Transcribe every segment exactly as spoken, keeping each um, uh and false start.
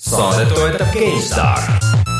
Saadet toetab GameStar.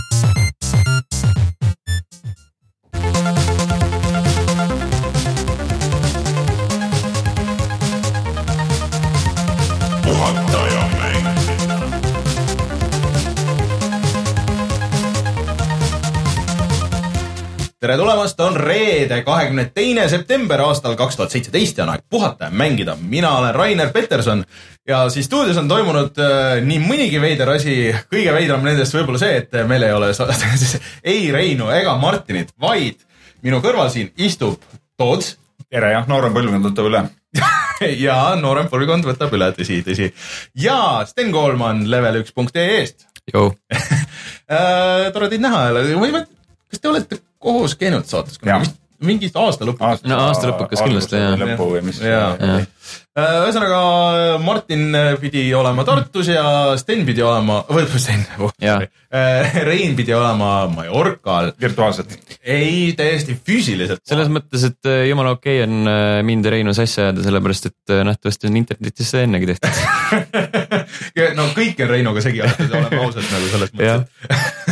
Tere tulemast, on reede kahekümne teine september aastal kaks tuhat seitseteist ja on aeg puhata ja mängida. Mina olen Rainer Peterson ja siis stuudios on toimunud äh, nii mõnigi veider asi. Kõige veidram nendest võib-olla see, et meil ei ole ei Reinu ega Martinit, vaid minu kõrval siin istub Toots. Tere jah, noorem põlvkond võtab üle. ja noorem põlvkond võtab üle, tõsi, tõsi. Ja Sten Koolman level üks punkt ee eest. Joo. Tore teid näha. Kas te olete koos käinud saates? Mingist aasta lõpukas. No aasta lõpukas kindlasti, jah. Lõpu või mis. Ühesõnaga, Martin pidi olema Tartus ja Sten pidi olema, või Sten, oh, Rein pidi olema Mallorcal. Virtuaalselt. Ei, täiesti füüsiliselt. Selles mõttes, et jumala okei on mind ja Reinu sassi ajada, sellepärast, et nähtavasti on internetis see ennegi tehtud. no kõik on Reinuga segi, oleme ausalt nagu selles mõttes.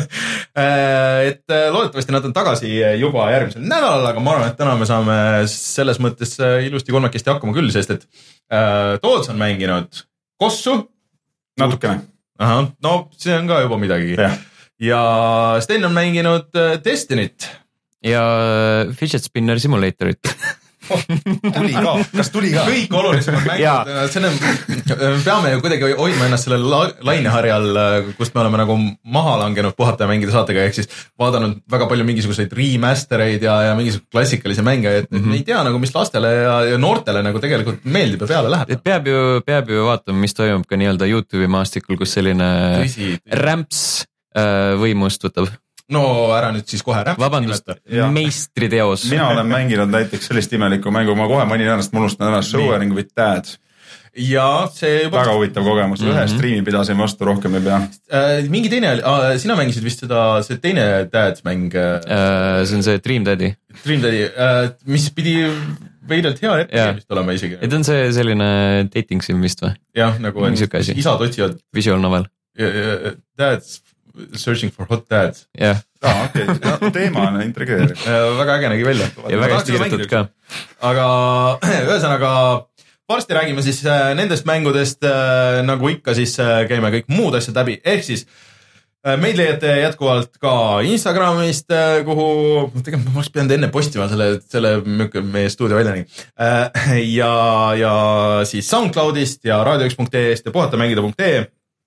et loodetavasti nad on tagasi juba järgmisel nädalal, aga ma arvan, et täna me saame selles mõttes ilusti kolmekesti hakkama küll, sest et äh, Toots on mänginud Kossu. Natukene. Aha, no see on ka juba midagi. Ja, ja Sten on mänginud Destinyt. Ja Fidget Spinner Simulatorit. tuli ka, kas tuli ka? Kõik olulisemad mängud, selle, peame ju kuidagi hoidma ennast selle la, laineharjal, kust me oleme nagu maha langenud puhata ja mängida saatega, ehk siis vaadanud väga palju mingisuguseid remastereid ja, ja mingisugused klassikalisi mänge, et mm-hmm. me ei tea nagu, mis lastele ja, ja noortele nagu tegelikult meeldib ja peale läheb. Peab ju, peab ju vaatama, mis toimub ka nii-öelda YouTube'i maastikul, kus selline tõsi, tõsi. Rämps äh, võimust võtab. No ära nüüd siis kohe rämps. Vabandust, meistriteos. Mina olen mänginud näiteks sellist imelikku mängu, ma kohe mõnin ennast, ma unustan ennast Showering with Dad. Ja see juba... Väga huvitav kogemus, mm-hmm. ühe striimi pidasin vastu, rohkem ei pea. Äh, mingi teine, äh, sina mängisid vist seda, see teine Dad's mäng. Äh, see on see Dream Daddy. Dream Daddy, äh, mis pidi veidelt hea ette vist olema isegi. Et on see selline dating sim vist või? Jah, nagu on, isad otsivad. Visual novel. Dad's Searching for hot dads. jah. Ah, okei, okay. Teema on intrigeeriv. väga äge nägi välja. ja väga hästi kirjutatud ka. Aga ühesõnaga, varsti räägime siis nendest mängudest, nagu ikka siis käime kõik muud asjad läbi. Ehk siis meid leiate jätkuvalt ka Instagramist, kuhu tegelikult ma oleks pidanud enne postima selle, selle meie stuudio välja nägi. Ja, ja siis SoundCloudist ja raadio üks punkt ee-st ja puhatamängida punkt ee.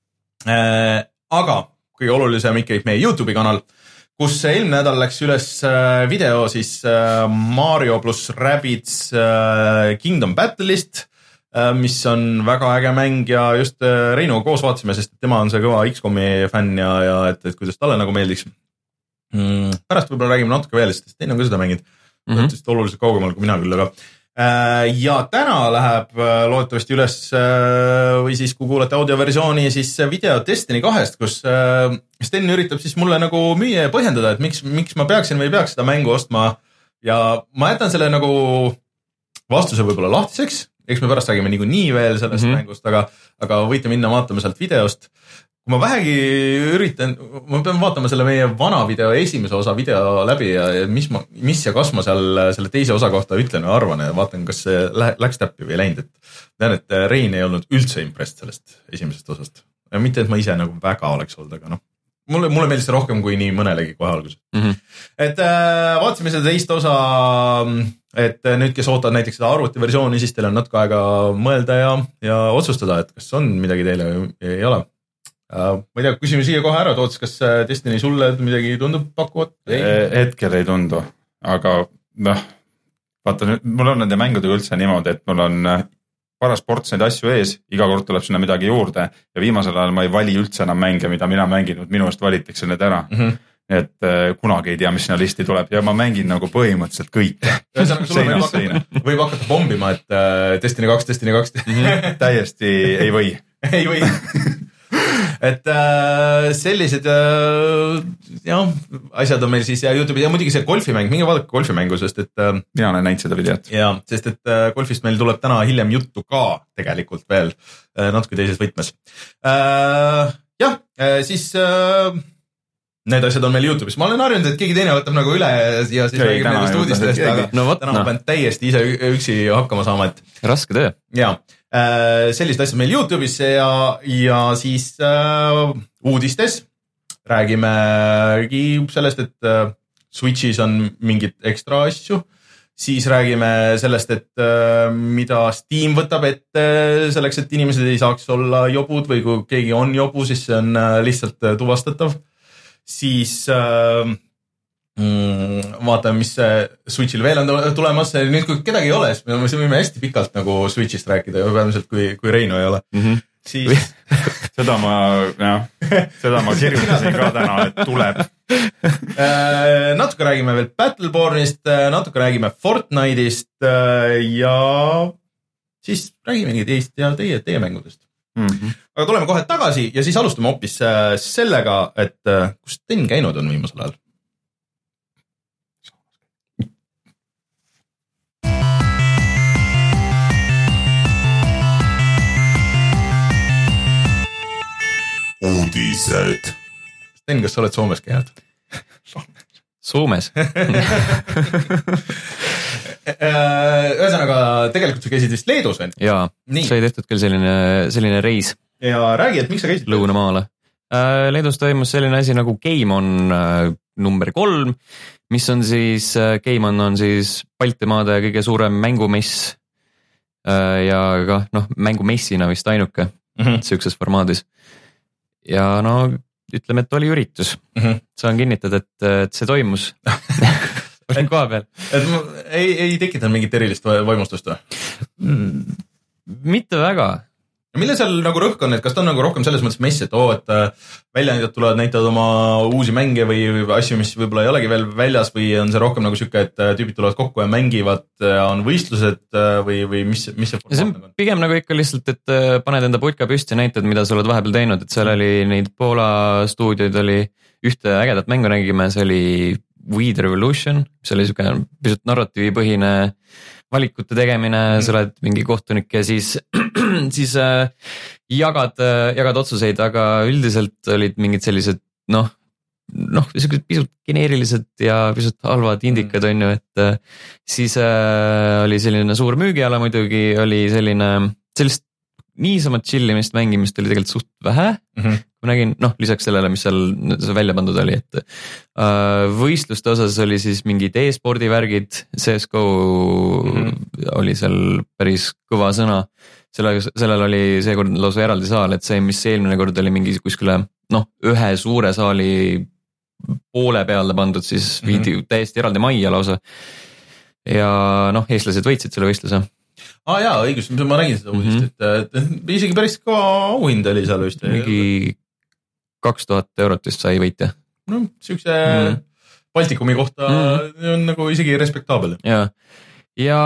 Aga kõige olulisem ikkagi meie YouTube'i kanal, kus eelmine nädal läks üles video siis Mario pluss Rabbids Kingdom Battle'ist, mis on väga äge mäng ja just Reinuga koos vaatasime, sest tema on see kõva X COM-i fänn ja, ja et, et kuidas talle nagu meeldiks. Pärast võib-olla räägime natuke veel, sest teine on ka seda mängid. Mm-hmm. Oluliselt kaugemal kui mina küll, aga ja täna läheb loodetavasti üles või siis kui kuulete audioversiooni siis video Destiny kahest, kus Sten üritab siis mulle nagu müüa ja põhjendada, et miks, miks ma peaksin või ei peaks seda mängu ostma ja ma jätan selle nagu vastuse võib-olla lahtiseks, eks me pärast räägime nii, nii veel sellest mm-hmm. mängust, aga, aga võite minna vaatama sealt videost. Kui ma vähegi üritan, ma pean vaatama selle meie vana video, esimese osa video läbi ja mis, ma, mis ja kas ma seal selle teise osa kohta ütlen ja arvan ja vaatan, kas see läks täppi või ei läinud. Et tean, et Rein ei olnud üldse impressed sellest esimesest osast. Ja mitte, et ma ise nagu väga oleks olnud, aga noh, mulle, mulle meeldis see rohkem kui nii mõnelegi kohe alguses. Mm-hmm. Et äh, vaatasime seda teist osa, et nüüd, kes ootavad näiteks seda arvutiversiooni, siis teil on natuke aega mõelda ja, ja otsustada, et kas on midagi teile ei ole. Uh, ma ei tea, küsime siia kohe ära, Toots, kas Destiny sulle midagi tundub pakuvat? Hetkel ei tundu, aga noh, vaata nüüd, mul on nende mängudega üldse niimoodi, et mul on paras ports neid asju ees, iga kord tuleb sinna midagi juurde ja viimasel ajal ma ei vali üldse enam mänge, mida mina mänginud, minu eest valitikse need ära. Mm-hmm. Et äh, kunagi ei tea, mis sinna listi tuleb ja ma mängin nagu põhimõtteliselt kõik. Võib hakata, võib hakata bombima, et äh, Destiny kaks, Destiny kaks. Mm-hmm. Täiesti ei või. ei või. et äh, sellised äh, jah, asjad on meil siis ja YouTube'i ja muidugi see golfimäng, minge vaadake golfimängu, sest et äh, mina olen näinud seda videot. Ja, sest et äh, golfist meil tuleb täna hiljem juttu ka tegelikult veel äh, natuke teises võtmes. Äh, jah, siis äh, need asjad on meil YouTube'is. Ma olen harjunud, et keegi teine võtab nagu üle ja siis räägib nendest uudistest, aga no, võt, täna ma no. pean täiesti ise üksi hakkama saama. Et... raske töö. Jaa, äh, sellised asjad meil YouTube'is ja, ja siis äh, uudistes räägimegi sellest, et äh, Switch'is on mingid ekstra asju. Siis räägime sellest, et äh, mida Steam võtab ette selleks, et inimesed ei saaks olla jobud või kui keegi on jobu, siis see on äh, lihtsalt äh, tuvastatav. Siis äh, mm, vaatame, mis Switch'il veel on tulemas. Nüüd, kui kedagi ei ole, siis me võime hästi pikalt nagu Switch'ist rääkida, vähemalt kui, kui Reino ei ole. Mm-hmm. Siis... seda ma, jah, seda ma kirjutasin ka täna, et tuleb. Natuke räägime veel Battlebornist, natuke räägime Fortnite'ist ja siis räägimegi teist ja teie, teie mängudest. Mm-hmm. Aga tuleme kohe tagasi ja siis alustame hoopis sellega, et kus Sten käinud on viimasel ajal? Uudised. Sten, kas sa oled Soomes käinud? Soomes? Ühesõnaga, tegelikult sa käisid vist Leedus või? Jaa, sai tehtud küll selline, selline reis. Ja räägi, et miks sa käisid? Lõunamaale. Leedus toimus selline asi nagu Game On number kolm, mis on siis, Game On on siis Baltimaade kõige suurem mängumess ja ka noh, mängumessina vist ainuke mm-hmm. sükses formaadis. Ja no ütleme, et oli üritus. Mm-hmm. Saan kinnitada, et, et see toimus. Olin koha peal. Et ei, ei tekitanud mingit erilist vaimustust või? Mm, mitte väga. Mille seal nagu rõhk on, et kas ta on nagu rohkem selles mõttes mess, et oo, et väljaandjad tulevad näitavad oma uusi mänge või asju, mis võib-olla ei olegi veel väljas või on see rohkem nagu siuke, et tüübid tulevad kokku ja mängivad, on võistlused või, või mis, mis see formaat see on? Pigem nagu ikka lihtsalt, et paned enda putka püsti ja näitad, mida sa oled vahepeal teinud, et seal oli neid Poola stuudioid oli ühte ägedat mängu nägime, see oli Weed Revolution, mis oli siuke pisut narratiivipõhine valikute tegemine, sa oled mingi kohtunik ja siis, siis äh, jagad, jagad otsuseid, aga üldiselt olid mingid sellised noh, noh, pisut geneerilised ja pisut halvad indikad on ju, et äh, siis äh, oli selline suur müügiala muidugi, oli selline, sellist niisama chillimist mängimist oli tegelikult suht vähe. Mm-hmm. Ma nägin, noh, lisaks sellele, mis seal välja pandud oli, et äh, võistluste osas oli siis mingid e-spordi värgid, C S G O mm-hmm. oli seal päris kõva sõna. Sellel, sellel oli seekord lausa eraldi saal, et see, mis eelmine kord oli mingi kuskile, noh, ühe suure saali poole peale pandud, siis mm-hmm. viidi täiesti eraldi majja lausa. Ja noh, eestlased võitsid selle võistluse. Ah jaa, õigus, ma nägin seda uudist, mm-hmm. et, et isegi päris ka auhind oli seal vist. Mingi kaks tuhat eurot vist sai võitja. No, siukse mm-hmm. Baltikumi kohta mm-hmm. on nagu isegi respektaabel. Ja, ja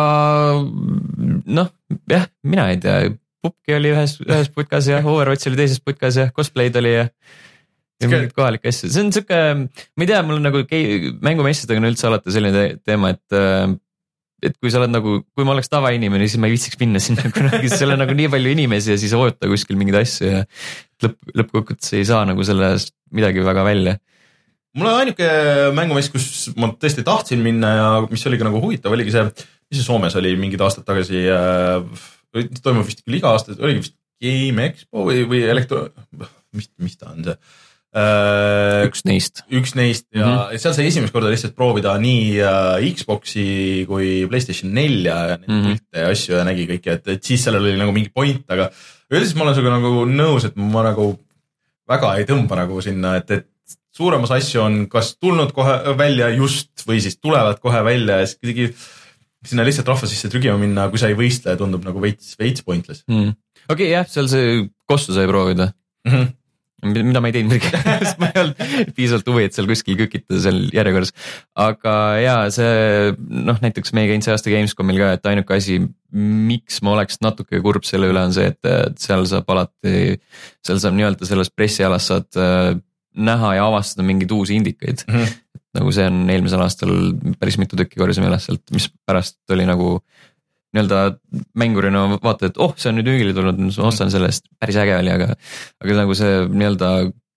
noh, jah, mina ei tea, Pupki oli ühes, ühes putkas ja Overwatch oli teises putkas ja Cosplay'd oli ja, ja mingid kohalik asju. See on siuke, ma ei tea, mul on nagu mängumessidega on üldse alati selline teema, et et kui sa oled nagu, kui ma oleks tavainimene, siis ma ei viitsiks minna sinna kunagi, seal on nagu nii palju inimesi ja siis oota kuskil mingid asju ja lõpp, lõppkokkuvõttes ei saa nagu sellest midagi väga välja. Mul on ainuke mängumess, kus ma tõesti tahtsin minna ja mis oligi nagu huvitav, oligi see, mis see Soomes oli mingid aastad tagasi, äh, toimub vist küll iga aasta, oligi vist Game Expo või, või elektro, mis, mis ta on see? Uh, üks neist. Üks neist ja mm-hmm. seal sai esimest korda lihtsalt proovida nii uh, Xboxi kui PlayStation nelja ja neid mm-hmm. pilte ja asju ja nägi kõike, et, et siis sellel oli nagu mingi point, aga üldiselt ma olen sinuga nagu nõus, et ma nagu väga ei tõmba nagu sinna, et, et suuremas asju on kas tulnud kohe välja just või siis tulevad kohe välja ja siis kuidagi sinna lihtsalt rahva sisse trügima minna, kui sa ei võistle, tundub nagu veits, veits pointless. Mm. Okei, okay, jah, seal see kossu sai proovida. Mm-hmm. mida ma ei teinud midagi, sest ma ei olnud piisavalt huvi, et seal kuskil kükitada seal järjekorras. Aga jaa, see, noh, näiteks meie käinud see aasta Gamescomil ka, et ainuke asi, miks ma oleks natuke kurb selle üle on see, et seal saab alati, seal saab nii-öelda selles pressialas saad näha ja avastada mingeid uusi indikaid. Mm-hmm. Nagu see on eelmisel aastal päris mitu tükki korjasime üles sealt, mis pärast oli nagu nii-öelda mängurina vaatad, et oh, see on nüüd müügile tulnud, ma ostan sellest, päris äge oli, aga, aga nagu see nii-öelda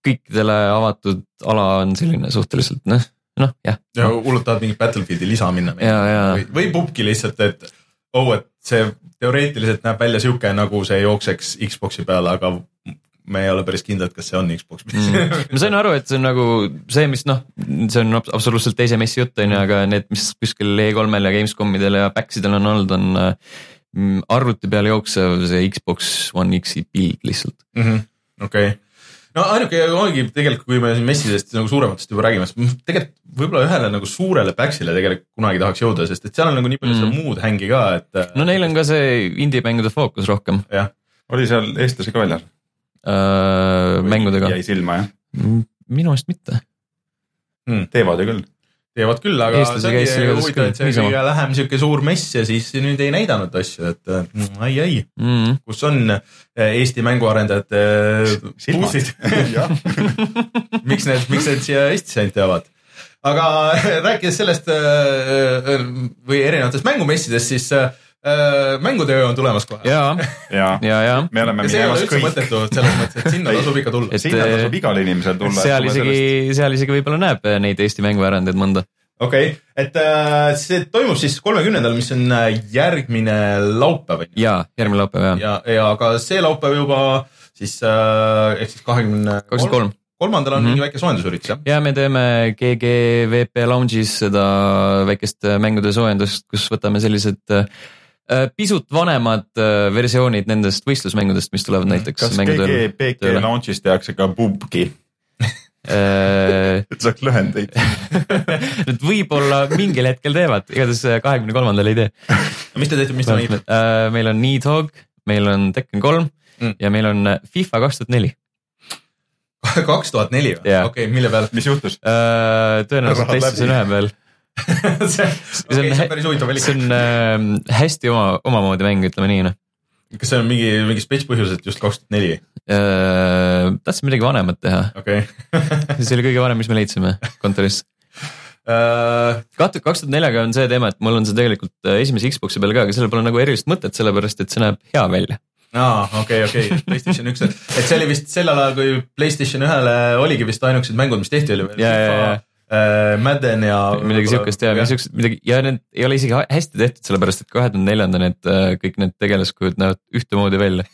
kõikidele avatud ala on selline suhteliselt noh, noh jah. ja hullult tahad mingit Battlefieldi lisa minna. Ja, ja. Või, või pubki lihtsalt, et oh, et see teoreetiliselt näeb välja siuke, nagu see jookseks Xboxi peale, aga me ei ole päris kindlad, kas see on Xbox. Mm. Ma sain aru, et see on nagu see, mis noh, see on absoluutselt teise messi jutt, on ju, aga need, mis kuskil E kolmel ja Gamescomidel ja Paxidel on olnud, on arvuti peal jooksev see Xbox One X-i pild lihtsalt. Mm-hmm. Okei. Okay. No ainuke ongi tegelikult, kui me siin messidest nagu suurematest juba räägime, tegelikult võib-olla ühele nagu suurele Paxile tegelikult kunagi tahaks jõuda, sest et seal on nagu nii palju mm. seda muud hängi ka, et no neil on ka see indie-mängude fookus rohkem. Jah. Oli seal eestlasi ka väljas? Uh, mängudega. Jäi silma, jah? Minu eest mitte. Hmm, teevad ju küll. Teevad küll, aga see ongi huvitav, et see kõige lähem siuke suur mess ja siis nüüd ei näidanud asju, et ai, ai, mm. kus on Eesti mänguarendajate buusid. miks need, miks need siia Eestis ainult teavad? Aga rääkides sellest või erinevatest mängumessidest, siis mängutöö on tulemas kohe. Jaa, ja, ja, ja. Me oleme ja see ei ole üldse mõttetu selles mõttes, et sinna tasub ikka tulla. Sinna tasub igal inimesel tulla. Seal isegi, seal isegi võib-olla näeb neid Eesti mänguarendajaid mõnda. Okei, okay. et äh, see toimub siis kolmekümnendal, mis on järgmine laupäev. Jaa, järgmine laupäev, jah. Ja, ja aga see laupäev juba siis äh, ehk siis kahekümne kolm kolmandal on mm-hmm. mingi väike soojendusüritus, jah? Ja me teeme G G V P Lounge'is seda väikest mängude soojendust, kus võtame sellised pisut vanemad versioonid nendest võistlusmängudest, mis tulevad näiteks kas G G P G Launch'is tehakse ka pubki? et saaks lühendeid. Nüüd võib-olla mingil hetkel teevad, igatahes kahekümne kolmandal ei tee. Mis te teete, mis te näite? Meil on Nidhogg, meil on Tekken kolm mm. ja meil on FIFA kaks tuhat neli. kaks tuhat neli või? Yeah. Okei, okay, mille peal? Mis juhtus? Tõenäoliselt PlayStation ühe peal. see, okay, see on päris huvitav valik. See on äh, hästi oma, omamoodi mäng, ütleme nii. No. Kas see on mingi, mingi spets põhjus, et just kaks tuhat neli? Äh, tahtsin midagi vanemat teha. Okay. see oli kõige vanem, mis me leidsime kontoris. Uh, kaks tuhat neljaga on see teema, et mul on see tegelikult esimese Xboxi peal ka, aga sellel pole nagu erilist mõtet, sellepärast et see näeb hea välja. Aa, okei, okay, okei, okay. PlayStation üks, et see oli vist sellel ajal, kui PlayStation ühele oligi vist ainukesed mängud, mis tehti oli veel ja, FIFA, ja, äh, Madden ja midagi siukest ja, ja. Midagi, ja need ei ole isegi hästi tehtud, sellepärast et kahe tuhande neljanda need kõik need tegelaskujud näevad ühtemoodi välja.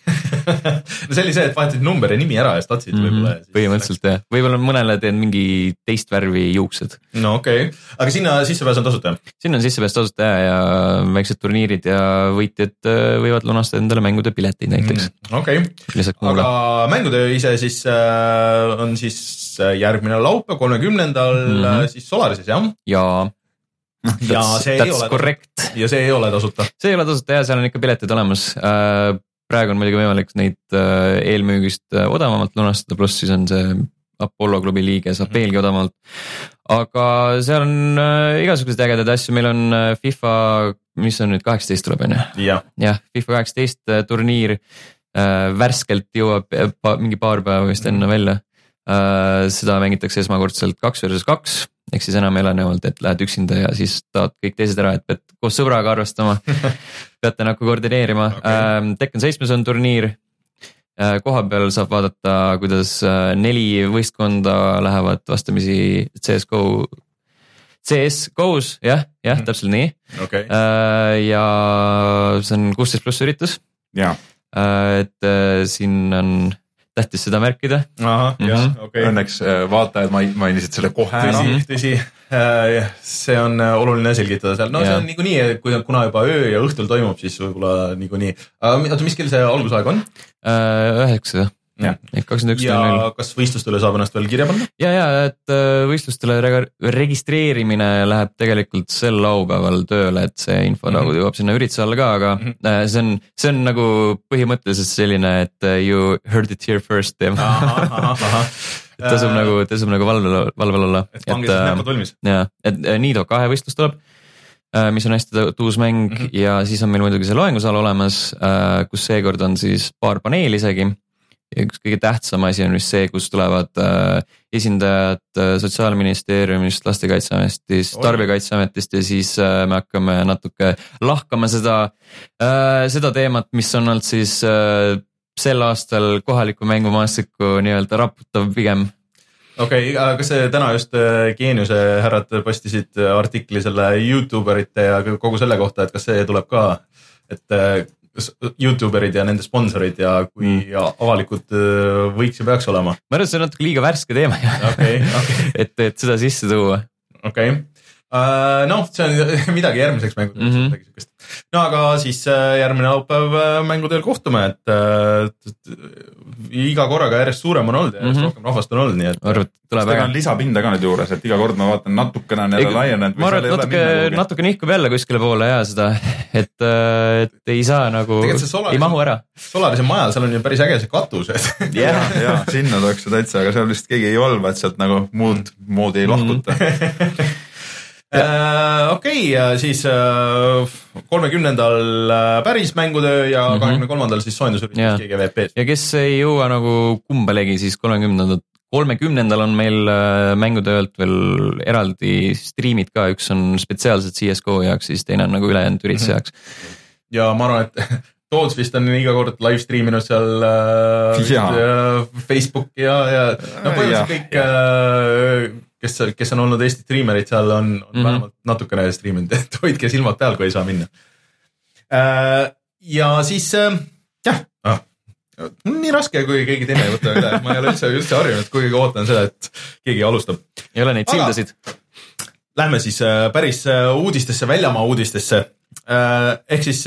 No see oli see, et vahetid number ja nimi ära ja statsid mm-hmm. võib-olla. Põhimõtteliselt jah, võib-olla mõnele teen mingi teist värvi juuksed. No okei, okay. Aga sinna sissepääs on tasuta? Sinna on sissepääs tasuta ja, ja väiksed turniirid ja võitjad võivad lunastada endale mängude pileteid näiteks. Mm, okei, okay. Aga mängude ise siis äh, on siis järgmine laupäev, kolmekümnendal mm-hmm. siis Solarises, jah? Jaa. Ja see, ei ole, ja see ei ole tasuta? See ei ole tasuta ja seal on ikka piletid olemas. Praegu on muidugi võimalik neid eelmüügist odavamalt lunastada, pluss siis on see Apollo klubi liige, saab veelgi mm-hmm. odavamalt. Aga seal on igasuguseid ägedaid asju, meil on FIFA, mis on nüüd kaheksateist tuleb, on ju? Ja. Jah, FIFA kaheksateist turniir värskelt jõuab mingi paar päeva vist enne välja. Seda mängitakse esmakordselt kaks versus kaks, ehk siis enam ei ole niimoodi, et lähed üksinda ja siis taad kõik teised ära, et pead koos sõbraga arvestama, peate nagu koordineerima. Okay. Tekken seitsmes on turniir, koha peal saab vaadata, kuidas neli võistkonda lähevad vastamisi C S G O, C S G O's, jah, jah, mm. täpselt nii. Okay. Ja see on kuusteist pluss üritus, yeah. et siin on tähtis seda märkida. Aha, mm-hmm. jah, okei. Okay. Õnneks vaatajad mainisid selle kohe. Tõsi, tõsi. See on oluline selgitada seal. No ja. See on niikuinii, kui kuna juba öö ja õhtul toimub, siis võib-olla niikuinii. Oota, mis kell see algusaeg on? Üheksa. Ja. kakskümmend üks. Ja kas võistlustele saab ennast veel kirja panna? Ja, ja, et võistlustele registreerimine läheb tegelikult sel laupäeval tööle, et see info nagu mm-hmm. jõuab sinna ürituse alla ka, aga mm-hmm. see on, see on nagu põhimõtteliselt selline, et you heard it here first teema. Aha, aha, aha. et tasub nagu, tasub nagu valvel, valvel olla. Et pange siis näpud valmis. Ja, et Nido kahe võistlus tuleb, mis on hästi tuus mäng mm-hmm. ja siis on meil muidugi see loengusaal olemas, kus seekord on siis paar paneeli isegi. Ja üks kõige tähtsam asi on vist see, kus tulevad äh, esindajad äh, Sotsiaalministeeriumist, Lastekaitseametist, Tarbijakaitseametist ja siis äh, me hakkame natuke lahkama seda, äh, seda teemat, mis on olnud siis äh, sel aastal kohaliku mängumaastiku nii-öelda raputav pigem okei okay,, kas see täna just Geeniuse härrad postisid artikli selle YouTuberite ja kogu selle kohta, et kas see tuleb ka, et YouTuberid ja nende sponsorid ja kui mm. avalikud võiks ja peaks olema? Ma arvan, et see on natuke liiga värske teema okay, okay. et, et seda sisse tuua. Okei okay. Uh, noh, see on midagi järgmiseks mängudeks mm. -hmm. no aga siis järgmine laupäev mängudel kohtume, et uh, iga korraga järjest suurem on olnud ja järjest mm -hmm. rohkem rahvast on olnud, nii et arvad, tuleb väga. on lisapinda ka nüüd juures, et iga kord ma vaatan natukene on jälle laienenud. Ma arvan, et natuke, natuke nihkub jälle kuskile poole ja seda, et, et ei saa nagu, ei mahu ära. Solarise majal, seal on ju päris äge see katus, et ja, ja sinna tuleks ju täitsa, aga seal vist keegi ei valva, et sealt nagu muud moodi ei lahkuta mm. Uh, okei okay,, siis uh, kolmekümnendal päris mängutöö ja mm -hmm. kahekümne kolmandal siis soojendusüritus G G V P-s. ja kes ei jõua nagu kumbalegi, siis kolmekümnendal, kolmekümnendal on meil mängutöölt veel eraldi striimid ka, üks on spetsiaalselt C S G O jaoks, siis teine on nagu ülejäänud ürituse jaoks. ja ma arvan, et Toots vist on iga kord live streaminud seal uh, ja. Facebook ja, ja no põhimõtteliselt kõik uh, kes, kes on olnud Eesti striimerid seal on, on mm -hmm. vähemalt natukene striiminud, et hoidke silmad peal, kui ei saa minna. Ja siis jah, ah, nii raske, kui keegi teine ei võta üle, ma ei ole üldse, üldse harjunud, kuigi ootan seda, et keegi alustab. Ei ole neid sildasid. Lähme siis päris uudistesse, väljamaa uudistesse. Ehk siis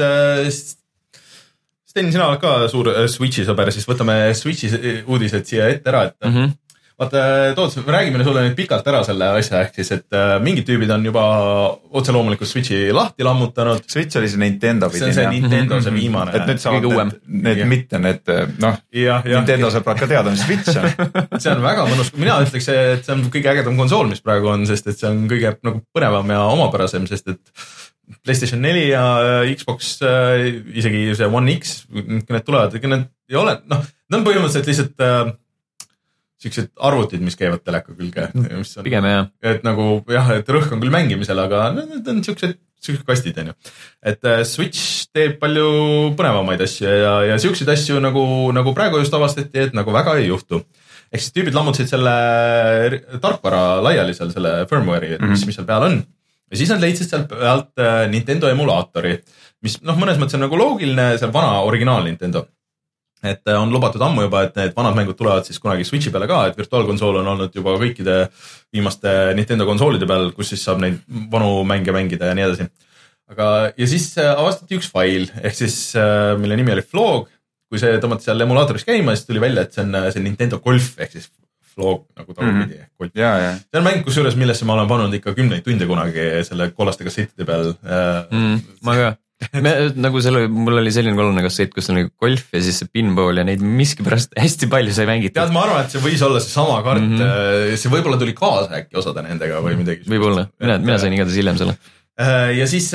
Sten, sina oled ka suur Switchi sõber, siis võtame Switchi uudised siia ette ära, et mm -hmm. vaata, Toots, räägime sulle nüüd pikalt ära selle asja, ehk siis, et mingid tüübid on juba otse loomulikult Switchi lahti lammutanud. Switch oli see Nintendo. See on see Nintendo, see viimane. Et nüüd saavad need, need mitte need, noh, Nintendo sõbrad ka teada, mis Switch on. see on väga mõnus, mina ütleks, et see on kõige ägedam konsool, mis praegu on, sest et see on kõige nagu põnevam ja omapärasem, sest et PlayStation neli ja Xbox, isegi see One X, need tulevad, need ei ole, noh, need on põhimõtteliselt lihtsalt siuksed arvutid, mis käivad teleka külge. Mis on, pigem jah. Et nagu jah, et rõhk on küll mängimisel, aga need on siuksed, siuksed kastid, on ju. Et Switch teeb palju põnevamaid asju ja, ja siukseid asju nagu, nagu praegu just avastati, et nagu väga ei juhtu. Ehk siis tüübid lammutasid selle tarkvara laiali seal, selle firmware'i, mm -hmm. mis, mis seal peal on. Ja siis nad leidsid seal pealt Nintendo emulaatori, mis noh, mõnes mõttes on nagu loogiline, see vana originaal Nintendo. Et on lubatud ammu juba, et need vanad mängud tulevad siis kunagi Switchi peale ka, et virtuaalkonsool on olnud juba kõikide viimaste Nintendo konsoolide peal, kus siis saab neid vanu mänge mängida ja nii edasi. Aga, ja siis avastati üks fail, ehk siis mille nimi oli Flog, kui see tõmmati seal emulaatoris käima, siis tuli välja, et see on see Nintendo Golf, ehk siis Flog nagu tagurpidi mm -hmm. ja, ja. see on mäng, kusjuures millesse ma olen pannud ikka kümneid tunde kunagi selle kollaste kassettide peal mm,. Ma ka. Me, nagu selle, mul oli selline kollane kassett, kus oli golf ja siis see pinball ja neid miskipärast hästi palju sai mängitud. Tead, ma arvan, et see võis olla see sama kaart mm, -hmm. see võib-olla tuli kaasa äkki osade nendega või midagi. Võib-olla, mina, mina sain igatahes hiljem selle. Ja siis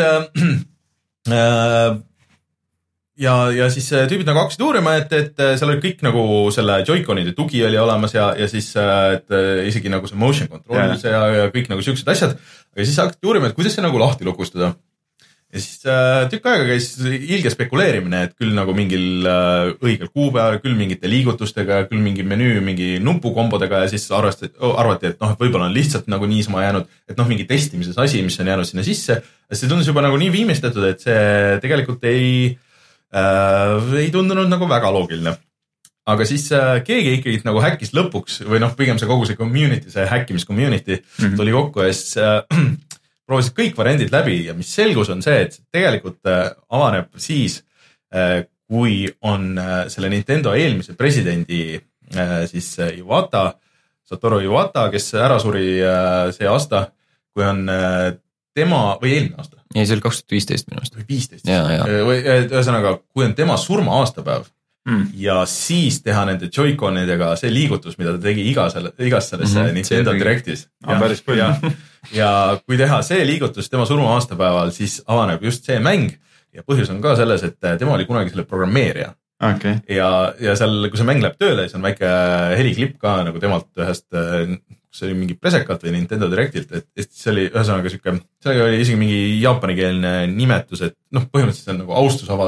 äh, ja, ja siis tüübid nagu hakkasid uurima, et, et seal oli kõik nagu selle Joy-Conide tugi oli olemas ja, ja siis et isegi nagu see motion control ja, ja, ja kõik nagu siuksed asjad. Aga siis hakati uurima, et kuidas see nagu lahti lukustada. Ja siis äh, tükk aega käis ilge spekuleerimine, et küll nagu mingil äh, õigel kuupäeval, küll mingite liigutustega, küll mingi menüü, mingi nupukombodega ja siis arvastati, arvati, et noh, et võib-olla on lihtsalt nagu niisama jäänud, et noh, mingi testimises asi, mis on jäänud sinna sisse. See tundus juba nagu nii viimeistatud, et see tegelikult ei, äh, ei tundunud nagu väga loogiline. Aga siis äh, keegi ikkagi nagu häkkis lõpuks või noh, pigem see kogu see community, see hackimis community mm -hmm. tuli kokku ja siis äh, proovisid kõik variandid läbi ja mis selgus on see, et tegelikult avaneb siis, kui on selle Nintendo eelmise presidendi siis Iwata, Satoru Iwata, kes ära suri see aasta, kui on tema, või eelmine aasta. Ei, see oli kaks tuhat viisteist minu arust. Või viisteist. Või ühesõnaga, kui on tema surma aastapäev mm. ja siis teha nende Joy-Conidega see liigutus, mida ta tegi iga selle, igas selles mm -hmm. Nintendo Directis. Ah, päris palju. Ja, ja kui teha see liigutus tema surma aastapäeval, siis avaneb just see mäng ja põhjus on ka selles, et tema oli kunagi selle programmeerija. Okay. Ja, ja seal, kui see mäng läheb tööle, siis on väike heliklipp ka nagu temalt ühest, kus oli mingi presekat või Nintendo Directilt, et see oli ühesõnaga siuke, see oli isegi mingi jaapanikeelne nimetus, et noh, põhimõtteliselt see on nagu austusavaldus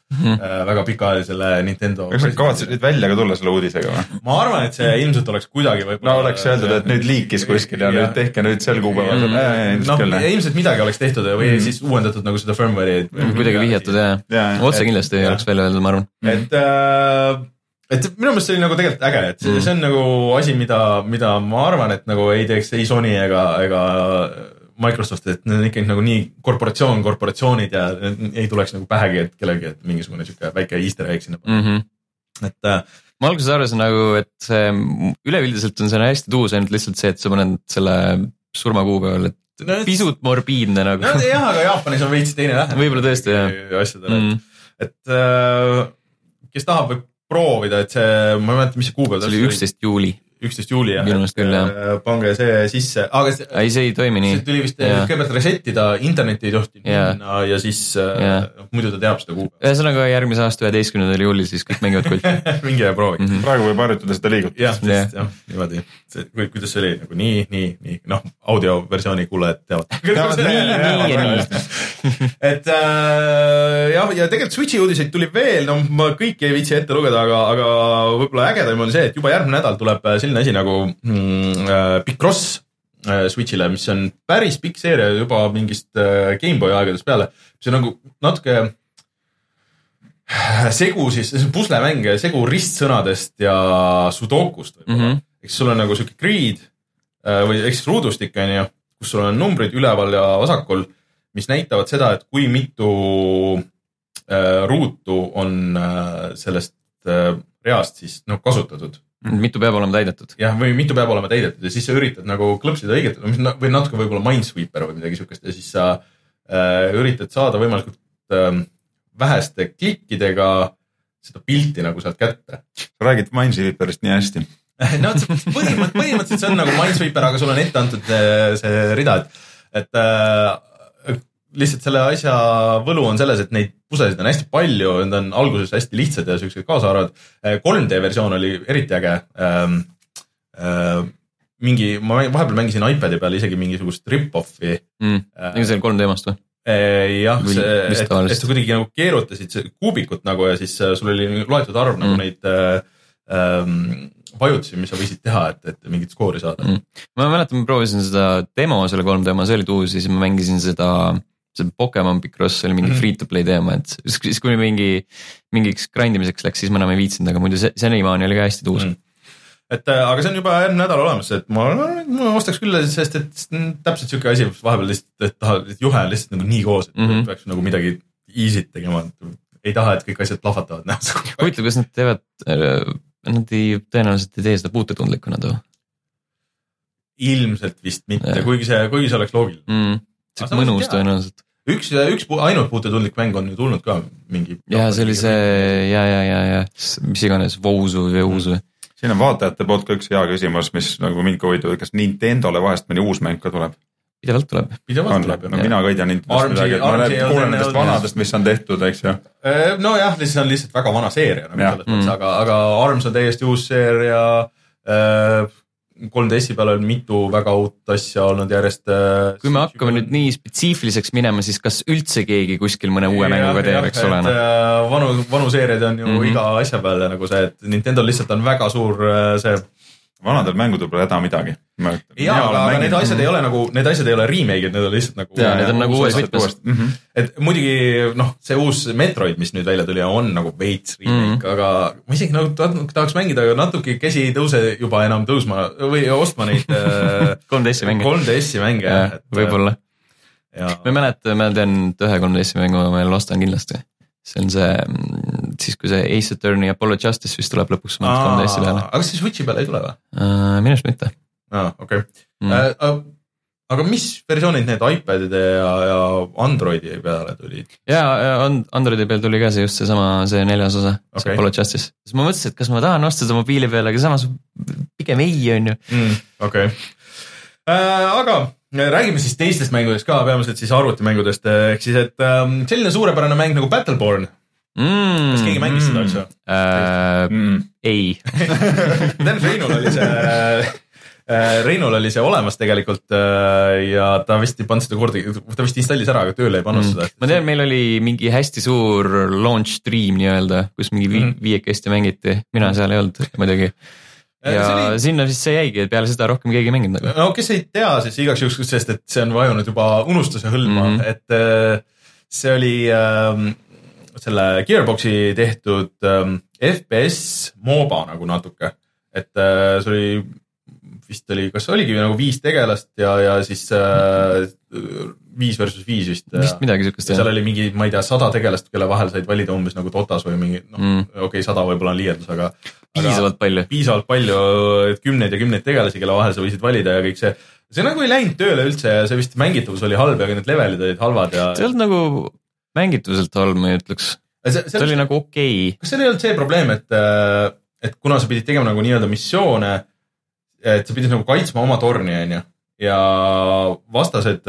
mm. väga pikaajalisele Nintendo. Kas sa kavatsid nüüd välja ka tulla selle uudisega või? Ma arvan, et see ilmselt oleks kuidagi võib-olla... No oleks öeldud, et nüüd liikis kuskil ja, ja nüüd tehke nüüd sel kuupäeval. Mm. Äh, no, küll, ilmselt midagi oleks tehtud või mm. siis uuendatud nagu seda firmware'i. Mm. Kuidagi vihjatud jah. Ja. Otse kindlasti ei oleks välja öeldud, ma arvan. Et, äh, et minu meelest see oli nagu tegelikult äge, et see, mm. see on nagu asi, mida, mida ma arvan, et nagu ei teeks ei Sony ega, ega Microsoft, et need on ikkagi nagu nii korporatsioon, korporatsioonid ja ei tuleks nagu pähegi, et kellelgi, et mingisugune siuke väike easter egg sinna. Mm-hmm. Et äh, ma alguses arvasin nagu, et see üleüldiselt on see hästi tuus ainult lihtsalt see, et sa paned selle surmakuupäeval, et no, pisut morbiidne nagu. No jah, aga Jaapanis on veits teine lähe. Võib-olla tõesti, jah. Asjadele, mm. et, et äh, kes tahab võib proovida, et see, ma ei mäleta, mis see kuupäev see oli üksteist juuli. üksteist juuli jah, küll, et pange see sisse, aga see, ei, see ei toimi nii. See tuli vist kõigepealt resetida, internetti ei tohti minna ja siis yeah. muidu ta teab seda kuupäeva. Ühesõnaga järgmise aasta üheteistkümnendal juulil siis kõik mängivad kult. Minge ja proovi. Mm-hmm. Praegu võib harjutada seda liigutada. jah, yeah. jah, niimoodi. See, kuidas see oli nagu nii, nii, nii, noh, audioversiooni kuulajad teavad. nii, nii ja nii. et äh, jah, ja tegelikult Switchi uudiseid tuli veel, no ma kõiki ei viitsi ette lugeda, aga, aga võib-olla ägedam on see, et juba järgmine nädal tuleb selline asi nagu mm, äh, Picross äh, Switchile, mis on päris pikk seeria juba mingist äh, Gameboy aegadest peale. See on nagu natuke segu siis, see on puslemäng, segu ristsõnadest ja sudokust. Mm-hmm. Eks sul on nagu siuke grid äh, või eks ruudustik on ju, kus sul on numbrid üleval ja vasakul, mis näitavad seda, et kui mitu äh, ruutu on äh, sellest äh, reast siis noh, kasutatud. Mitu peab olema täidetud. jah, või mitu peab olema täidetud ja siis sa üritad nagu klõpsida õiget või natuke võib-olla Minesweeper või midagi sukest ja siis sa äh, üritad saada võimalikult äh, väheste klikkidega seda pilti nagu sealt kätte. Sa räägid Minesweeperist nii hästi. no põhimõtteliselt, põhimõtteliselt see on nagu Minesweeper, aga sul on ette antud see, see rida, et, et äh, lihtsalt selle asja võlu on selles, et neid pusesid on hästi palju, need on alguses hästi lihtsad ja sellised kaasa arvad. kolm D versioon oli eriti äge. Ähm, äh, mingi, ma vahepeal mängisin iPadi peal isegi mingisugust rip-offi. Mm, äh, see oli kolm D-mast või? Jah, see, et, et sa kuidagi nagu keerutasid kuubikut nagu ja siis sul oli loetud arv mm. nagu neid ähm, vajutusi, mis sa võisid teha, et, et mingit skoori saada. Mm. Ma mäletan, ma proovisin seda demo, selle kolm D-ma, see oli tuus, siis ma mängisin seda see Pokemon Picross oli mingi mm-hmm. free-to-play teema, et siis kui mingi, mingiks grindimiseks läks, siis ma enam ei viitsinud, aga muidu see, see niimaani oli ka hästi tuus. Mm. Et aga see on juba järgmine nädal olemas, et ma, ma ostaks küll, sest et täpselt siuke asi vahepeal lihtsalt, et tahad, et juhe on lihtsalt nagu nii koos, et mm-hmm. peaks nagu midagi easy't tegema, ei taha, et kõik asjad lahvatavad näha. Huvitav, kas nad teevad, nad ei, tõenäoliselt ei tee seda puutetundlikuna too? Ilmselt vist mitte, kuigi see, kuigi see oleks loogiline. Mm. See on mõnus tõenäoliselt. Üks, üks ainult puutetundlik mäng on ju tulnud ka mingi... Ja see oli see, ja, ja, ja, ja, mis iganes, Vousu või Uusu. Siin on vaatajate poolt ka üks hea küsimus, mis nagu mind ka huvitav, kas Nintendole vahest mõni uus mäng ka tuleb? Pidevalt tuleb. Pidevalt on, tuleb. No mina ka ei tea Nintendost midagi, et ma näed kuulen nendest vanadest, mis on tehtud, eks ju. No jah, see on lihtsalt väga vana seeria, nagu selles mõttes, aga, aga Arms on täiesti uus seeria, kolm D S-i peal on mitu väga uut asja olnud järjest. Kui me hakkame nüüd nii spetsiifiliseks minema, siis kas üldse keegi kuskil mõne uue mänguga teeb, eks ole? Vanu, vanu seeriad on ju mm-hmm. iga asja peale nagu see, et Nintendo lihtsalt on väga suur see... Vanadel mängudel pole häda midagi. Jaa, aga, aga need asjad ei ole nagu, need asjad ei ole remake'id, need on lihtsalt nagu... Jaa, need on nagu uues võtmes. Mm-hmm. Et muidugi, noh, see uus Metroid, mis nüüd välja tuli, on nagu veits remake, mm-hmm. aga ma isegi nagu tahaks mängida, aga natuke käsi ei tõuse juba enam tõusma või ostma neid kolm D S-i mänge. kolm D S-i mänge, jah. Võib-olla. Ma ei mäleta, ma tean, et ühe kolm D S-i mängu ma meil ostan kindlasti. See on see, siis kui see Ace Attorney Apollo Justice vist tuleb lõpuks kolm D S-i peale. Aga see Switchi peale ei tule või? Uh, minust mitte. Aa, okei. Okay. Mm. Uh, aga mis versioonid need iPadide ja, ja Androidi peale tuli? Jaa, Androidi peal tuli ka see just see sama, see neljas osa, okay. See Apollo Justice. Siis ma mõtlesin, et kas ma tahan osta seda mobiili peale, aga samas pigem ei on ju. Mm, okei. Okay. Uh, aga räägime siis teistest mängudest ka, peamiselt siis arvutimängudest, ehk siis, et um, selline suurepärane mäng nagu Battleborn. Mm, kas keegi mängis seda, eks ju? Uh, mm. Ei. Dan Reinul oli see Reinul oli see olemas tegelikult ja ta vist ei pannud seda korda, ta vist installis ära, aga tööle ei pannud mm. seda. ma tean, meil oli mingi hästi suur launch stream nii-öelda, kus mingi vi- mm. viiekesti mängiti, mina seal ei olnud muidugi. ja oli... sinna siis see jäigi, et peale seda rohkem keegi ei mänginud. no kes ei tea, siis igaks juhuks, sest et see on vajunud juba unustuse hõlma, mm. et see oli ähm, selle Gearboxi tehtud ähm, F P S MOBA nagu natuke, et äh, see oli vist oli, kas oligi nagu viis tegelast ja, ja siis äh, viis versus viis vist. Vist midagi sükest. seal oli mingi, ma ei tea, sada tegelast, kelle vahel said valida umbes nagu Dotas või mingi, noh, mm. okei okay,, sada võib-olla on liialdus, aga piisavalt aga, palju. Piisavalt palju, et kümneid ja kümneid tegelasi, kelle vahel sa võisid valida ja kõik see. See nagu ei läinud tööle üldse ja see vist mängitavus oli halb ja need levelid olid halvad ja... See olnud nagu mängituselt halb, ma ei ütleks. See, see, see oli nagu okei okay.. Kas see ei olnud see probleem, et, et kuna sa pidid tegema nagu nii-öelda missioone, et sa pidid nagu kaitsma oma torni, on ju, ja vastased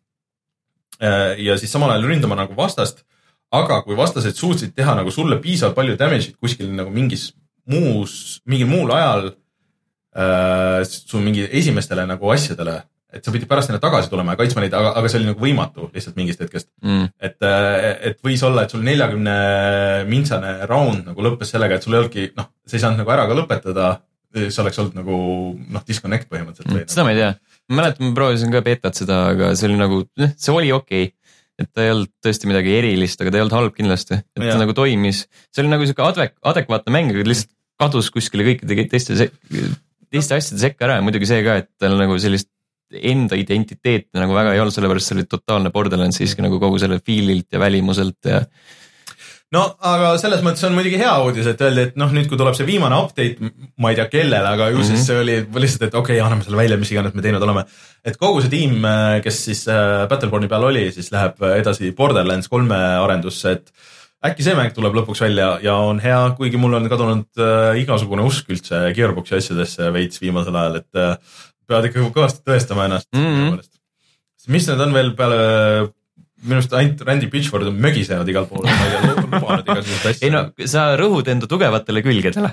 ja siis samal ajal ründama nagu vastast, aga kui vastased suutsid teha nagu sulle piisavalt palju damage'it kuskil nagu mingis muus, mingil muul ajal äh, su mingi esimestele nagu asjadele, et sa pidid pärast neile tagasi tulema ja kaitsma neid, aga, aga see oli nagu võimatu lihtsalt mingist hetkest. Mm. Et, et võis olla, et sul neljakümne mintsane round nagu lõppes sellega, et sul ei olnudki, noh, sa ei saanud nagu ära ka lõpetada, see oleks olnud nagu, noh, disconnect põhimõtteliselt. Mm, seda ma ei tea. Ma mäletan, ma proovisin ka betat seda, aga see oli nagu, see oli okei. Okay. Et ta ei olnud tõesti midagi erilist, aga ta ei olnud halb kindlasti. Et ja. Ta nagu toimis. See oli nagu siuke adek, adekvaatne mäng, aga lihtsalt kadus kuskile kõikide teiste, teiste asjade sekka ära ja muidugi see ka, et tal nagu sellist enda identiteet nagu väga ei olnud, sellepärast see oli totaalne Borderlands siiski nagu kogu selle feelilt ja välimuselt ja no, aga selles mõttes on muidugi hea uudis, et öeldi, et noh, nüüd kui tuleb see viimane update, ma ei tea kellele, aga ju siis mm-hmm. see oli lihtsalt, et okei okay,, anname selle välja, mis iganes me teinud oleme. Et kogu see tiim, kes siis Battleborni peal oli, siis läheb edasi Borderlands kolme arendusse, et äkki see mäng tuleb lõpuks välja ja on hea, kuigi mul on kadunud igasugune usk üldse Gearboxi asjadesse veits viimasel ajal, et pead ikka kõvasti tõestama ennast. Mm-hmm. Mis need on veel peale... Minust ainult Randy Pitchford on mögisevad igal pool, ma ei tea, lubanud igasugust asja. Ei no, sa rõhud enda tugevatele külgedele.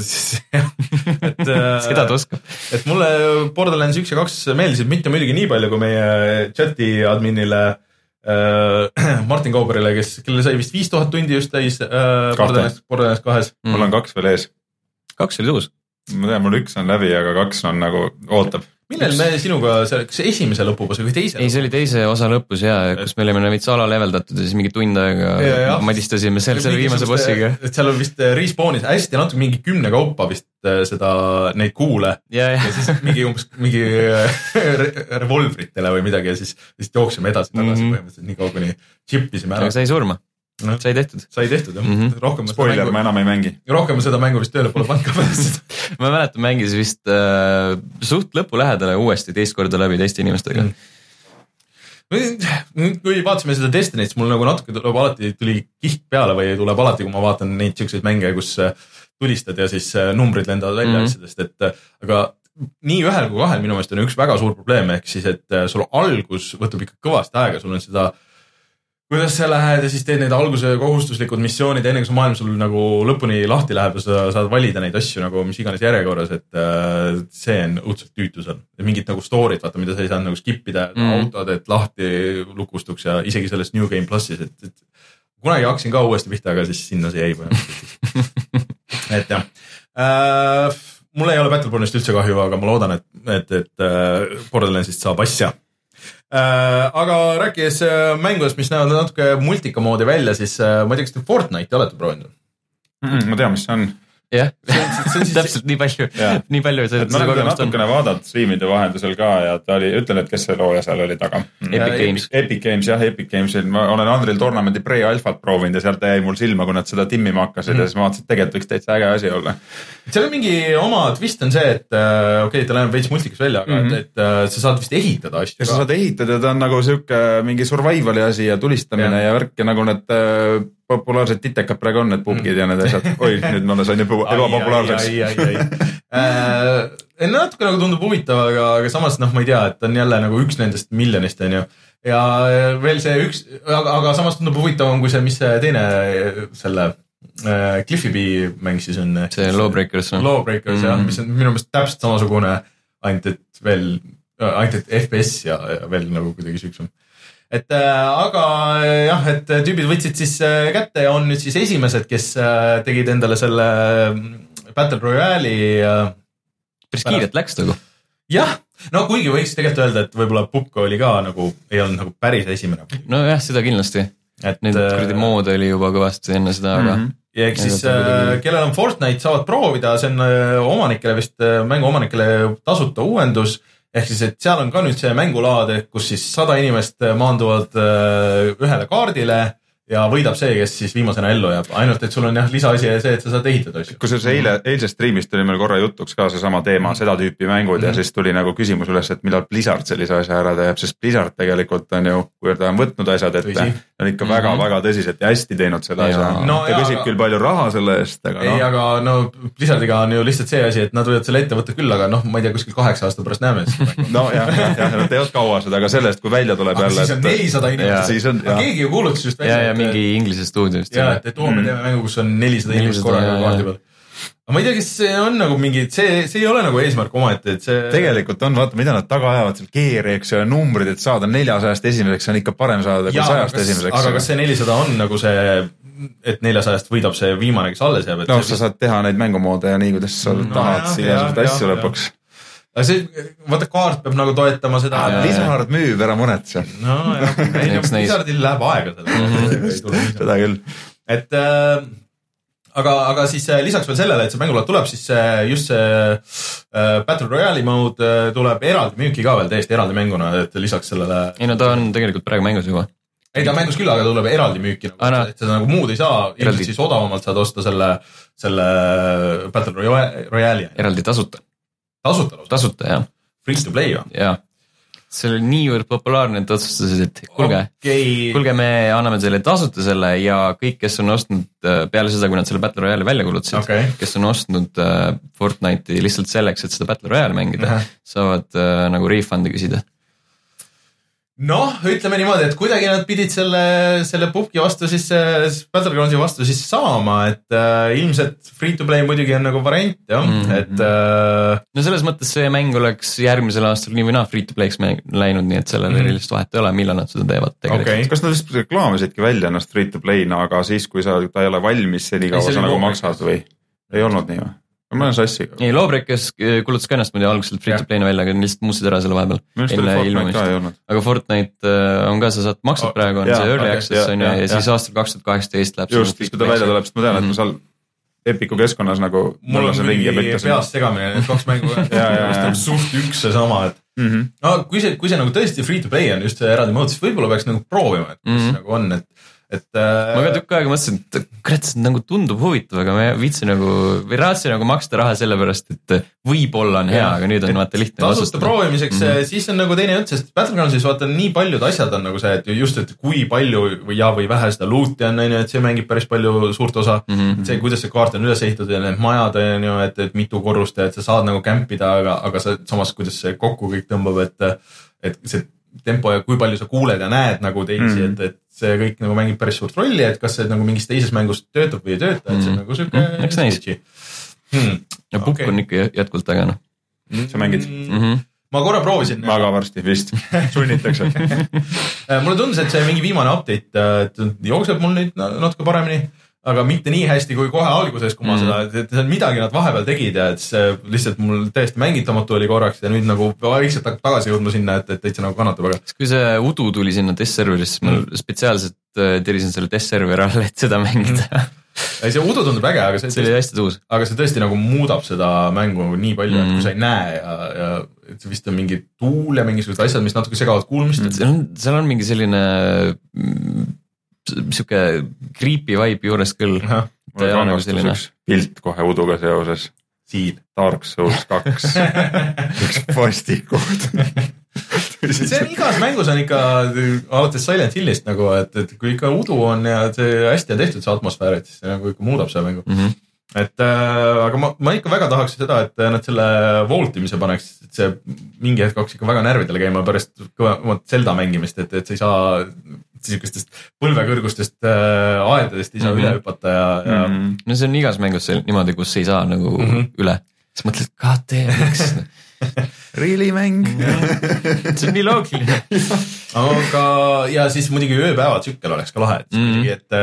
et, seda ta oskab. Et mulle Borderlands üks ja kaks meeldisid mitte muidugi nii palju, kui meie chati adminile äh, Martin Kauberile, kes, kellele sai vist viis tuhat tundi just täis äh, Borderlands, Borderlands kahes. Mm. Mul on kaks veel ees. Kaks oli tuus. Ma tean, mul üks on läbi, aga kaks on nagu ootab. Millel me sinuga, kas esimese lõpus või teise? Ei, see oli teise osa lõpus ja, kus me olime veits ala leveldatud ja siis mingi tund aega madistasime seal selle viimase bossiga. Et seal on vist respawnis hästi natuke mingi kümne kaupa vist seda, neid kuule ja, ja. ja siis mingi umbes mingi revolvritele või midagi ja siis, siis jooksime edasi tagasi mm-hmm. põhimõtteliselt nii kaua, kuni chippisime ära. Aga sai surma. No. Sai tehtud. Sai tehtud, jah. Mm-hmm. Rohkem spoiler, mängu, ma enam ei mängi. Rohkem seda mängu vist tööle pole pannud ka pärast. ma mäletan, mängis vist äh, suht lõpu lähedale uuesti teist korda läbi teiste inimestega. Mm. Kui vaatasime seda Destiny't, mul nagu natuke tuleb alati, tuli kiht peale või tuleb alati, kui ma vaatan neid siukseid mänge, kus tulistad ja siis numbrid lendavad välja mm-hmm. asjadest, et aga nii ühel kui kahel minu meelest on üks väga suur probleem, ehk siis, et sul algus võtab ikka kõvasti aega, sul on seda kuidas sa lähed ja siis teed neid alguse kohustuslikud missioonid, enne kui see maailm sul nagu lõpuni lahti läheb ja sa saad valida neid asju nagu mis iganes järjekorras, et äh, see on õudselt tüütu seal. Mingid nagu story'd, vaata, mida sa ei saanud nagu skippida mm. autod, et lahti lukustuks ja isegi selles New Game Plusis, et, et kunagi hakkasin ka uuesti pihta, aga siis sinna see jäi põhimõtteliselt. et jah. Äh, mul ei ole Battlebornist üldse kahju, aga ma loodan, et, et, et äh, Borderlandsist saab asja. Äh, aga rääkides äh, mängudest, mis näevad natuke multika moodi välja, siis äh, ma ei tea, kas te Fortnite'i olete proovinud? Mm, ma tean, mis see on. jah, täpselt nii palju, nii palju. Ma olen natukene vaadanud streamide vahendusel ka ja ta oli, ütlen, et kes see looja seal oli taga. Epic Games. Epic Games, jah, Epic Gamesil. Ma olen Unreal Tournamenti pre-alfat proovinud ja sealt jäi mul silma, kui nad seda timmima hakkasid mm. ja siis ma vaatasin, et tegelikult võiks täitsa äge asi olla. Seal on mingi oma twist on see, et okei, okay, ta läheb veits multikas välja, aga mm-hmm. et, et sa saad vist ehitada asju. Ja sa saad ehitada, ta on nagu siuke mingi survivali asi ja tulistamine ja, ja värk ja nagu need populaarsed titekad praegu on, need pubgid ja need asjad. Oi, nüüd ma sain juba ebapopulaarseks. Ai, ai, ai, ai. äh, natuke nagu tundub huvitav, aga, aga samas noh, ma ei tea, et on jälle nagu üks nendest miljonist, on ju. Ja veel see üks, aga, aga samas tundub huvitav on, kui see, mis see teine selle äh, Cliffy B mäng siis on. See Lawbreakers. Lawbreakers, mm. jah, mis on minu meelest täpselt samasugune, ainult et veel, ainult et F P S ja, ja veel nagu kuidagi süksem. Et äh, aga jah, et tüübid võtsid siis äh, kätte ja on nüüd siis esimesed, kes äh, tegid endale selle Battle Royale'i äh, päris kiirelt läks nagu. Jah, no kuigi võiks tegelikult öelda, et võib-olla Pukk oli ka nagu, ei olnud nagu päris esimene. No jah, seda kindlasti. Et Need äh, kuradi mood oli juba kõvasti enne seda, aga mm-hmm. ja eks siis, äh, kellel on Fortnite, saavad proovida, see on äh, omanikele vist, äh, mängu omanikele tasuta uuendus, ehk siis, et seal on ka nüüd see mängulaad, kus siis sada inimest maanduvad äh, ühele kaardile ja võidab see, kes siis viimasena ellu jääb. Ainult, et sul on jah lisaasi see, et sa saad ehitada asju. Kusjuures eile, eilsest streamist tuli meil korra jutuks ka see sama teema, seda tüüpi mängud mm-hmm. ja siis tuli nagu küsimus üles, et millal Blizzard sellise asja ära teeb, sest Blizzard tegelikult on ju, kui ta on võtnud asjad ette, on ikka väga-väga mm-hmm. väga tõsiselt ja hästi teinud selle asja. No, ta küsib aga... küll palju raha selle eest, aga ei, no. aga no Blizzardiga on ju lihtsalt see asi, et nad võivad selle ette võtta küll, aga noh, ma ei tea, kuskil kaheksa aasta pärast näeme. no jah, jah, jah, nad teevad kaua seda, aga sellest, kui välja tuleb aga jälle. Siis on nelisada inimest, aga keegi ju kuulutas just välja. Ja, ja mingi inglise stuudiost. Ja, et, et oo, me teeme mängu, kus on nelisada inimest korraga kaardi peal. Aga ma ei tea, kes see on nagu mingi, see, see ei ole nagu eesmärk omaette, et see... Tegelikult on, vaata, mida nad taga ajavad seal keeri, eks ja numbrid, et saada neljasajast esimeseks, on ikka parem saada kui sajast esimeseks. Aga kas see nelisada on nagu see, et neljasajast võidab see viimane, kes alles jääb? No, sa saad teha neid mängumoode ja nii, kuidas sa no, tahad siia seda asju lõpuks. Aga see, vaata, kaart peab nagu toetama seda... Blizzard müüb ära monetse. No, jah, ei, no, Blizzardil läheb aega selle. Seda küll. Et... Aga, aga siis lisaks veel sellele, et see mängulaad tuleb, siis just see Battle Royale'i mode tuleb eraldi müüki ka veel täiesti eraldi mänguna, et lisaks sellele... Ei no ta on tegelikult praegu mängus juba. Ei ta mängus küll, aga tuleb eraldi müüki, nagu, Ana. et seda nagu muud ei saa, ilmselt siis odavamalt saad osta selle, selle Battle Royale'i. Eraldi tasuta. Tasuta? Tasuta, jah. Free to play, jah? Jah. See oli niivõrd populaarne, et otsustasid, et kuulge, okay. kuulge, me anname teile tasuta selle ja kõik, kes on ostnud peale seda, kui nad selle Battle Royale välja kulutasid, okay. kes on ostnud Fortnite'i lihtsalt selleks, et seda Battle Royale mängida, uh-huh. saavad nagu refundi küsida. Noh, ütleme niimoodi, et kuidagi nad pidid selle, selle Pupki vastu siis, Battlegroundsi vastu siis saama, et äh, ilmselt free to play muidugi on nagu variant, jah, mm-hmm. et äh... no selles mõttes see mäng oleks järgmisel aastal nii või naa free to play'ks läinud, nii et sellel mm-hmm. lihtsalt vahet ei ole, millal nad seda teevad tegelikult. Okay. Kas nad lihtsalt reklaamisidki välja ennast free to play'na, aga siis, kui sa, ta ei ole valmis, seni kaua sa nagu maksad või ei olnud nii või? Ma olen sassi. Ei, Lawbreakers kulutas ka ennast muidu alguselt free to play'na välja, aga lihtsalt muutsid ära selle vahepeal. Aga Fortnite on ka, sa saad maksad oh, praegu, on ja, see early okay, access on ja, ja, ja siis aastal kaks tuhat kaheksateist läheb. Just, siis kui ta välja tuleb, sest ma tean, et mm-hmm. ma seal Epiku keskkonnas nagu mul on mingi peast segamine, need kaks mängu on suht üks see sama, et mm-hmm. no, kui see, kui see nagu tõesti free to play on just see eraldi mood, siis võib-olla peaks nagu proovima, et mis mm-hmm. nagu on, et Et, äh... ma ka tükk aega mõtlesin, et kurat, see nagu tundub huvitav, aga ma viitsin nagu, või raatsin nagu maksta raha selle pärast, et võib-olla on hea, aga nüüd on vaata lihtne tasuta proovimiseks, mm-hmm. siis on nagu teine jutt, sest Battlegroundsis vaata nii paljud asjad on nagu see, et just, et kui palju või ja või vähe seda loot'i on, et see mängib päris palju suurt osa, mm-hmm. see, kuidas see kaart on üles ehitatud ja need majad on ju, et, et mitu korrust ja et sa saad nagu kämpida, aga, aga sa, samas kuidas see kokku kõik tõmbab, et, et see tempo ja kui palju sa kuuled ja näed nagu teisi, mm. et, et see kõik nagu mängib päris suurt rolli, et kas see nagu mingis teises mängus töötab või ei tööta, et see on nagu süuke mm. eks näis. Hmm. Ja Pukk okay. on ikka jätkuvalt äge, noh. Sa mängid? Mm-hmm. Ma korra proovisin. Ma ka varsti vist. Sunnitakse. Mulle tundus, et see mingi viimane update, et jookseb mul nüüd natuke paremini, aga mitte nii hästi kui kohe alguses, kui ma mm. seda, et see on midagi nad vahepeal tegid ja et see lihtsalt mul täiesti mängitamatu oli korraks ja nüüd nagu vaikselt tagasi jõudma sinna, et, et täitsa nagu kannatab. Aga... Kui see Udu tuli sinna test-serverisse, mm. ma spetsiaalselt tirisin selle test-serveri all, et seda mängida. Mm. See Udu tundub äge, aga see, see oli hästi tuus. Aga see tõesti nagu muudab seda mängu nii palju, mm. et kui sa ei näe ja, ja see vist on mingi tuul ja mingisugused asjad, mis natuke segavad kuulmist. Seal on, seal on mingi selline... siuke creepy vibe juures küll. Mul on rangastus üks pilt kohe Uduga seoses. Siin. Dark Souls kaks. üks postikoht. see on igas mängus on ikka alates Silent Hillist nagu, et, et kui ikka Udu on ja see hästi on tehtud see atmosfäär, et siis see nagu ikka muudab see mängu. Mm-hmm. Et äh, aga ma, ma ikka väga tahaks seda, et nad selle voltimise paneks, et see mingi hetk hakkas ikka väga närvidele käima pärast kõvemat Zelda mängimist, et, et sa ei saa sihukestest põlvekõrgustest äh, aedadest ei saa mm-hmm. üle hüpata ja, ja... Mm-hmm. No see on igas mängus niimoodi, kus ei saa nagu mm-hmm. üle. Siis mõtled, god damn, miks? Really mäng? See on nii loogiline. Aga ja siis muidugi ööpäevatsükkel oleks ka lahe, et, mm. muidugi, et,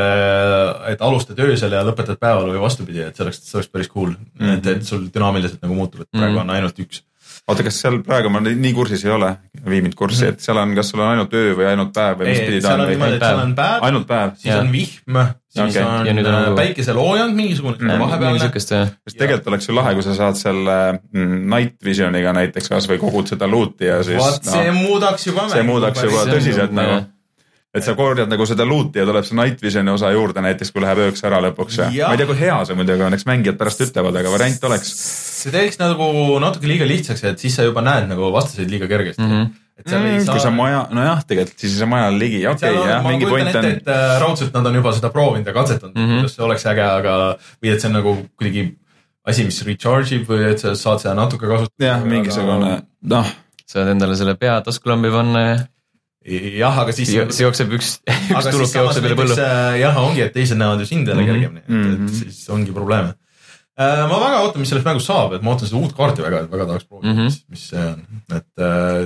et alustad öösel ja lõpetad päeval või vastupidi, et see oleks, see oleks päris cool, mm. et, et sul dünaamiliselt nagu muutub, et praegu mm. on ainult üks. Oota, kas seal praegu ma nii kursis ei ole, viimid kurssi, et seal on, kas sul on ainult öö või ainult päev või mis pidi ta on? Niimoodi, et seal on päev, ainult päev, siis ja. on vihm, siis okay. on, on nagu... päikeseloojang mingisugune mm. vahepealne. Sest tegelikult oleks ju lahe, kui sa saad selle Night Visioniga näiteks kas või kogud seda looti ja siis... Vaat see no, muudaks juba see muudaks juba tõsiselt nagu... Et sa korjad nagu seda looti ja tuleb see Night Visioni osa juurde näiteks, kui läheb ööks ära lõpuks. Ja. Ma ei tea, kui hea see muidugi on, eks mängijad pärast ütlevad, aga variant oleks. See teeks nagu natuke liiga lihtsaks, et siis sa juba näed nagu vastaseid liiga kergesti. Mm-hmm. Et mm, saa... Kui sa maja, no jah, tegelikult siis see maja ligi, okei, okay, jah, mingi point on. Et raudselt nad on juba seda proovinud ja katsetanud, mm-hmm. kuidas see oleks äge, aga või et see on nagu kuidagi asi, mis recharge ib või et sa saad seda natuke kasutada. Jah, mingisugune, noh. Saad endale selle pea taskulambi panna ja... jah, aga siis see jookseb üks, üks tuluk jookseb üle põllu. Jah, ongi, et teised näevad ju sind jälle mm-hmm. kergemini, et, mm-hmm. et siis ongi probleeme. Ma väga ootan, mis sellest mängust saab, et ma ootan seda uut kaarti väga, et väga tahaks proovida, mm-hmm. mis, mis see on. Et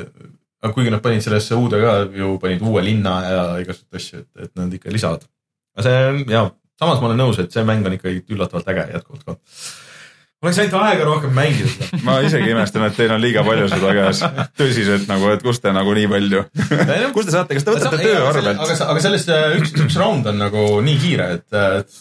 äh, kuigi nad panid sellesse uude ka, ju panid uue linna ja igasugust asju, et, et nad ikka lisavad. Aga see on, jah, samas ma olen nõus, et see mäng on ikka üllatavalt äge jätkuvalt ka. Oleks ainult aega rohkem mängida seda. Ma isegi imestan, et teil on liiga palju seda käes. Tõsiselt nagu, et kus te nagu nii palju. Kus te saate, kas te võtate töö arvelt? Aga, aga sellest üks, üks round on nagu nii kiire, et... et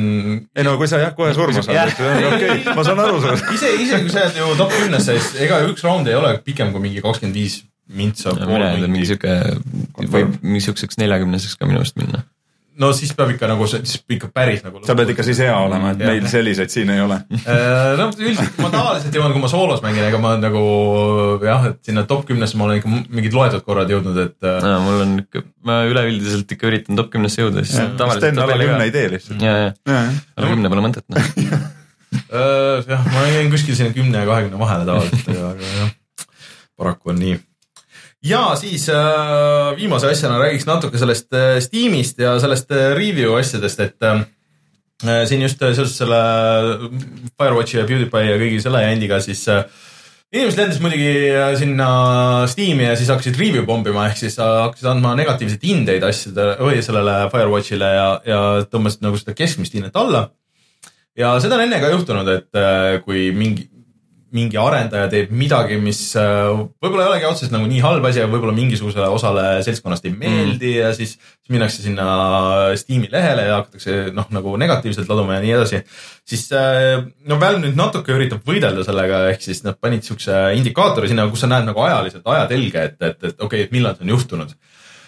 ei no, kui sa jah, kohe surma saad, et okei, ma saan aru sulle. Ise, ise kui sa oled ju top kümnes, siis ega üks round ei ole pikem kui mingi kakskümmend viis mintsa. Mine, mingi siuke, võib mingi siukseks neljakümneseks ka minust minna. No siis peab ikka nagu, siis ikka päris nagu... Sa pead ikka siis hea olema, et ja. Meil selliseid siin ei ole. No üldiselt ma tavaliselt jõuan, kui ma soolos mängin, ega ma nagu jah, et sinna top kümnesse ma olen ikka mingid loetud korrad jõudnud, et... No, mul on ikka, ma üleüldiselt ikka üritan top kümnesse jõuda, siis ja, tavaliselt... Sten alla kümne ei tee lihtsalt. Ja, ja, alla kümne pole mõtet. No. jah, ma jäin kuskil sinna kümne ja kahekümne vahele tavaliselt, aga jah, paraku on nii. Ja siis äh, viimase asjana räägiks natuke sellest äh, Steamist ja sellest äh, review asjadest, et äh, siin just seoses selle Firewatchi ja PewDiePie ja kõigi selle jändiga siis äh, inimesed lendas muidugi sinna Steam'i ja siis hakkasid review bombima, ehk siis hakkasid andma negatiivseid hindeid asjade või sellele Firewatchile ja, ja tõmbasid nagu seda keskmist hinnet alla. Ja seda on enne ka juhtunud, et äh, kui mingi mingi arendaja teeb midagi, mis võib-olla ei olegi otseselt nagu nii halb asi, aga võib-olla mingisugusele osale seltskonnast ei meeldi mm. ja siis, siis minnakse sinna Steam'i lehele ja hakatakse noh, nagu negatiivselt laduma ja nii edasi. Siis no Valve nüüd natuke üritab võidelda sellega, ehk siis nad panid siukse indikaatori sinna, kus sa näed nagu ajaliselt ajatelge, et, et, et okei, okay, millal see on juhtunud.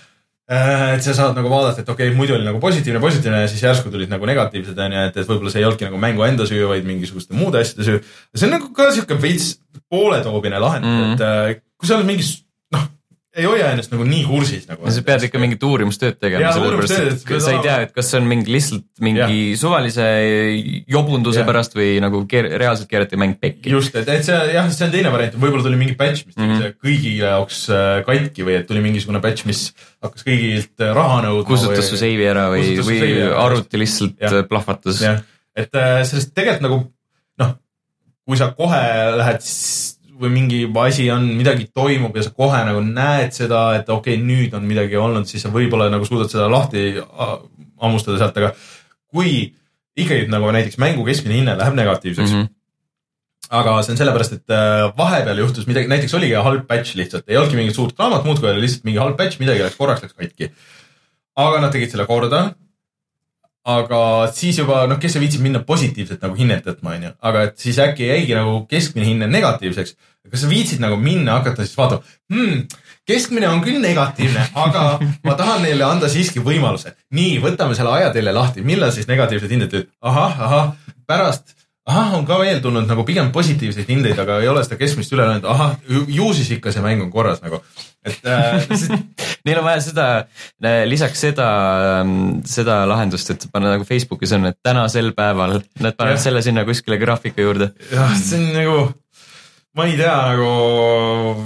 Et sa saad nagu vaadata, et okei, okay, muidu oli nagu positiivne, positiivne ja siis järsku tulid nagu negatiivsed, et, et võib-olla see ei olnudki nagu mängu enda süü, vaid mingisuguste muude asjade süü. See on nagu ka siuke veits pooletoobine lahend, mm. et kui sa oled mingis, noh, ei hoia ennast nagu nii kursis. Nagu, sa pead ikka mingit uurimustööd tegema, sellepärast, et sa ei tea, et kas see on mingi lihtsalt mingi ja. Suvalise jobunduse ja. Pärast või nagu keer, reaalselt keerati mäng pekki. Just, et, et see, jah, see on teine variant, võib-olla tuli mingi patch, mis tuli mm. kõigi jaoks katki või et tuli mingisugune patch, mis hakkas kõigilt raha nõudma. Kustutas su seivi ära või, või arvuti lihtsalt ja. Plahvatas. Ja. Et sellest tegelikult nagu, noh, kui sa kohe lähed või mingi asi on, midagi toimub ja sa kohe nagu näed seda, et okei, okay, nüüd on midagi olnud, siis sa võib-olla nagu suudad seda lahti ammustada sealt, aga kui ikkagi nagu näiteks mängu keskmine hinne läheb negatiivseks, mm-hmm. aga see on sellepärast, et vahepeal juhtus midagi, näiteks oligi halb patch lihtsalt, ei olnudki mingit suurt draamat, muud kui oli lihtsalt mingi halb patch, midagi läks korraks läks katki. Aga nad tegid selle korda, aga siis juba, noh, kes ei viitsib minna positiivselt nagu hinnet võtma, on ju, aga et siis äkki jäigi nagu keskmine hinne negatiivseks. Kas sa viitsid nagu minna, hakata siis vaatama, hmm, keskmine on küll negatiivne, aga ma tahan neile anda siiski võimaluse. Nii, võtame selle aja teile lahti, millal siis negatiivsed hinded tööd? Ahah, ahah, pärast, ahah, on ka veel tulnud nagu pigem positiivseid hindeid, aga ei ole seda keskmist üle löönud. Ahah, ju siis ikka see mäng on korras nagu. Et, äh, siis... Neil on vaja seda, lisaks seda, seda lahendust, et panna nagu Facebookis on, et tänasel päeval, nad panevad selle sinna kuskile graafika juurde. Jah, see on nagu, ma ei tea, nagu,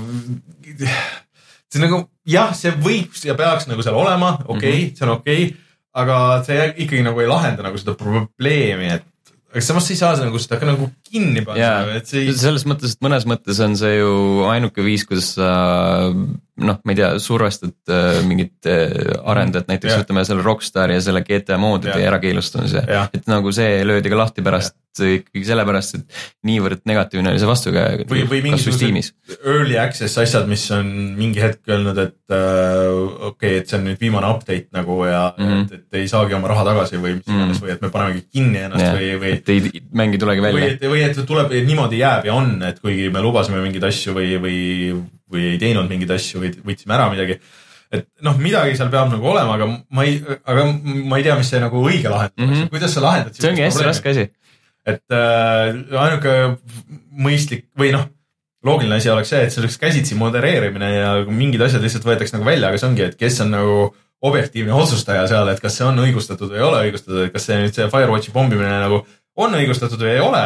see on nagu, jah, see võiks ja peaks nagu seal olema, okei, okay, mm-hmm. see on okei, okay, aga see ikkagi nagu ei lahenda nagu seda probleemi, et aga samas sa ei saa nagu seda ka nagu kinni panna. Ei... selles mõttes, et mõnes mõttes on see ju ainuke viis, kuidas sa noh, ma ei tea, survestad äh, mingit äh, arendajat, näiteks yeah. ütleme selle Rockstar ja selle G T A moodide yeah. ärakeelustamise yeah., et nagu see löödi ka lahti pärast yeah. ikkagi sellepärast, et niivõrd negatiivne oli see vastukäe või, või mingisugused early access asjad, mis on mingi hetk öelnud, et äh, okei okay,, et see on nüüd viimane update nagu ja mm-hmm. et, et ei saagi oma raha tagasi või mis mm-hmm. või et me panemegi kinni ennast yeah. või, või et ei, mäng ei tulegi välja. Või et, või et tuleb, et niimoodi jääb ja on, et kuigi me lubasime mingeid asju või, või, või ei teinud mingeid asju või võtsime ära midagi. Et noh, midagi seal peab nagu olema, aga ma ei, aga ma ei tea, mis see nagu õige lahendus mm-hmm. kuidas sa lahendad? See ongi hästi raske asi. Et äh, ainuke mõistlik või noh, loogiline asi oleks see, et see oleks käsitsi modereerimine ja mingid asjad lihtsalt võetakse nagu välja, aga see ongi, et kes on nagu objektiivne otsustaja seal, et kas see on õigustatud või ei ole õigustatud, et kas see nüüd see Firewatchi pommimine nagu on õigustatud või ei ole.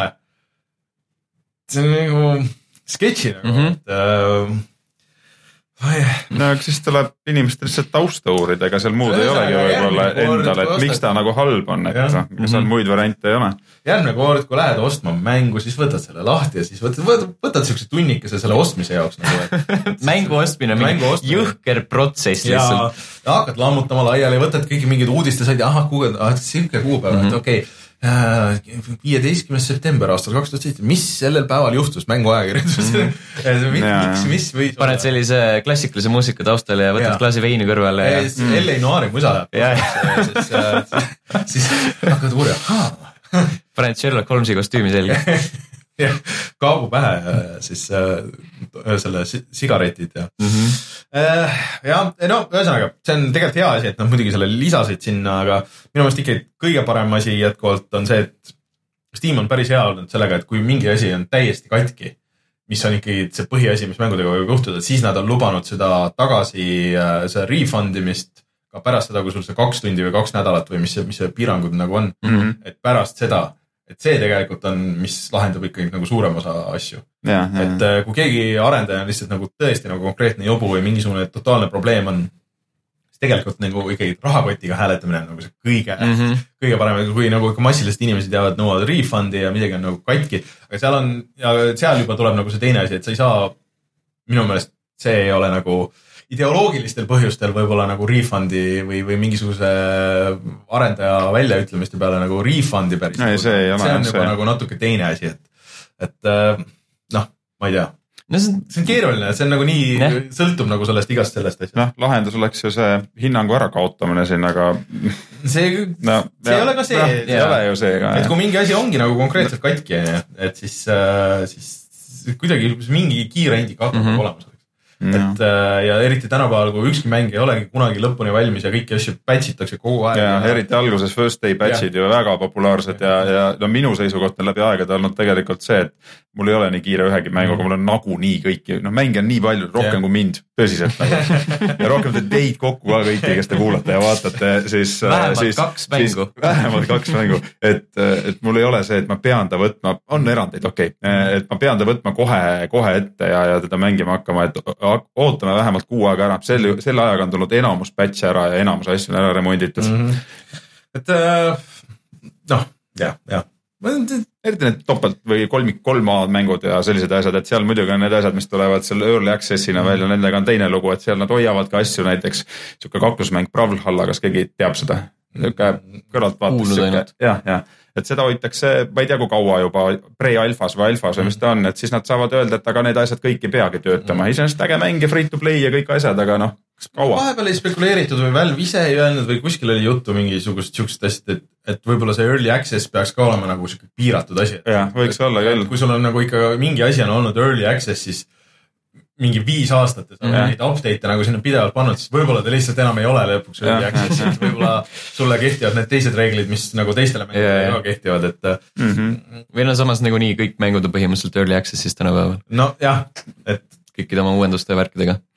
See on nagu sketši nagu, mm-hmm. et äh, no aga siis tuleb inimestel lihtsalt tausta uurida, ega seal muud ei olegi võib-olla endale, et miks ta nagu halb on, et seal mm-hmm. muid variante ei ole. Järgmine kord, kui lähed ostma mängu, siis võtad selle lahti ja siis võtad, võtad, võtad sellise tunnikese selle ostmise jaoks nagu, et mängu ostmine on mingi jõhker protsess lihtsalt. Ja hakkad lammutama laiali, võtad kõik mingid uudistesaid ja ahah, kuupäev, ah, siuke kuupäev, mm-hmm. et okei okay. viieteistkümnes september aastal kaks tuhat seitse, mis sellel päeval juhtus mängu ajakirjandus mm. miks, mis võis paned sellise klassikalise muusika taustale ja võtad ja. klaasi veini kõrvale ja mm. L A Noiri musa läheb siis, siis, siis hakkad uurima paned Sherlock Holmesi kostüümi selga jah, kaabu pähe siis äh, selle sigaretid ja mm-hmm. äh, ja no ühesõnaga, see on tegelikult hea asi, et nad muidugi selle lisasid sinna, aga minu meelest ikkagi kõige parem asi jätkuvalt on see, et Steam on päris hea olnud sellega, et kui mingi asi on täiesti katki, mis on ikkagi see põhiasi, mis mängudega võib juhtuda, siis nad on lubanud seda tagasi, seda refund imist ka pärast seda, kui sul see kaks tundi või kaks nädalat või mis see, mis see piirangud nagu on, mm-hmm. et pärast seda et see tegelikult on, mis lahendab ikkagi nagu suurem osa asju. Ja, ja, et ja. Kui keegi arendaja on lihtsalt nagu tõesti nagu konkreetne jobu või mingisugune totaalne probleem on, siis tegelikult nagu ikkagi rahakotiga hääletamine on nagu see kõige, mm-hmm. kõige parem, kui nagu massilised inimesed jäävad nõuavad refundi ja midagi on nagu katki, aga seal on, ja seal juba tuleb nagu see teine asi, et sa ei saa, minu meelest see ei ole nagu ideoloogilistel põhjustel võib-olla nagu refundi või, või mingisuguse arendaja väljaütlemiste peale nagu refundi päris. No, see, ei ole, see on juba see. Nagu natuke teine asi, et, et noh, ma ei tea. No, see, on, see on keeruline, see on nagu nii, ne? Sõltub nagu sellest igast sellest asjast. Noh, lahendus oleks ju see hinnangu ära kaotamine siin, aga see, no, see ja, ei ole ka see. No, ei ole ju see ka. Et kui mingi asi ongi nagu konkreetselt katki, et siis, siis kuidagi mingi kiire indikaator mm-hmm. olemas. Ja. Et ja eriti tänapäeval, kui ükski mäng ei olegi kunagi lõpuni valmis ja kõiki asju patchitakse kogu aeg. Ja, ja eriti alguses first day patchid ja. Ju väga populaarsed ja, ja no minu seisukoht on läbi aegade olnud tegelikult see, et mul ei ole nii kiire ühegi mänguga, mul on nagu nii kõiki, no mänge on nii palju, rohkem ja. Kui mind, tõsiselt nagu. Ja rohkem te teid kokku ka kõiki, kes te kuulate ja vaatate, siis vähemalt siis, kaks mängu. Siis, vähemalt kaks mängu, et, et mul ei ole see, et ma pean ta võtma, on erandeid, okei, okay, et ma pean ta võtma kohe, kohe ette ja, ja teda mängima hakkama, et ootame vähemalt kuu aega ära, selle, selle ajaga on tulnud enamus patch ära ja enamus asju on ära remonditud. Mm-hmm. Et noh, jah, jah. Eriti need topelt või kolmik kolm A mängud ja sellised asjad, et seal muidugi on need asjad, mis tulevad seal early access'ina mm-hmm. välja, nendega on teine lugu, et seal nad hoiavad ka asju, näiteks siuke kaklusmäng Brawlhalla, kas keegi teab seda? Siuke kõrvalt vaatas siuke, jah, jah. Et seda hoitakse, ma ei tea, kui kaua juba pre-alfas või alfas või mis ta on, et siis nad saavad öelda, et aga need asjad kõik ei peagi töötama. Iseenesest äge mäng ja free to play ja kõik asjad, aga noh, kaua. Vahepeal ei spekuleeritud või Valve ise ei öelnud või kuskil oli juttu mingisugust siuksest asjad, et, et võib-olla see early access peaks ka olema nagu siuke piiratud asi. Jah, võiks olla küll. Kui sul on nagu ikka mingi asi on olnud early access, siis mingi viis aastat ja sa mm-hmm. neid update'e nagu sinna pidevalt pannud, siis võib-olla ta lihtsalt enam ei ole lõpuks early access, et võib-olla sulle kehtivad need teised reeglid, mis nagu teistele mängudele yeah. ka kehtivad, et mm-hmm. või no samas nagu nii kõik mängud on põhimõtteliselt early access'is tänapäeval. No jah, et kõikide oma uuenduste ja värkidega.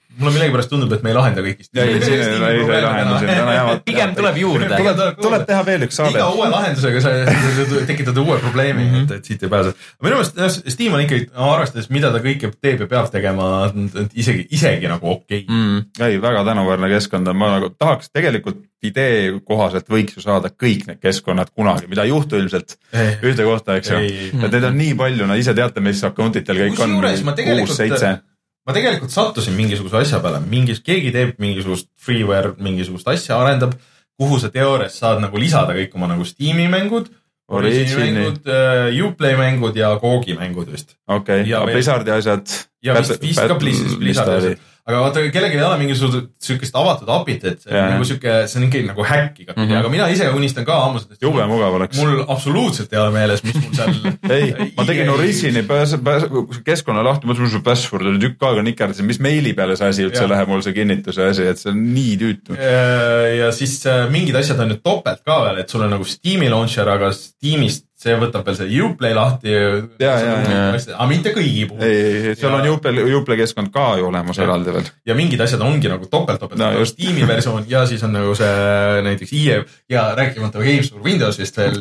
mulle millegipärast tundub, et me ei lahenda kõigist. ei, siin ei, ei, ei lahenda. Pigem tuleb juurde. Tuleb, tuleb teha veel üks saade. Iga uue lahendusega sa tekitad uue probleemi, mm -hmm. et, et siit ei pääse. Minu meelest Steam on ikkagi, arvestades, mida ta kõike teeb ja peab tegema, isegi, isegi nagu okei. Okay. Mm. Ei, väga tänuväärne keskkond. Ma nagu tahaks tegelikult idee kohaselt võiks ju saada kõik need keskkonnad kunagi, mida ei juhtu ilmselt ei. Ühte kohta, eks ju. Et need on nii palju, no ise teate, mis account'itel kõik on. kuus seitse ma tegelikult sattusin mingisuguse asja peale, mingis, keegi teeb mingisugust freeware, mingisugust asja arendab, kuhu sa teoorias saad nagu lisada kõik oma nagu Steam'i mängud, Origini mängud, uh, Uplay mängud ja Googi mängud vist. Okei, okay. ja Blizzardi asjad. Ja vist, vist ka Blizzardi asjad. Aga vaata, kellelgi ei ole mingisugust sükest avatud apit, et see on, nagu süke, see on ikkagi nagu häkkiga mm. -hmm. aga mina ise unistan ka ammus, et jube mugav oleks. Mul absoluutselt ei ole meeles, mis mul seal ei, ma tegin Origini keskkonna lahti, ma mõtlesin, et password oli tükk aega nikerdasin, mis meili peale see asi üldse läheb mul see kinnituse asi, et see on nii tüütu. Ja siis mingid asjad on nüüd topelt ka veel, et sul on nagu Steam'i launcher, aga Steam'ist see võtab veel see Uplay lahti. Ja, ja, ja. Aga mitte kõigi puhul. Ei, seal ja... on Uplay, Uplay keskkond ka ju olemas eraldi veel. Ja mingid asjad ongi nagu topelt-topelt. No, Steam'i versioon ja siis on nagu see näiteks I E ja rääkimata Games for Windowsist veel.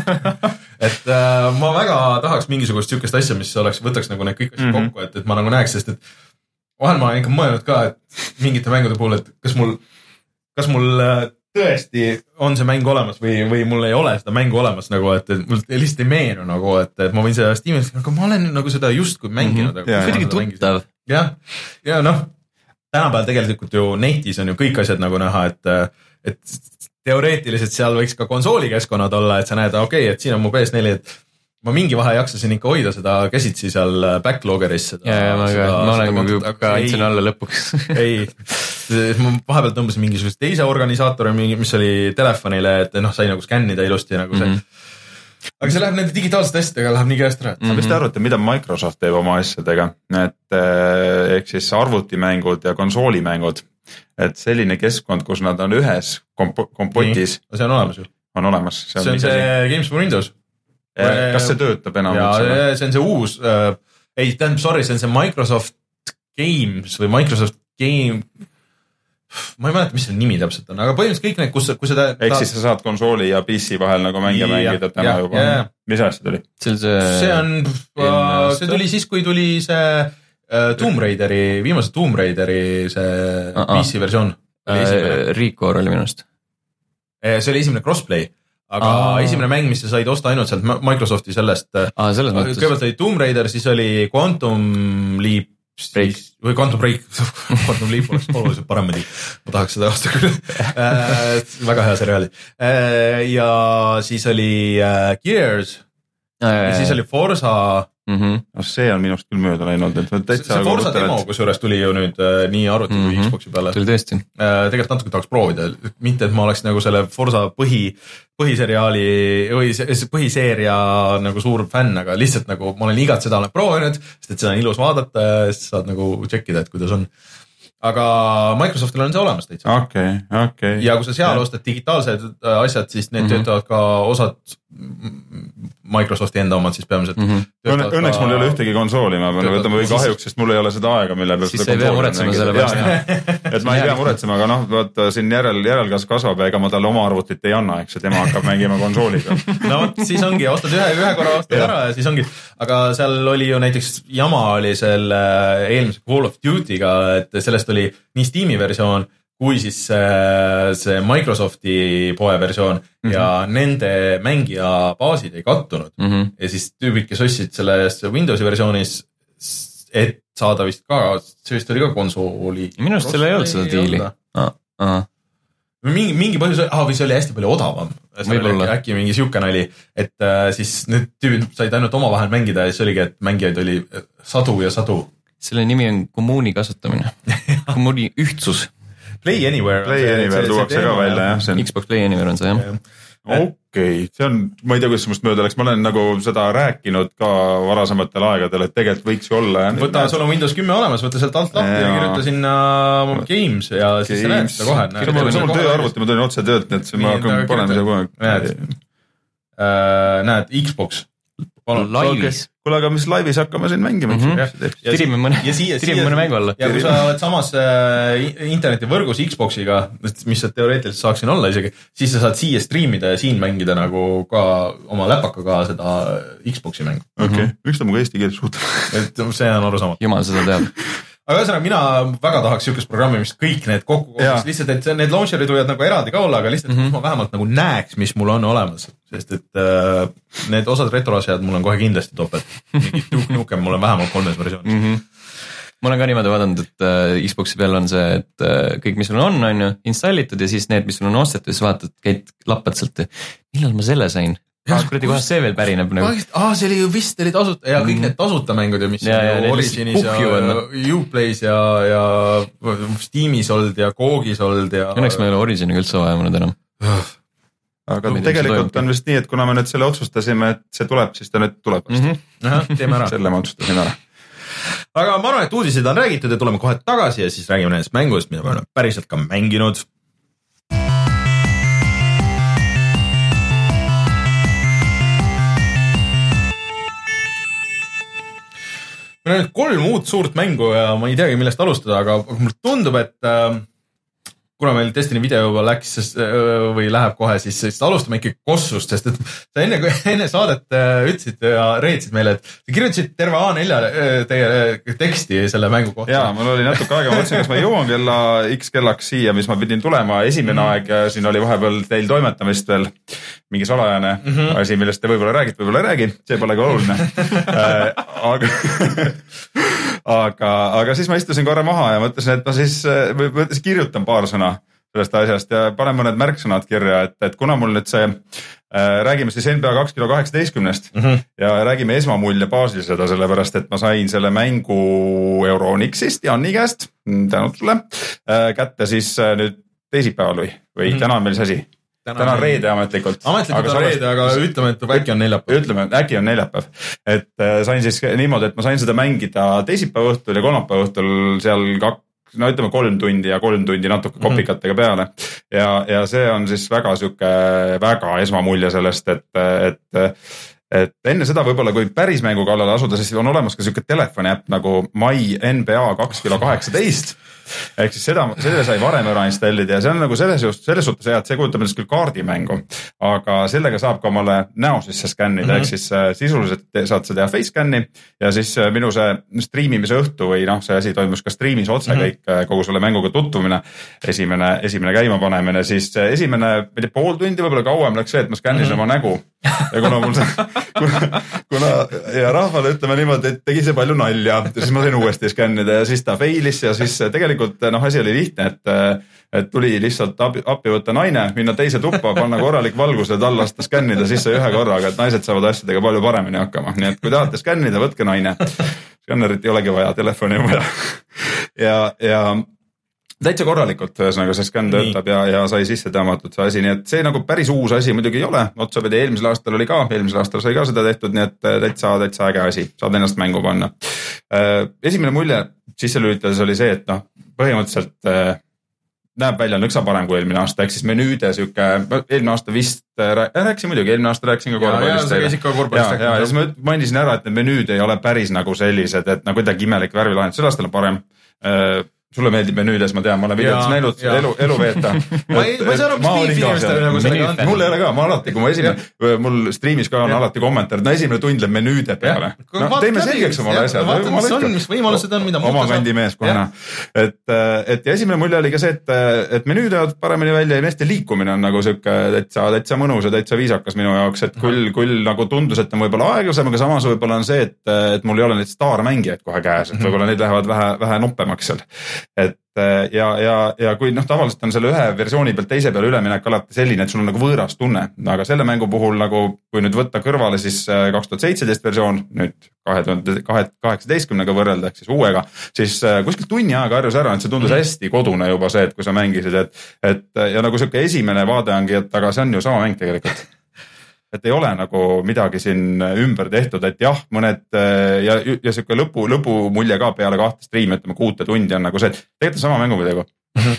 et äh, ma väga tahaks mingisugust sükest asja, mis oleks, võtaks nagu need kõik asjad mm-hmm. kokku, et, et ma nagu näeks, sest et vahel ma olen ikka mõelnud ka, et mingite mängude puhul, et kas mul, kas mul tõesti on see mäng olemas või, või mul ei ole seda mängu olemas nagu, et, et mul lihtsalt ei meenu nagu, et, et ma võin seda Steam'is, aga ma olen nagu seda justkui mänginud. Mm -hmm. kuidagi tuttav. jah, ja noh, tänapäeval tegelikult ju netis on ju kõik asjad nagu näha, et, et teoreetiliselt seal võiks ka konsoolikeskkonnad olla, et sa näed, okei okay,, et siin on mu P S neli, et ma mingi vahe jaksasin ikka hoida seda käsitsi seal backloggeris. ja, ja ma, seda, ka, ma olen ka andsin alla lõpuks. ei, ma vahepeal tõmbasin mingisugust teise organisaatori, mis oli telefonile, et noh, sai nagu skännida ilusti nagu see. Mm-hmm. aga see läheb nende digitaalsete asjadega, läheb nii käest ära. Mm-hmm. Mis te arvate, mida Microsoft teeb oma asjadega? Et ehk siis arvutimängud ja konsoolimängud, et selline keskkond, kus nad on ühes komp- kompotis. See on olemas ju. On olemas. See on see, on see Games for Windows. Kas see töötab enam? Ja see on see uus, äh, ei, tähendab, sorry, see on see Microsoft Games või Microsoft Game, ma ei mäleta, mis see nimi täpselt on, aga põhimõtteliselt kõik need, kus, kus seda... Ehk siis sa saad konsooli ja P C vahel nagu mänge mängida täna ja, juba. Ja, mis asja tuli? See on see... See on, see tuli siis, kui tuli see uh, Tomb Raideri, viimase Tomb Raideri see uh -uh. P C versioon. Uh, Recore oli minust. See oli esimene crossplay. Aga Aa. esimene mäng, mis sa said osta ainult sealt Microsofti sellest. Aa, selles mõttes. Kõigepealt oli Tomb Raider, siis oli Quantum Leap siis, või Quantum Break. Quantum Leap oleks oluliselt paremini. Ma tahaks seda osta küll. Väga hea seriaali. Ja siis oli Gears. Ja, ja, ja siis oli Forza. Mm-hmm. No see on minust küll mööda läinud. See, see Forza demo, kus juures tuli ju nüüd äh, nii arvuti mm-hmm. kui Xboxi peale. Tuli tõesti. Äh, tegelikult natuke tahaks proovida. Mitte, et ma oleks nagu selle Forza põhi, põhiseriaali või põhiseeria nagu suur fänn, aga lihtsalt nagu ma olen igat seda olen proovinud, sest et seda on ilus vaadata ja siis saad nagu tšekkida, et kuidas on. Aga Microsoftil on see olemas täitsa. Okei, okay, okei. Okay. Ja kui sa seal ja. ostad digitaalsed asjad, siis need mm-hmm. töötavad ka osad Microsofti enda omad siis peamiselt. Mm-hmm. Õnne, õnneks ka... mul ei ole ühtegi konsooli, ma pean võtama või kahjuks, sest mul ei ole seda aega, mille peal siis seda konsooli selle pärast. Et ma ei pea muretsema, aga noh, vaata siin järel, järelkasv kasvab ja ega ma talle oma arvutit ei anna, eks, ja tema hakkab mängima konsooliga. No võt, siis ongi, ostad ühe, ühe korra ostad ära ja siis ongi. Aga seal oli ju näiteks jama oli selle eelmise Call of Duty'ga, et sellest oli nii Steam'i versioon kui siis see Microsofti poe versioon mm-hmm. ja nende mängija baasid ei kattunud. Mm-hmm. Ja siis tüübid, kes ostsid selles Windowsi versioonis, et saada vist ka, see vist oli ka konsooli. Minu arust seal ei olnud seda diili. Ah, ah. Mingi, mingi põhjus, ah, või see oli hästi palju odavam. Äkki, äkki mingi siuke nali, et äh, siis need tüübid said ainult oma vahel mängida ja siis oligi, et mängijaid oli sadu ja sadu. Selle nimi on kommuuni kasutamine. Kommuuni ühtsus. Play Anywhere. Play see, Anywhere see, tuuakse ka välja, jah. On... Xbox Play Anywhere on see, jah. Okei, okay. See on, ma ei tea, kuidas must mööda läks, ma olen nagu seda rääkinud ka varasematel aegadel, et tegelikult võiks ju olla. Võta, sul on Windows kümme olemas, võta sealt alt lahti ja kirjuta sinna Games ja siis sa näed seda kohe. See on tööarvuti, ma tulin otse töölt, nii et ma hakkan panema seda kohe. Näed, Xbox. laivis. Kuule, aga mis laivis hakkame siin mängima? Mm-hmm. Tirime mõne, tirime mõne mängu alla. Ja kui sa oled samas äh, internetivõrgus Xboxiga, mis sa teoreetiliselt saaksin olla isegi, siis sa saad siia striimida ja siin mängida nagu ka oma läpakaga seda Xboxi mängu. Okei, okay. mm-hmm. Miks ta muga eesti keeles suhtab? Et see on aru sama. Jumal seda teab. Aga ühesõnaga, mina väga tahaks sihukest programmi, mis kõik need kokku koguks, lihtsalt, et need launcherid võivad nagu eraldi ka olla, aga lihtsalt mm -hmm. ma vähemalt nagu näeks, mis mul on olemas, sest et äh, need osad retroasjad mul on kohe kindlasti topet. Mingi Duke Nukem mul on vähemalt kolmes versioonis. Mm -hmm. Ma olen ka niimoodi vaadanud, et äh, Xboxi peal on see, et äh, kõik, mis sul on, on ju, installitud ja siis need, mis sul on ostetud, siis vaatad, käid lappad sealt, millal ma selle sain? Ah, kuradi kohast see veel pärineb nagu. Ah, see oli ju vist oli tasuta ja kõik need tasuta mängud ja mis ja, ja, ju Originis ja, ja Uplay's ja, ja Steamis olnud ja Googis olnud ja... Õnneks me ei ole Originiga üldse vaja mõned enam. Aga no, tegelikult on vist nii, et kuna me nüüd selle otsustasime, et see tuleb, siis ta nüüd tuleb vast. Mm-hmm. Aha, teeme ära. Selle ma otsustasin ära. Aga ma arvan, et uudiseid on räägitud ja tuleme kohe tagasi ja siis räägime nendest mängudest, mida me oleme päriselt ka mänginud. Meil on nüüd kolm uut suurt mängu ja ma ei teagi, millest alustada, aga mulle tundub, et äh, kuna meil Destiny video juba läks äh, või läheb kohe, siis, siis alustame ikkagi Kossust, sest et sa enne, enne saadet äh, ütlesid ja reetsid meile, et sa kirjutasid terve A neli teie teksti selle mängu kohta. Jaa, mul oli natuke aega, ma mõtlesin, kas ma jõuan kella X kellaks siia, mis ma pidin tulema. Esimene mm. aeg ja siin oli vahepeal teil toimetamist veel mingi salajane mm -hmm. asi, millest te võib-olla räägid, võib-olla ei räägi, see polegi oluline. aga, aga, aga siis ma istusin korra maha ja mõtlesin, et ma siis mõtlesin, kirjutan paar sõna sellest asjast ja panen mõned märksõnad kirja, et, et kuna mul nüüd see äh, räägime siis N B A kaks kilo kaheksateistkümnest mm -hmm. ja räägime esmamulje baasil seda, sellepärast et ma sain selle mängu Euronixist Janni käest, tänud sulle, äh, kätte siis äh, nüüd teisipäeval või, või mm -hmm. täna on meil see asi. Täna, täna on reede ametlikult. Ametlikult on reede, aga ütleme, et äkki on neljapäev. Ütleme, äkki on neljapäev. Et sain siis niimoodi, et ma sain seda mängida teisipäeva õhtul ja kolmapäeva õhtul seal kaks, no ütleme kolm tundi ja kolm tundi natuke kopikatega peale. Ja, ja see on siis väga siuke, väga esmamulje sellest, et, et, et enne seda võib-olla, kui päris mängu kallale asuda, siis on olemas ka siuke telefoni äpp nagu My N B A kaks kilo kaheksateist. Ehk siis seda, selle sai varem ära installida ja see on nagu selles, just, selles suhtes hea, et see kujutab endast küll kaardimängu, aga sellega saab ka omale näo sisse skännida, mm -hmm. ehk siis äh, sisuliselt saad sa teha face scan'i ja siis äh, minu see striimimise õhtu või noh, see asi toimus ka striimis otse mm -hmm. kõik äh, kogu selle mänguga tutvumine, esimene, esimene käimapanemine, siis äh, esimene, ma ei tea, pool tundi võib-olla kauem läks see, et ma skännisin mm -hmm. oma nägu ja kuna mul see, kuna, kuna ja rahvale ütleme niimoodi, et tegi see palju nalja ja siis ma sain uuesti skännida ja siis ta failis ja siis tegelikult noh, asi oli lihtne, et, et tuli lihtsalt appi, appi võtta naine, minna teise tuppa, panna korralik valgus ja tal lasta skännida sisse ühe korraga, et naised saavad asjadega palju paremini hakkama. Nii et kui tahate skännida, võtke naine. Skännerit ei olegi vaja, telefoni on vaja. ja, ja täitsa korralikult, ühesõnaga see skänn töötab ja, ja sai sisse tõmmatud see asi, nii et see nagu päris uus asi muidugi ei ole. Otsapidi eelmisel aastal oli ka, eelmisel aastal sai ka seda tehtud, nii et täitsa, täitsa äge asi, saad ennast mängu panna. Esimene mulje sisse lülitades oli see, et noh, põhimõtteliselt äh, näeb välja nõksa parem kui eelmine aasta, ehk siis menüüde siuke, eelmine aasta vist äh, rääkisin muidugi, eelmine aasta rääkisin ka korvpallist. Ja, ja, ka korvpallist ja, ja, ja siis ma mainisin ära, et need menüüd ei ole päris nagu sellised, et nagu kuidagi imelik värvilahendus, selle aastal on parem. Äh, sulle meeldib menüüdes, ma tean, ma olen videotes näinud elu, elu veeta. ma ei, ma ei saa aru, mis Beefi inimestele nagu sellega on. Mul ei ole ka, ma alati, kui ma esimene, mul striimis ka on ja. alati kommentaar, no esimene tund läheb menüüde peale. No, teeme selgeks omale asjad. Vaata, mis on, mis võimalused on, mida oma kandi mees kohana. Et, et ja esimene mulje oli ka see, et, et menüüd jäävad paremini välja ja meeste liikumine on nagu siuke täitsa, täitsa mõnus ja täitsa viisakas minu jaoks, et küll, küll nagu tundus, et on võib-olla aeglasem, aga samas võib-olla on see, et, et mul ei ole neid staarmängijaid kohe käes, et võib-olla neid lähevad vähe, vähe noppemaks seal. Et ja, ja, ja kui noh, tavaliselt on selle ühe versiooni pealt teise peale üleminek alati selline, et sul on nagu võõras tunne, aga selle mängu puhul nagu, kui nüüd võtta kõrvale siis kaks tuhat seitseteist versioon, nüüd kahe tuhande kaheksateistkümnega võrrelda, ehk siis uuega, siis kuskil tunni aega harjus ära, et see tundus hästi kodune juba see, et kui sa mängisid, et, et ja nagu siuke esimene vaade ongi, et aga see on ju sama mäng tegelikult. Et ei ole nagu midagi siin ümber tehtud, et jah, mõned ja, ja siuke lõpu, lõpu mulje ka peale kahte striimi, ütleme kuute tundi on nagu see, et tegelikult on sama mängu midagi.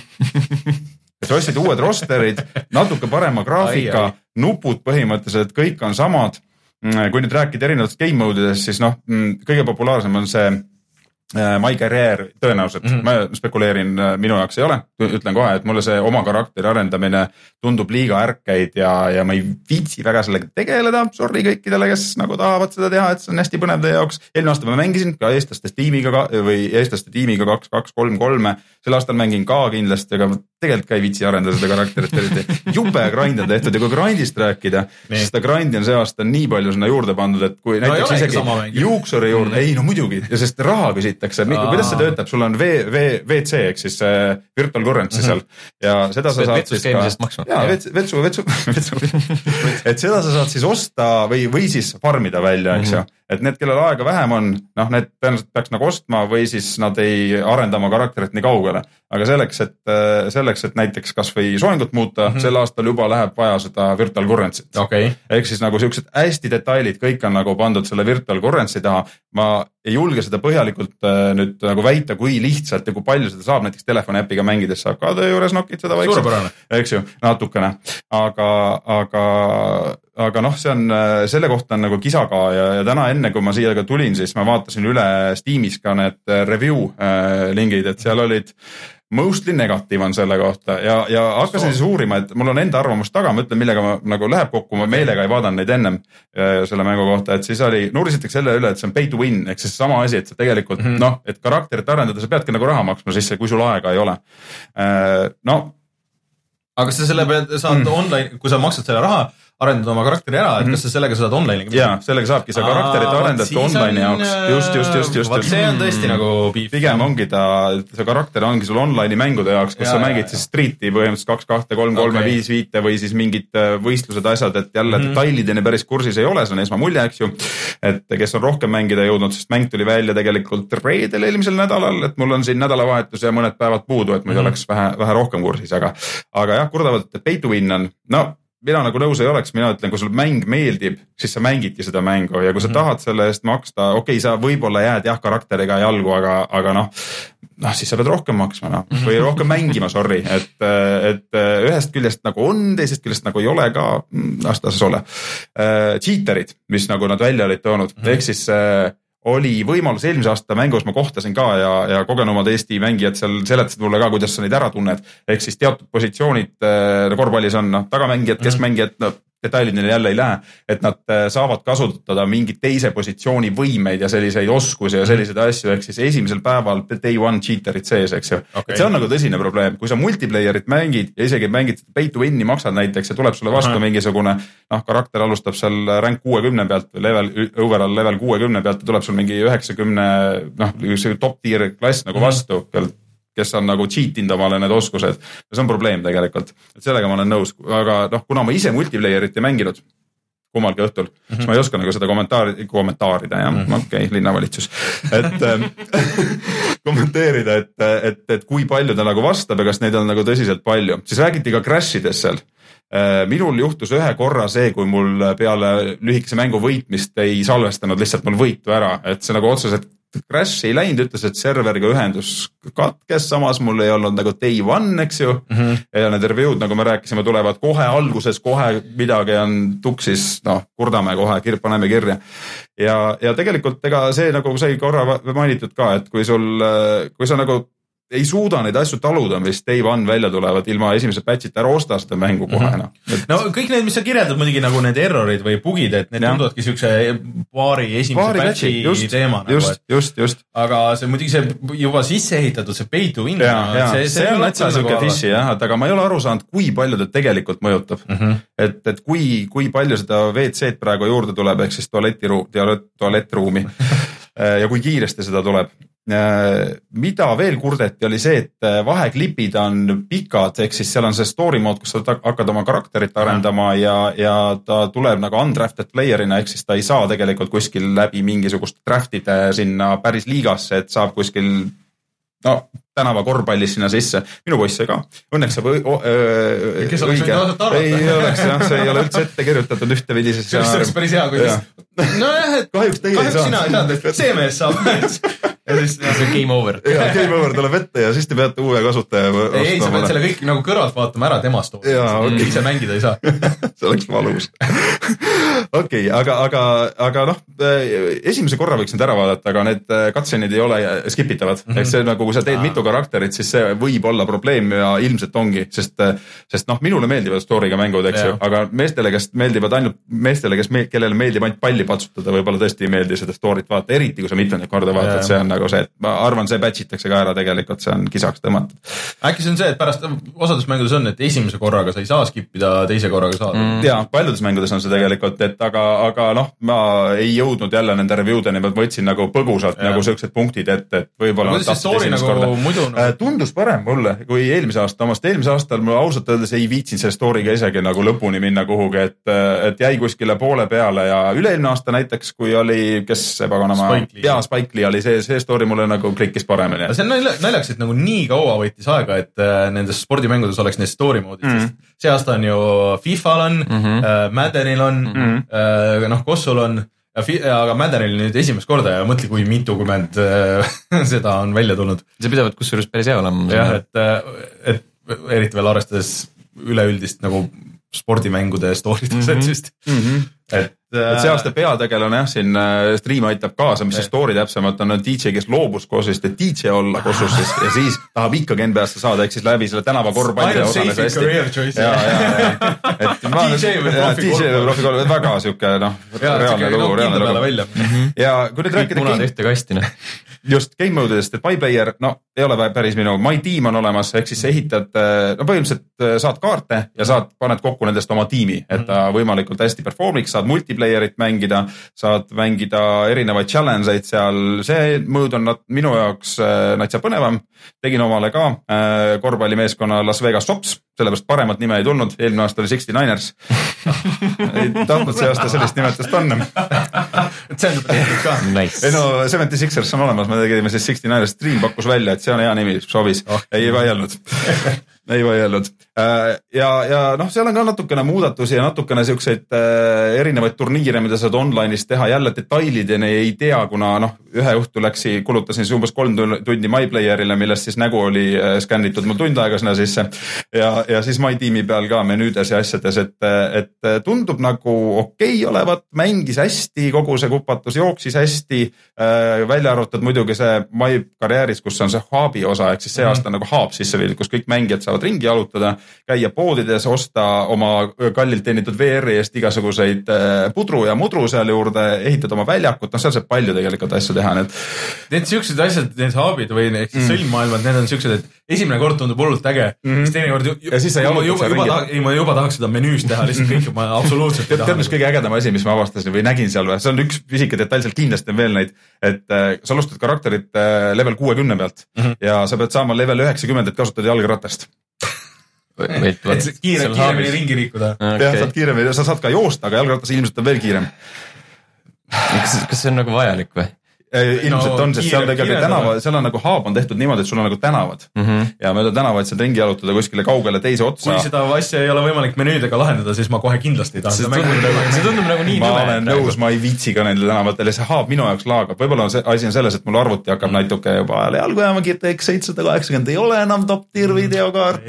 sa ostsid uued rosterid, natuke parema graafika, nupud põhimõtteliselt, kõik on samad kui nüüd rääkida erinevatest game mode'idest, siis noh, kõige populaarsem on see My Career tõenäoliselt, mm -hmm. ma spekuleerin, minu jaoks ei ole, ütlen kohe, et mulle see oma karakteri arendamine tundub liiga ärkeid ja, ja ma ei viitsi väga sellega tegeleda, sorry kõikidele, kes nagu tahavad seda teha, et see on hästi põnev teie jaoks. Eelmine aasta ma mängisin ka eestlaste tiimiga või eestlaste tiimiga kaks, kaks, kolm, kolme, sel aastal mängin ka kindlasti, aga tegelikult ka ei viitsi arendada seda karakterit eriti. Jube grind on tehtud ja kui grindist rääkida, siis seda grindi on see aasta nii palju sinna juurde pandud, et kui no näiteks isegi juuksuri juurde, mm. ei no muidugi, ja sest raha küsitakse, kuidas see töötab, sul on v, v, VC ehk siis äh, virtual currency seal ja seda sa saad siis ka, jaa, vetsu, vetsu, vetsu, et seda sa saad siis osta või, või siis farmida välja, eks ju. Mm -hmm. Et need, kellel aega vähem on, noh, need tõenäoliselt peaks nagu ostma või siis nad ei arenda oma karakterit nii kaugele. Aga selleks, et, selleks, et näiteks kas või soengut muuta, mm -hmm. sel aastal juba läheb vaja seda virtual currency't. Okay. Ehk siis nagu siuksed hästi detailid, kõik on nagu pandud selle virtual currency taha. Ma ei julge seda põhjalikult nüüd nagu väita, kui lihtsalt ja kui palju seda saab, näiteks telefoniäpiga mängides saab ka töö juures nokid seda vaikselt. Eks ju, natukene. Aga, aga, aga noh, see on, selle kohta on nagu kisa ka ja, ja täna enne, kui ma siia ka tulin, siis ma vaatasin üle Steamis ka need review lingid, et seal olid mostly negatiiv on selle kohta ja, ja hakkasin siis uurima, et mul on enda arvamus taga, ma ütlen, millega ma nagu läheb kokku, ma meelega ei vaadanud neid ennem selle mängu kohta, et siis oli, nuurisitakse selle üle, et see on pay to win, ehk siis sama asi, et sa tegelikult, mm -hmm. noh, et karakterit arendada, sa peadki nagu raha maksma sisse, kui sul aega ei ole. No. Aga sa selle pealt saad mm. online, kui sa maksad selle raha, arendada oma karakteri ära, et kas sa sellega saad online'iga? Jaa, sellega saabki, sa karakterit arendad online'i jaoks. Just, just, just, just. Vaat see on tõesti mm. nagu piif. Pigem ongi ta, see karakter ongi sul online'i mängude jaoks, kus ja, sa mängid ja, siis street'i põhimõtteliselt kaks, kahte, kolm, kolme, viis, viite või siis mingid võistlused, asjad, et jälle mm. detailideni päris kursis ei ole, see on esmamulje, eks ju. Et kes on rohkem mängida jõudnud, sest mäng tuli välja tegelikult reedel eelmisel nädalal, et mul on siin nädalavahetus ja mõned päevad puudu, et muidu mm. oleks vähe, vähe rohkem kursis, aga, aga jah, kurdavad, et pay to win on, no mina nagu nõus ei oleks, mina ütlen, kui sul mäng meeldib, siis sa mängidki seda mängu ja kui sa mm -hmm. tahad selle eest maksta, okei okay,, sa võib-olla jääd jah karakteriga jalgu, aga, aga noh, noh siis sa pead rohkem maksma noh, või rohkem mängima, sorry, et, et ühest küljest nagu on, teisest küljest nagu ei ole ka, aastases ole. Cheaterid, mis nagu nad välja olid toonud, mm -hmm. ehk siis oli võimalus eelmise aasta mängus ma kohtasin ka ja, ja kogenumad Eesti mängijad seal seletasid mulle ka, kuidas sa neid ära tunned. Ehk siis teatud positsioonid korvpallis on no, tagamängijad, keskmängijad, no, detailid neile jälle ei lähe, et nad saavad kasutada mingit teise positsiooni võimeid ja selliseid oskusi ja selliseid asju, ehk siis esimesel päeval day one cheaterid sees, eks ju. Okay. Et see on nagu tõsine probleem, kui sa multiplayerit mängid ja isegi mängid pay to win'i maksad näiteks ja tuleb sulle vastu Aha. mingisugune, noh, karakter alustab seal rank kuuekümne pealt või level, overall level kuuekümne pealt ja tuleb sul mingi üheksakümne, noh, top tier klass nagu vastu pealt, kes on nagu cheat inud omale need oskused. See on probleem tegelikult, et sellega ma olen nõus, aga noh, kuna ma ise multiplayerit ei mänginud kummalgi õhtul, mm -hmm. siis ma ei oska nagu seda kommentaari, kommentaarida ja mm -hmm. okei okay,, linnavalitsus, et ähm, kommenteerida, et, et, et kui palju ta nagu vastab ja kas neid on nagu tõsiselt palju. Siis räägiti ka crash'idest seal. Minul juhtus ühe korra see, kui mul peale lühikese mängu võitmist ei salvestanud lihtsalt mul võitu ära, et see nagu otseselt crash ei läinud, ütles, et serveriga ühendus katkes, samas mul ei olnud nagu day one, eks ju. Mm -hmm. Ja need review'd, nagu me rääkisime, tulevad kohe alguses, kohe midagi on tuksis, noh, kurdame kohe, kir, paneme kirja. Ja, ja tegelikult ega see nagu sai korra mainitud ka, et kui sul, kui sa nagu ei suuda neid asju taluda, mis day one välja tulevad ilma esimese patch'ita, ära osta seda mängu kohe mm. -hmm. Et... no kõik need, mis sa kirjeldad muidugi nagu need errorid või bugid, et need tunduvadki siukse paari esimese paari patch'i just, teema. Just, nagu, just, just. Aga see muidugi see juba sisse ehitatud, see pay to win. Ja, ja. See, see, see on täitsa siuke nagu fishy jah, et aga ma ei ole aru saanud, kui palju ta tegelikult mõjutab. Mm -hmm. Et, et kui, kui palju seda V C-d praegu juurde tuleb, ehk siis tualetiru, tualettruumi ja kui kiiresti seda tuleb. Mida veel kurdeti oli see, et vaheklipid on pikad, ehk siis seal on see story mode, kus sa hakkad oma karakterit arendama ja, ja ta tuleb nagu undrafted player'ina, ehk siis ta ei saa tegelikult kuskil läbi mingisugust draft'ide sinna päris liigasse, et saab kuskil no tänava korvpallis sinna sisse. Minu poiss sai ka. Õnneks saab öö, kes oleks võinud ausalt arvata? Ei oleks, jah, see ei ole üldse ette kirjutatud ühte vidises. See oleks päris hea, kui ja. Nojah, et kahjuks teie kahjuks ei sina ei saanud, et see mees saab. Ja siis see on game over. Ja game over tuleb ette ja siis te peate uue kasutaja. Ei, ei, sa pead selle kõik nagu kõrvalt vaatama ära temast. Okay. Ise mängida ei saa. See oleks valus. Okei, okay, aga, aga, aga noh, esimese korra võiks nüüd ära vaadata, aga need cutscene'id ei ole skipitavad. Mm -hmm. Eks see nagu, kui sa teed Aa. mitu karakterit, siis see võib olla probleem ja ilmselt ongi, sest, sest noh, minule meeldivad story'ga mängud, eks ju, aga meestele, kes meeldivad ainult meestele, kes me, kellele meeldib ainult palli patsutada, võib-olla tõesti ei meeldi seda story't vaata, eriti kui sa mitmendat korda vaatad, see on nagu see, et ma arvan, see patchitakse ka ära tegelikult, see on kisaks tõmmatud. Äkki see on see, et pärast osades mängudes on, et esimese korraga sa ei saa skipida, teise korraga saad. Mm. Ja, paljudes mängudes on see tegelikult, et aga, aga noh, ma ei jõudnud jälle nende review'deni, ma võtsin nagu põgusalt ja. nagu sööksed punktid, et, et võib-olla kuidas see story nagu muidu nagu... tundus parem mulle kui eelmise aasta omast. Eelmise aastal ma ausalt öeldes ei viitsinud selle story'ga isegi nagu lõpuni minna kuhugi, et, et jäi kuskile poole peale ja üle-eelmine aasta näiteks, kui oli, kes see paganama ja Spike Lee oli see, see story mulle nagu klikkis paremini. See on naljaks, et nagu nii kaua võttis aega, et nendes spordimängudes oleks need story moodid, mm. sest see aasta on ju FIFAl on mm, -hmm. äh, Maddenil on mm, -hmm. äh, noh, Kossul on, aga Maddenil nüüd esimest korda ja mõtli, kui mitukümmend äh, seda on välja tulnud. See pidavat kusjuures päris hea olema. Jah, et, et eriti veel arvestades üleüldist nagu spordimängude story'd mm -hmm. sest, mm -hmm. et et see aasta peategelane jah, siin stream aitab kaasa, mis see story täpsemalt on, on D J, kes loobus Kossust, et D J olla Kossus ja siis tahab ikkagi N B A-sse saada, ehk siis läbi selle tänava korvpalli osales hästi. Ja, ja, ja. Et ma, D J või profikolm, väga siuke noh, reaalne lugu, reaalne lugu. Ja kui nüüd rääkida punad ühte kastina. Just game mode'idest, et MyPlayer, no ei ole päris minu, My Team on olemas, ehk siis ehitad, no põhimõtteliselt saad kaarte ja saad, paned kokku nendest oma tiimi, et ta võimalikult hästi performiks, saad multiplayerit mängida, saad mängida erinevaid challenge eid seal, see mõõd on minu jaoks natsa põnevam. Tegin omale ka korvpallimeeskonna Las Vegas Sops, sellepärast paremat nime ei tulnud, eelmine aasta oli Sixty-Niners. Ei tahtnud see aasta sellist nimetust panna. Et see on tehtud ka. Nice. Ei no, Seventy-Sixers on olemas, me tegime siis Sixty-Niners, Stream pakkus välja, et see on hea nimi, sobis. Oh. Ei vaielnud. ei vaielnud. Ja, ja noh, seal on ka natukene muudatusi ja natukene siukseid erinevaid turniire, mida saad online'is teha, jälle detailideni ei tea, kuna noh, ühe õhtu läksi, kulutasin siis umbes kolm tundi MyPlayerile, millest siis nägu oli skännitud mul tund aega sinna sisse ja, ja siis My Teami peal ka menüüdes ja asjades, et, et tundub nagu okei okay olevat, mängis hästi, kogu see kupatus jooksis hästi, välja arvatud muidugi see My karjääris, kus on see hub'i osa, ehk siis see aasta mm-hmm. nagu hub sisse viidud, kus kõik mängijad saavad ringi jalutada, käia poodides, osta oma kallilt teenitud V R-i eest igasuguseid pudru ja mudru seal juurde, ehitada oma väljakut, noh seal saab palju tegelikult asju teha. Need, need siuksed asjad, need hub'id või need mm. sõlmmaailmad, need on siuksed, et esimene kord tundub hullult äge, mm. siis teine kord ju, ja siis juba, juba, juba, taha, ei, ma juba tahaks seda menüüs teha, lihtsalt kõik ma absoluutselt ei taha. Tead, mis kõige ägedam asi, mis ma avastasin või nägin seal või, see on üks pisike detail, seal kindlasti on veel neid, et äh, sa alustad karakterit äh, level kuuekümne pealt mm -hmm. ja sa pead saama level üheksakümmend, et kasutada jalgratast. et kiire, kiiremini ringi liikuda. Okay. Jah, saad kiiremini, sa saad ka joosta, aga jalgratas ilmselt on veel kiirem. Kas, kas see on nagu vajalik või? Ilmselt no, on, sest seal tegelikult tänava, seal on nagu hub on tehtud niimoodi, et sul on nagu tänavad mm -hmm. ja mööda tänavaid saad ringi jalutada kuskile kaugele teise otsa. Kui seda asja ei ole võimalik menüüdega lahendada, siis ma kohe kindlasti ei taha. See tundub, see tundub nagu nii ma nõme. Ma olen nõus, ma ei viitsi ka nendele tänavatel, see hub minu jaoks laagab. Võib-olla on see asi on selles, et mul arvuti hakkab natuke juba ajale jalgu jääma, G T X seitsesada kaheksakümmend ei ole enam top-tier videokaart.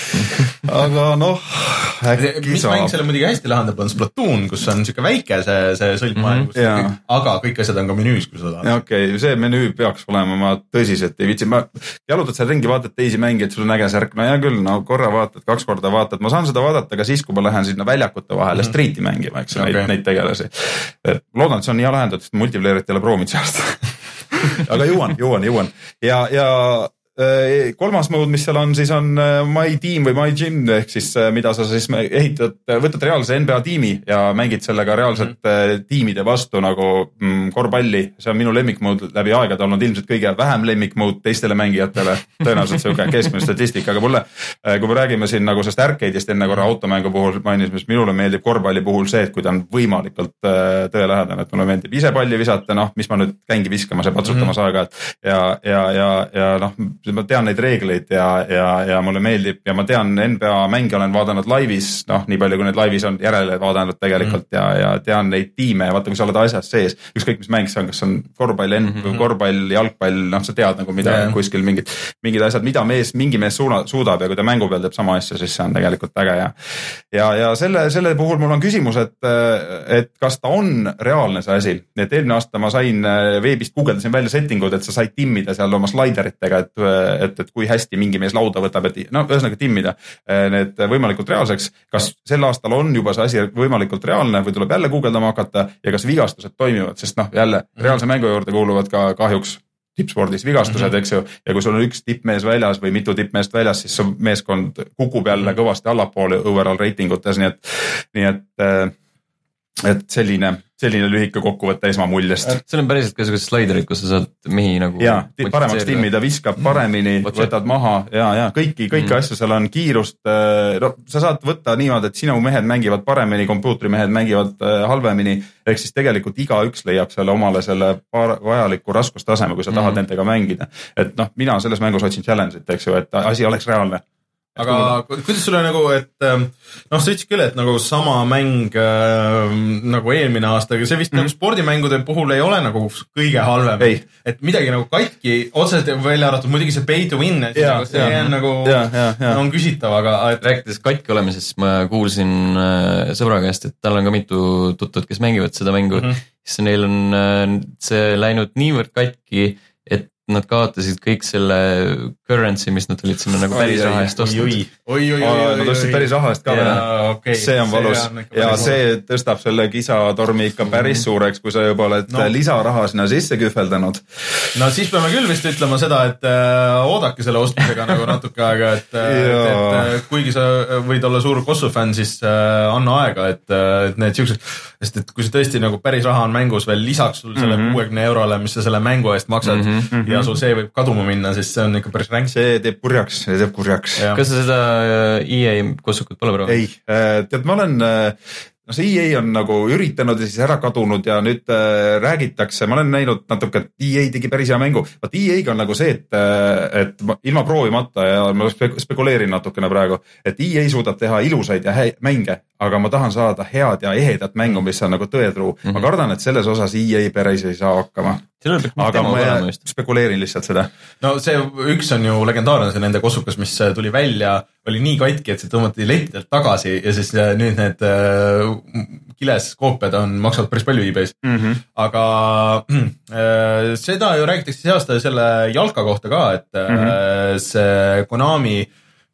aga noh, äkki mis saab. Mis mäng selle muidugi hästi lahendab on Splatoon, kus on siuke väike see, see sõlmaaeg, mm -hmm. aga kõik asjad on ka menüüs, kui seda. Okei, okay, see menüü peaks olema, ma tõsiselt ei viitsi. Ma jalutad seal ringi, vaatad teisi mängijaid, sul on äge särk. No hea küll, no korra vaatad, kaks korda vaatad. Ma saan seda vaadata ka siis, kui ma lähen sinna väljakute vahele mm -hmm. street'i mängima, eks okay. neid, neid tegelasi. Loodan, et see on nii lahendatud, et multiplayerit ei ole proovid seast. aga jõuan, jõuan, jõuan. Ja, ja kolmas mood, mis seal on, siis on My Team või My Gym, ehk siis mida sa siis ehitad, võtad reaalse N B A tiimi ja mängid sellega reaalselt mm. tiimide vastu nagu mm, korvpalli. See on minu lemmikmood läbi aegade olnud ilmselt kõige vähem lemmikmood teistele mängijatele. Tõenäoliselt siuke keskmine statistika, aga mulle, kui me räägime siin nagu sellest arcade'ist enne korra automängu puhul mainis, mis minule meeldib korvpalli puhul see, et kui ta on võimalikult tõelähedane, et mulle meeldib ise palli visata, noh, mis ma nüüd käingi viskama, see patsutamas mm. aega, et ja, ja, ja, ja noh, ma tean neid reegleid ja, ja, ja mulle meeldib ja ma tean N B A mänge olen vaadanud laivis, noh, nii palju kui need laivis on järele vaadanud tegelikult mm. ja, ja tean neid tiime ja vaata, kui sa oled asjas sees, ükskõik mis mäng see on, kas on korvpall, mm -hmm. korvpall, jalgpall, noh, sa tead nagu mida yeah. kuskil mingid, mingid asjad, mida mees, mingi mees suuna, suudab ja kui ta mängu peal teeb sama asja, siis see on tegelikult äge ja, ja, ja selle, selle puhul mul on küsimus, et, et kas ta on reaalne see asi, et eelmine aasta ma sain veebist, guugeldasin välja settingud, et sa said timmida seal oma slaideritega, et, et, et kui hästi mingi mees lauda võtab, et no ühesõnaga timmida need võimalikult reaalseks. Kas sel aastal on juba see asi võimalikult reaalne või tuleb jälle guugeldama hakata ja kas vigastused toimivad, sest noh, jälle reaalse mängu juurde kuuluvad ka kahjuks tippspordis vigastused, eks ju, ja kui sul on üks tippmees väljas või mitu tippmeest väljas, siis su meeskond kukub jälle kõvasti allapoole overall reitingutes, nii et, nii et et selline, selline lühike kokkuvõte esmamuljest. See on päriselt ka sellised slaiderid, kus sa saad mehi nagu ja, paremaks timmida, viskab paremini, mm, võtad maha ja, ja kõiki, kõiki mm. asju seal on kiirust. No, sa saad võtta niimoodi, et sinu mehed mängivad paremini, kompuutrimehed mängivad halvemini, ehk siis tegelikult igaüks leiab selle omale selle vajaliku raskustaseme, kui sa tahad mm. nendega mängida. Et noh, mina selles mängus otsin challenge'it, eks ju, et asi oleks reaalne. Aga kuidas sulle nagu, et noh, sa ütlesid küll, et nagu sama mäng äh, nagu eelmine aasta, aga see vist mm. nagu spordimängude puhul ei ole nagu kõige halvem. Ei. Et midagi nagu katki, otseselt välja arvatud, muidugi see pay to win, et ja, see ja, on nagu, ja, ja, ja. on küsitav, aga et... rääkides katki olemisest, ma kuulsin äh, sõbra käest, et tal on ka mitu tuttavad, kes mängivad seda mängu, mm -hmm. siis neil on äh, see läinud niivõrd katki, et nad kaotasid kõik selle currency, mis nad olid sinna nagu päris raha eest ostnud. Oi, oi, oi, oi. Nad ostsid päris raha eest ka veel. Okay. See on valus. See on ja see tõstab selle kisatormi ikka päris suureks, kui sa juba oled no. lisaraha sinna sisse kühveldanud. No siis peame küll vist ütlema seda, et äh, oodake selle ostmisega nagu natuke aega, et, et, et kuigi sa võid olla suur Kossu fänn, siis äh, anna aega, et, et need siuksed, sest et kui see tõesti nagu päris raha on mängus veel lisaks sul selle mm -hmm. kuuekümne eurole, mis sa selle mängu eest maksad mm -hmm. ja sul see võib kaduma minna, siis see on ikka päris ränk. See teeb kurjaks, see teeb kurjaks. Kas sa seda E A Kossukut pole praegu? Ei, tead, ma olen, no see E A on nagu üritanud ja siis ära kadunud ja nüüd äh, räägitakse, ma olen näinud natuke, et E A tegi päris hea mängu. Vaat E A-ga on nagu see, et, et ilma proovimata ja ma spekuleerin natukene praegu, et E A suudab teha ilusaid ja hä- mänge, aga ma tahan saada head ja ehedat mängu, mis on nagu tõetruu. Mm -hmm. ma kardan, et selles osas E A päris ei saa hakkama. Aga ma spekuleerin lihtsalt seda. No see üks on ju legendaarne, see nende kossukas, mis tuli välja, oli nii katki, et see tõmmati lettidelt tagasi ja siis nüüd need äh, kiles koopiad on, maksavad päris palju e-base. Mm -hmm. Aga äh, seda ju räägitakse see aasta selle jalka kohta ka, et mm -hmm. see Konami,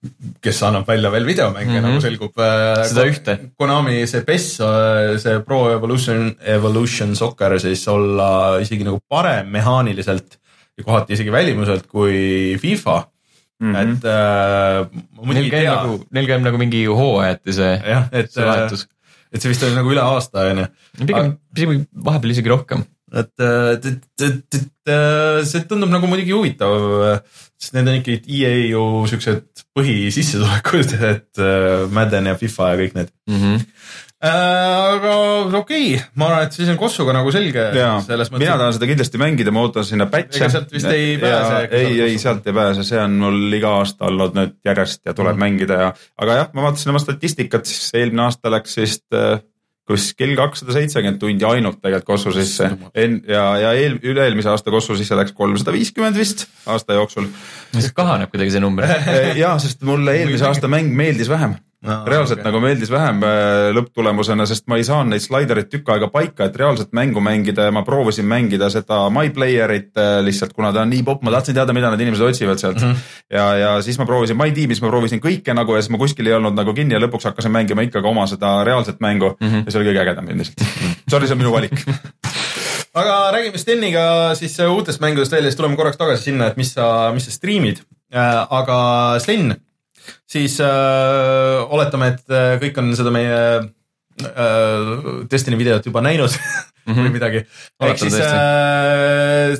kes annab välja veel videomänge mm, -hmm. nagu selgub. Seda ühte. Konami see P E S, see Pro Evolution, Evolution Soccer siis olla isegi nagu parem mehaaniliselt ja kohati isegi välimuselt kui FIFA. Mm -hmm. Et äh, neil käib nagu, neil käib nagu mingi hooajati see, jah, et, see vahetus. Et see vist oli nagu üle aasta, on ju. Pigem, pigem vahepeal isegi rohkem. Et, et, et, et, et see tundub nagu muidugi huvitav, sest need on ikka E A ju siuksed põhisissetulekud, et Madden ja FIFA ja kõik need. Mm -hmm. Aga okei okay., ma arvan, et siis on Kossuga nagu selge. Mina tahan seda kindlasti mängida, ma ootan sinna patch'e. Ega sealt vist ei pääse. Ei, ei, sealt ei pääse, see on mul iga aasta olnud nüüd järjest ja tuleb mm. mängida ja, aga jah, ma vaatasin oma statistikat, siis eelmine aasta läks vist kuskil kakssada seitsekümmend tundi ainult tegelikult Kossu sisse en, ja, ja eel, üle-eelmise aasta Kossu sisse läks kolmsada viiskümmend vist aasta jooksul. See kahaneb kuidagi see number. Jaa, sest mulle eelmise aasta mäng meeldis vähem. No, reaalselt okay. nagu meeldis vähem lõpptulemusena, sest ma ei saanud neid slaiderit tükk aega paika, et reaalselt mängu mängida ja ma proovisin mängida seda MyPlayerit lihtsalt, kuna ta on nii popp, ma tahtsin teada, mida need inimesed otsivad sealt. Mm -hmm. ja, ja siis ma proovisin MyTeamis, ma proovisin kõike nagu ja siis ma kuskil ei olnud nagu kinni ja lõpuks hakkasin mängima ikkagi oma seda reaalset mängu mm -hmm. ja see oli kõige ägedam ilmselt. Sorry, see on minu valik. Aga räägime Steniga siis uutest mängudest välja, siis tuleme korraks tagasi sinna, et mis sa, mis sa striimid. Aga Sten, siis äh, oletame, et äh, kõik on seda meie äh, Destiny videot juba näinud mm -hmm. või midagi. Ehk siis äh,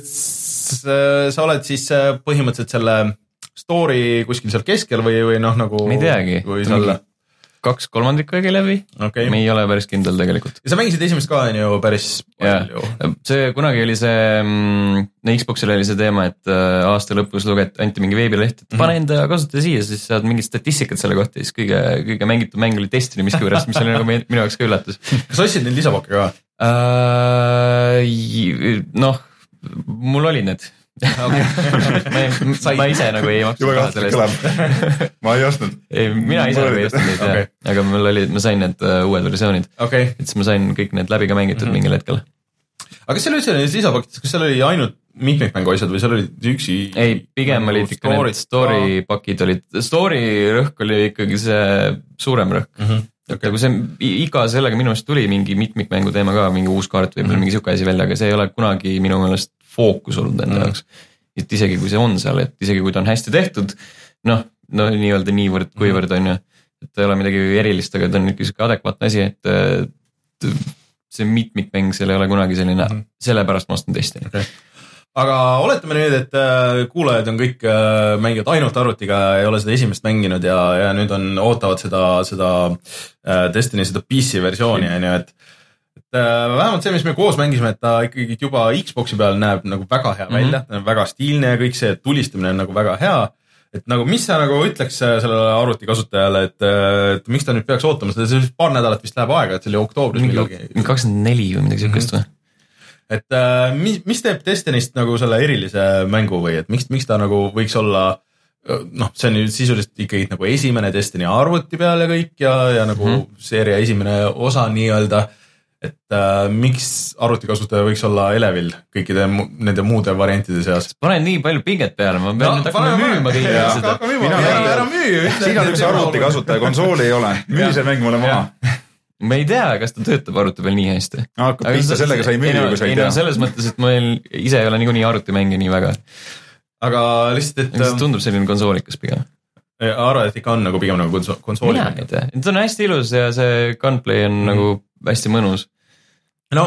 sa oled siis põhimõtteliselt selle story kuskil seal keskel või, või noh nagu. Me ei teagi. Või selle. kaks kolmandikku äkki läbi okay., me ei ole päris kindel tegelikult. ja sa mängisid esimest ka on ju päris palju. see kunagi oli see, no Xboxil oli see teema, et aasta lõpus luget, anti mingi veebileht, et pane enda kasutaja siia, siis saad mingit statistikat selle kohta ja siis kõige, kõige mängitud mäng oli Destiny miskipärast, mis oli nagu minu jaoks ka üllatus. kas ostsid neid lisapakke ka? Uh, noh, mul olid need. Okay. ma, ma ise nagu ei maksa juba sellest. ma ei ostnud. ei, mina ise nagu ei ostnud neid okay. aga mul oli, ma sain need uh, uued versioonid okay. et siis ma sain kõik need läbi ka mängitud mm-hmm. mingil hetkel. aga kas seal üldse oli lisapakkides, kas seal oli ainult mitmikmängu asjad või seal olid üksi? ei, pigem olid ikka need story pakid olid, story rõhk oli ikkagi see suurem rõhk mm-hmm. Okay. Kui see iga sellega minu arust tuli mingi mitmikmängu teema ka, mingi uus kaart või mm-hmm. mingi siuke asi välja, aga see ei ole kunagi minu meelest fookus olnud enda mm-hmm. jaoks. Et isegi kui see on seal, et isegi kui ta on hästi tehtud, noh, no nii-öelda niivõrd kuivõrd on ju, et ta ei ole midagi erilist, aga ta on ikka siuke adekvaatne asi, et see mitmikmäng, seal ei ole kunagi selline mm-hmm. sellepärast ma ostan Destiny. Okay. Aga oletame nüüd, et kuulajad on kõik mängivad ainult arvutiga, ei ole seda esimest mänginud ja, ja nüüd on, ootavad seda, seda Destiny, seda P C versiooni, on ju, et, et vähemalt see, mis me koos mängisime, et ta ikkagi juba Xboxi peal näeb nagu väga hea välja, mm-hmm. ta on väga stiilne ja kõik see tulistamine on nagu väga hea. Et nagu, mis sa nagu ütleks sellele arvuti kasutajale, et, et miks ta nüüd peaks ootama, seda paar nädalat vist läheb aega, et see oli oktoobris millalgi. kakskümmend neli või midagi siukest või? Et äh, mis, mis teeb Destinist nagu selle erilise mängu või et miks, miks ta nagu võiks olla, noh, see on ju sisuliselt ikkagi nagu esimene Destiny arvuti peal ja kõik ja, ja nagu mm-hmm. seeria esimene osa nii-öelda, et äh, miks arvutikasutaja võiks olla elevil kõikide mu, nende muude variantide seas? Panen nii palju pinget peale, ma pean no, nüüd hakkama müüma kõige seda. Ära müü. Siin on üks arvutikasutaja, konsooli ei ole, müü see mäng mulle maha. Ma ei tea, kas ta töötab arvuti peal nii hästi. Hakkab pihta sellega sa ei müü, kui sa ei tea. Selles mõttes, et ma ise ei ole niikuinii arvutimänge nii väga. Aga lihtsalt, et... Aga tundub selline konsoolikas pigem. Arvad, et ikka on nagu pigem nagu konsooli. Mina ei tea. Ta on hästi ilus ja see gunplay on mm. nagu hästi mõnus. No,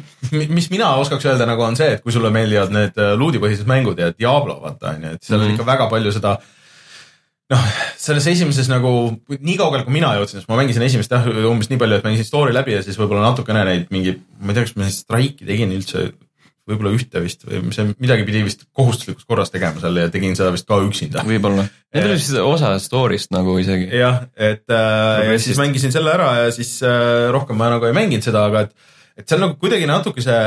mis mina oskaks öelda nagu on see, et kui sulle meeldivad need luudipõhised mängud ja Diablo, vaata, et seal on mm. ikka väga palju seda... noh, selles esimeses nagu nii kaugel kui mina jõudsin, sest ma mängisin esimest jah, umbes nii palju, et mängisin story läbi ja siis võib-olla natukene neid mingi, ma ei tea, kas ma straiki tegin üldse, võib-olla ühte vist või see midagi pidi vist kohustuslikus korras tegema seal ja tegin seda vist ka üksinda. Võib-olla. Need oli siis osa story'st nagu isegi. jah, et äh, ja siis mängisin selle ära ja siis äh, rohkem ma nagu ei mänginud seda, aga et, et seal nagu kuidagi natuke see,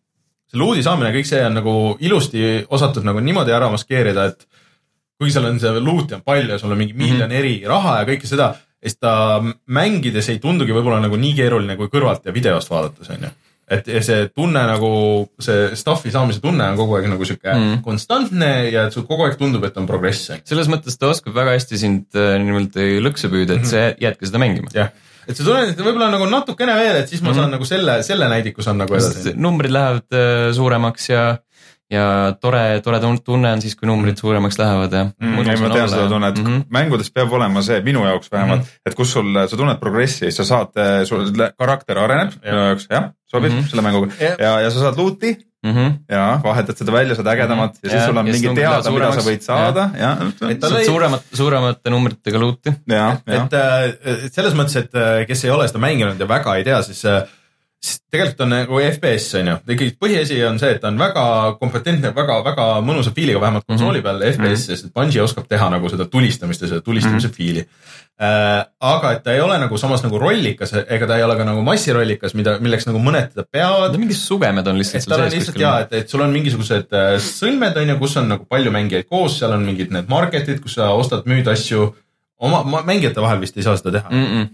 see luudi saamine, kõik see on nagu ilusti osatud nagu niimoodi ära maskeerida, et kui seal on see luuti on palju ja sul on mingi miljon mm-hmm. eri raha ja kõike seda, siis ta mängides ei tundugi võib-olla nagu nii keeruline kui kõrvalt ja videost vaadates, on ju. Et see tunne nagu, see stuffi saamise tunne on kogu aeg nagu siuke mm-hmm. konstantne ja et sul kogu aeg tundub, et on progress. Selles mõttes ta oskab väga hästi sind nimelt lõkse püüda, et mm-hmm. see jäädki seda mängima. jah, et see tunne, et võib-olla nagu natukene veel, et siis ma mm-hmm. saan nagu selle, selle näidiku saan nagu edasi. Numbrid lähevad suuremaks ja ja tore, tore tunne on siis, kui numbrid suuremaks lähevad ja mm, ei, ma tean seda tunne, et mm-hmm. mängudes peab olema see minu jaoks vähemalt, mm-hmm. et kus sul, sa tunned progressi, sa saad, sul karakter areneb minu jaoks, jah, sobib mm-hmm. selle mänguga yeah. ja, ja sa saad looti mm-hmm. ja vahetad seda välja, saad ägedamat mm-hmm. ja siis sul on ja mingi teada, mida sa võid saada ja, ja. et saad suuremat, suuremate numbritega looti ja, ja. Et, et selles mõttes, et kes ei ole seda mänginud ja väga ei tea, siis siis tegelikult on nagu F P S on ju, ikkagi põhiasi on see, et ta on väga kompetentne, väga, väga mõnusa fiiliga, vähemalt konsooli peal mm-hmm. F P S, sest Bungie oskab teha nagu seda tulistamist ja seda tulistamise mm-hmm. fiili. Äh, aga et ta ei ole nagu samas nagu rollikas, ega ta ei ole ka nagu massirollikas, mida, milleks nagu mõned teda peavad. Mingid sugemed on lihtsalt seal sees. Lihtsalt jah, et, et sul on mingisugused sõlmed on ju, kus on nagu palju mängijaid koos, seal on mingid need marketid, kus sa ostad, müüd asju. Oma mängijate vahel vist ei saa seda teha. Mm-mm.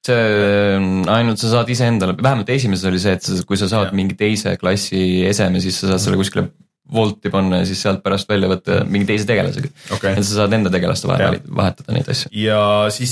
See ainult sa saad ise endale, vähemalt esimeses oli see, et kui sa saad ja. mingi teise klassi eseme, siis sa saad selle kuskile volti panna ja siis sealt pärast välja võtta mingi teise tegelasega. Okay. Et sa saad enda tegelaste vahel vahetada neid asju. Ja siis,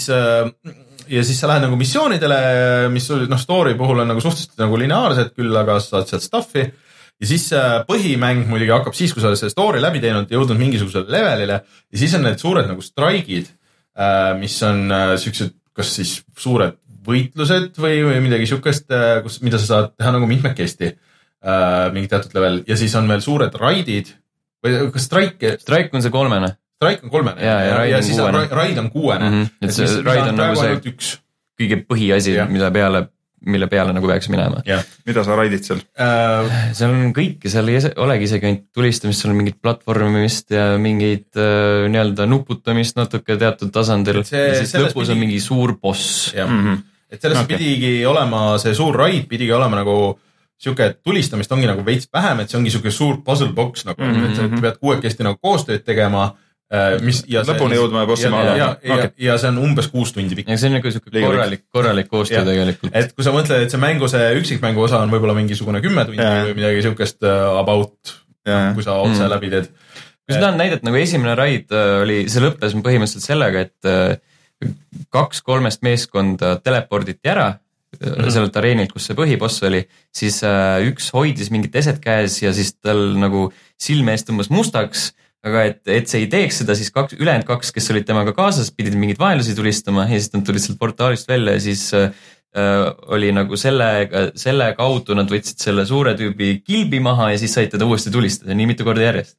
ja siis sa lähed nagu missioonidele, mis noh, story puhul on nagu suhteliselt nagu lineaarsed küll, aga sa saad sealt stuffi. Ja siis põhimäng muidugi hakkab siis, kui sa oled see story läbi teinud, jõudnud mingisugusele levelile ja siis on need suured nagu straigid, mis on siuksed kas siis suured võitlused või, või midagi siukest, kus, mida sa saad teha nagu mitmekesti äh, mingi teatud level ja siis on veel suured raidid või kas strike? Strike on see kolmene. Strike on kolmene ja, ja, ja, ja siis on, raid on kuuene. Mm-hmm. Et see raid on nagu see, kõige põhiasi, mida peale, mille peale nagu peaks minema. Mida sa raidid seal? Uh, seal on kõike, seal ei olegi isegi ainult tulistamist, seal on mingit platvormimist ja mingid uh, nii-öelda nuputamist natuke teatud tasandil. See, ja siis lõpus pidi... on mingi suur boss. Mm-hmm. Et sellest okay. pidigi olema, see suur raid pidigi olema nagu siuke tulistamist ongi nagu veits vähem, et see ongi siuke suur puzzle box nagu, mm-hmm. et pead kuuekesti nagu koostööd tegema, mis ja lõpuni jõudma ja bossi maale. Ja, ja, ja, ja see on umbes kuus tundi pikk. Ja see on nagu siuke korralik, korralik koostöö tegelikult. Et kui sa mõtled, et see mängu, see üksikmängu osa on võib-olla mingisugune kümme tundi ja. Või midagi siukest about, ja. Kui sa otse mm. läbi teed. Kui sa tahan näidata, nagu esimene raid oli, see lõppes põhimõtteliselt sellega, et kaks kolmest meeskonda teleporditi ära mm-hmm. sellelt areenilt, kus see põhiboss oli, siis üks hoidis mingit eset käes ja siis tal nagu silme eest tõmbas mustaks, aga et, et see ei teeks seda, siis kaks, ülejäänud kaks, kes olid temaga kaasas, pidid mingid vaenlasi tulistama ja siis nad tulid sealt portaalist välja ja siis äh, oli nagu selle, selle kaudu nad võtsid selle suure tüübi kilbi maha ja siis said teda uuesti tulistada nii mitu korda järjest.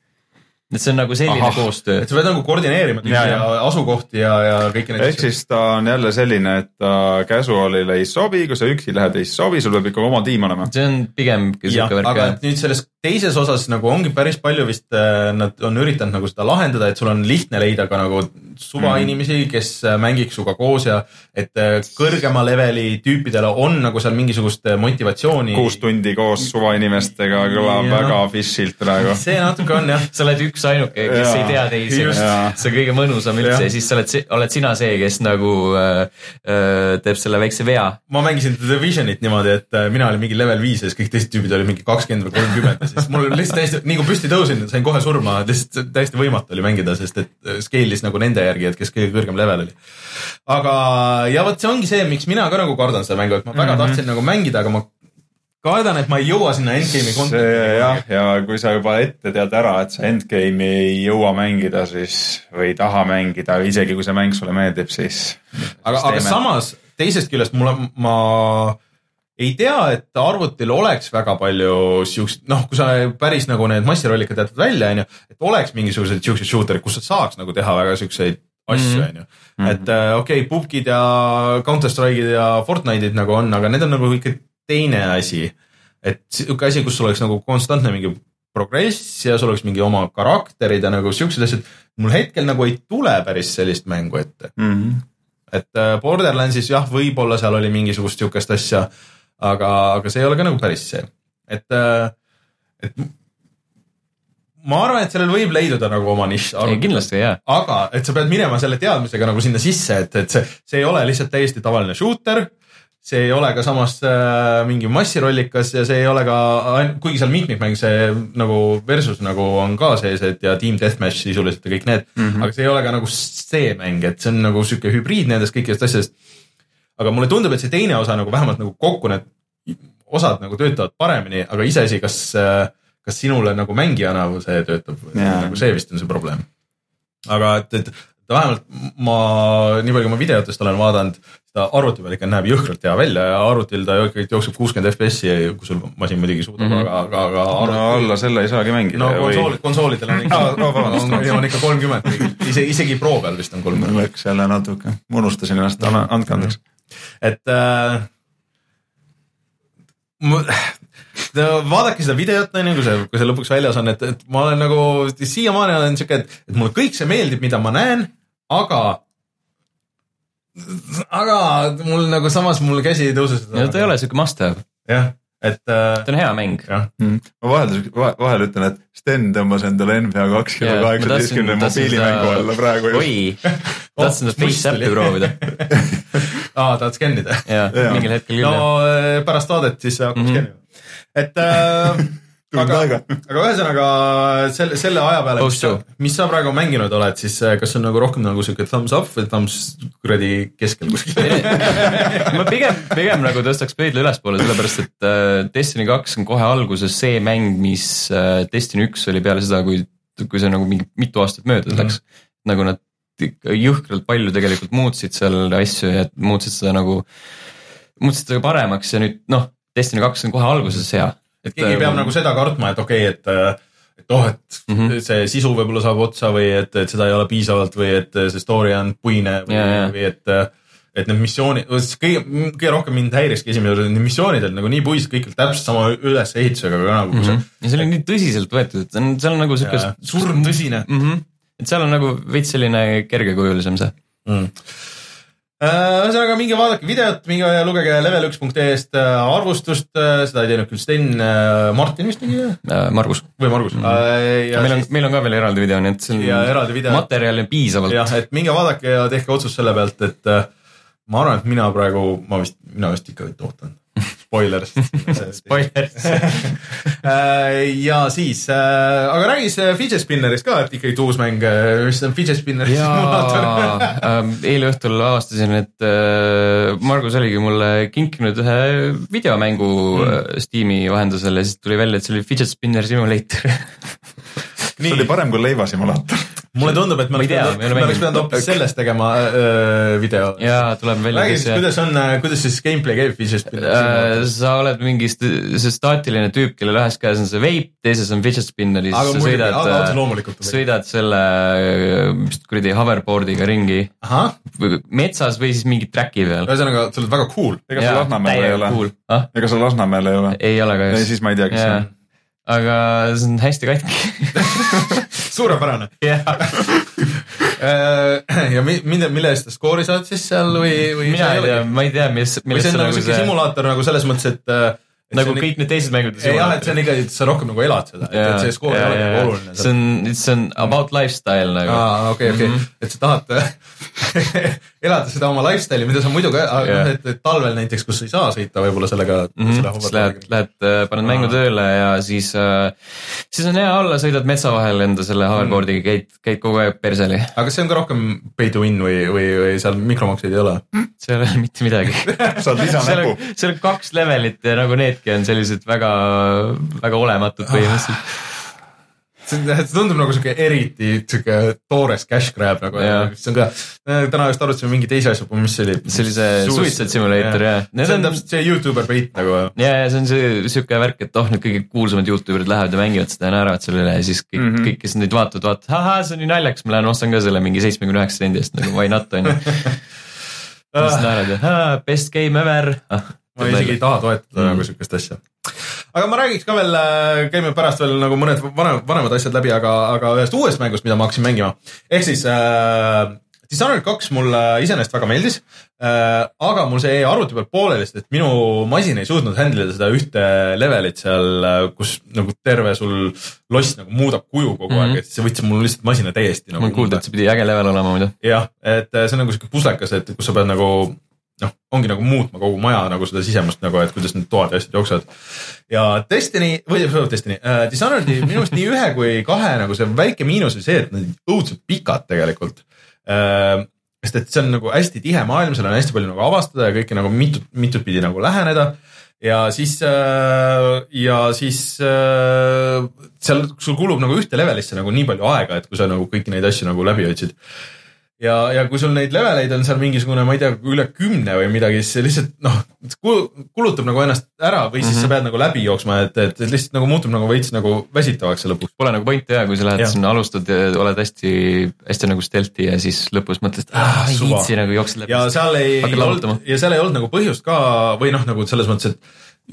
Et see on nagu selline Aha. koostöö. Et sa pead nagu koordineerima ja, ja asukohti ja, ja kõiki neid. Ehk siis ta on jälle selline, et ta casualile ei sobi, kui sa üksi lähed ei sobi, sul peab ikka oma tiim olema. See on pigem ja, aga nüüd selles teises osas nagu ongi päris palju vist nad on üritanud nagu seda lahendada, et sul on lihtne leida ka nagu suva inimesi, kes mängiks suga koos ja et kõrgema leveli tüüpidele on nagu seal mingisugust motivatsiooni. Kuus tundi koos suva inimestega kõlab väga fishilt praegu. See natuke on jah. Sa oled üks ainuke, kes ja, ei tea teisi. See kõige mõnusam üldse ja. Ja siis sa oled, oled sina see, kes nagu äh, äh, teeb selle väikse vea. Ma mängisin The Divisionit niimoodi, et mina olin mingi level viis ja siis kõik teised tüübid oli mingi kakskümmend või kolmkümmend ja siis mul lihtsalt täiesti, nii kui püsti tõusin, sain kohe surma, lihtsalt täiesti võimatu oli mängida, sest et scale'is nagu nende järgi, et kes kõige kõrgem level oli. Aga ja võt see ongi see, miks mina ka nagu kardan seda mängu, et ma väga mm-hmm. tahtsin nagu mängida, aga ma kardan, et ma ei jõua sinna endgame'i content'i. Jah, ja kui sa juba ette tead ära, et sa endgame'i ei jõua mängida, siis või ei taha mängida, isegi kui see mäng sulle meeldib, siis... Aga, aga samas, teisest küljest mulle, ma ei tea, et arvutil oleks väga palju siuksed, noh, kui sa päris nagu need massirollikad jätad välja, on ju, et oleks mingisugused siuksed shooterid, kus sa saaks nagu teha väga siukseid asju, on ju. Et okei, okay, pubkid ja Counter-Strike'id ja Fortnite'id nagu on, aga need on nagu ikka teine asi, et siuke asi, kus sul oleks nagu konstantne mingi progress ja sul oleks mingi oma karakterid ja nagu siuksed asjad, mul hetkel nagu ei tule päris sellist mängu ette. Mm-hmm. Et Borderlandsis jah, võib-olla seal oli mingisugust siukest asja, aga, aga see ei ole ka nagu päris see. Et, et ma arvan, et sellel võib leiduda nagu oma nišš. Kindlasti, jah. Aga, et sa pead minema selle teadmisega nagu sinna sisse, et, et see, see ei ole lihtsalt täiesti tavaline shooter, see ei ole ka samas äh, mingi massirollikas ja see ei ole ka, kuigi seal mitmikmäng see nagu versus nagu on ka sees, et ja Team Deathmatch sisuliselt ja kõik need, mm-hmm. aga see ei ole ka nagu see mäng, et see on nagu siuke hübriid nendest kõikidest asjadest. Aga mulle tundub, et see teine osa nagu vähemalt nagu kokku need osad nagu töötavad paremini, aga iseasi, kas, kas sinule nagu mängijana see töötab või yeah. nagu see vist on see probleem. Aga et, et vähemalt ma, nii palju kui ma videotest olen vaadanud, seda arvuti peal ikka näeb jõhkralt hea välja ja arvutil ta jookseb kuuskümmend F P S-i, kui sul masin muidugi suudab, mm-hmm. aga, aga arvutil... No alla selle ei saagi mängida. No konsoolid, konsoolidel on ikka, no, on, on ikka kolmkümmend, Ise, isegi pro peal vist on kolmkümmend. Läks jälle natuke, ma unustasin ennast, andke andeks. Et äh, ma, vaadake seda videot, kui see, kui see lõpuks väljas on, et, et ma olen nagu, siiamaani olen siuke, et, et mulle kõik see meeldib, mida ma näen, aga aga mul nagu samas mul käsi ei tõuse seda. Ja ta ei ole siuke must have. Jah, et ta on hea mäng. Mm. Ma vahel, vahel ütlen, et Sten tõmbas endale N B A kakskümmend kaheksateist mobiilimängu alla praegu. Oi, tahtsin seda face app'i proovida. Aa, tahad skennida? Jah, mingil hetkel küll. No pärast saadet siis hakkab mm-hmm. skennima. Et äh, aga, aga ühesõnaga selle, selle aja peale, mis, sa, mis sa praegu mänginud oled, siis kas on nagu rohkem nagu siuke thumbs up või thumbs kuradi keskel kuskil? Ma pigem, pigem nagu tõstaks pöidle ülespoole, sellepärast et Destiny kaks on kohe alguses see mäng, mis Destiny üks oli peale seda, kui, kui see nagu mingi mitu aastat mööda läks. Mm-hmm. Nagu nad jõhkralt palju tegelikult muutsid seal asju ja muutsid seda nagu, muutsid seda paremaks ja nüüd noh, Destiny kaks on kohe alguses hea. Et keegi peab nagu seda kartma, et okei, okay, et, et oh, et mm-hmm. see sisu võib-olla saab otsa või et, et seda ei ole piisavalt või et see story on puine või, yeah, yeah. või et, et need missioonid, kõige, kõige rohkem mind häiriski esimene, need missioonid olid nagu nii puised, kõik täpselt sama ülesehitusega ka nagu mm. -hmm. ja see oli nii tõsiselt võetud, et on, seal on nagu siukest surm tõsine mm. -hmm. et seal on nagu veits selline kergekujulisem see mm. Ühesõnaga, minge vaadake videot, minge lugege level üks punkt ee-st arvustust, seda ei teinud küll Sten, Martin vist tegi? Margus. Või Margus. Mm -hmm. ja meil on, siis... meil on ka veel eraldi video, nii et see on video... materjali on piisavalt. jah, et minge vaadake ja tehke otsus selle pealt, et ma arvan, et mina praegu, ma vist, mina vist ikka ootan. Spoilers. Spoilers. ja siis, aga räägis Fidget Spinnerist ka, et ikkagi uus mäng, mis on Fidget Spinner simulaator. Eile õhtul avastasin, et Margus oligi mulle kinkinud ühe videomängu mm. Steam'i vahendusel ja siis tuli välja, et see oli Fidget Spinner Simulator. see oli parem kui leivasimulaator. Mulle tundub, et me oleks pidanud hoopis sellest tegema öö, video. Jaa, tuleb välja. Räägi siis, kuidas on, kuidas siis gameplay käib Fidget Spinner? Äh, sa oled mingi see staatiline tüüp, kellel ühes käes on see veip, teises on Fidget Spinner. Aga sa muidugi, sõidad, aga loomulikult. Sõidad selle kuradi hoverboardiga ringi. Aha. Metsas või siis mingi tracki peal. Ühesõnaga, sa oled väga cool. Ega sa Lasnamäel ei ole? Cool. Ah? Ega sa Lasnamäel ei ole? Ei ole ka just. Ei, siis ma ei tea, kes see on. Aga see on hästi katki. Suurepärane. jah. ja mille, mille eest skoori saad siis seal või, või mina ei tea, ma ei tea, mis, või see on nagu see simulaator nagu selles mõttes, et nagu kõik need teised mängud. jah, et see on ikka, sa rohkem nagu elad seda, et see skoor on nagu oluline. See on, see on about lifestyle nagu. aa, okei, okei, et sa tahad elada seda oma lifestyle'i, mida sa muidu ka, et talvel näiteks, kus sa ei saa sõita võib-olla sellega. siis lähed, lähed, paned mängu tööle ja siis siis on hea olla, sõidad metsa vahel enda selle hoverboardiga, käid, käid kogu aeg perseli. aga see on ka rohkem pay to win või, või, või seal mikromakseid ei ole? seal ei ole mitte midagi. saad lisanäpu. seal on kaks levelit ja nagu needki on sellised väga, väga olematud põhimõtteliselt. see tundub nagu siuke eriti siuke toores cash grab nagu. see on ka, täna just arutasime mingi teise asja, mis see oli? see oli see Suicide Simulator, jah. see on täpselt see YouTuber bait nagu. ja, ja see on see siuke värk, et oh, need kõige kuulsamad YouTuberid lähevad ja mängivad seda ja naeravad selle üle ja siis kõik, mm -hmm. kõik, kes neid vaatavad, vaatavad, haha, see on nii naljakas, ma lähen ostan ka selle mingi seitsmekümne üheksa sendi eest, nagu why not, on ju. siis naerad ja, best game ever. Ah, ma isegi ei taha toetada mm. nagu siukest asja. Aga ma räägiks ka veel, käime pärast veel nagu mõned vanem, vanemad asjad läbi, aga, aga ühest uuest mängust, mida ma hakkasin mängima. Ehk siis äh, Dishonored kaks mulle iseenesest väga meeldis, äh, aga mul see arvuti peal pooleli, et minu masin ei suutnud handleda seda ühte levelit seal, kus nagu terve sul loss nagu muudab kuju kogu aeg, mm -hmm. et see võttis mul lihtsalt masina täiesti. Nagu ma kuulda, et see pidi äge level olema muidu. jah, et see on nagu siuke puslekas, et kus sa pead nagu noh, ongi nagu muutma kogu maja nagu seda sisemust nagu, et kuidas need toad ja asjad jooksevad. ja Destiny, või Destiny äh,, Dishonored'i minu arust nii ühe kui kahe nagu see väike miinus oli see, et nad õudselt pikad tegelikult äh,. sest et see on nagu hästi tihe maailm, seal on hästi palju nagu avastada ja kõike nagu mitut, mitut pidi nagu läheneda. ja siis äh,, ja siis äh, seal sul kulub nagu ühte levelisse nagu nii palju aega, et kui sa nagu kõiki neid asju nagu läbi otsid. ja, ja kui sul neid leveleid on seal mingisugune, ma ei tea, üle kümne või midagi, siis see lihtsalt noh, kulutab nagu ennast ära või siis mm -hmm. sa pead nagu läbi jooksma, et, et lihtsalt nagu muutub nagu veits nagu väsitavaks see lõpuks. Pole nagu pointi ja kui sa lähed ja. sinna alustad ja oled hästi, hästi nagu stealthy ja siis lõpus mõtled, et ah, ei viitsi nagu jooksed läbi. ja seal ei olnud, ja seal ei olnud nagu põhjust ka või noh, nagu selles mõttes, et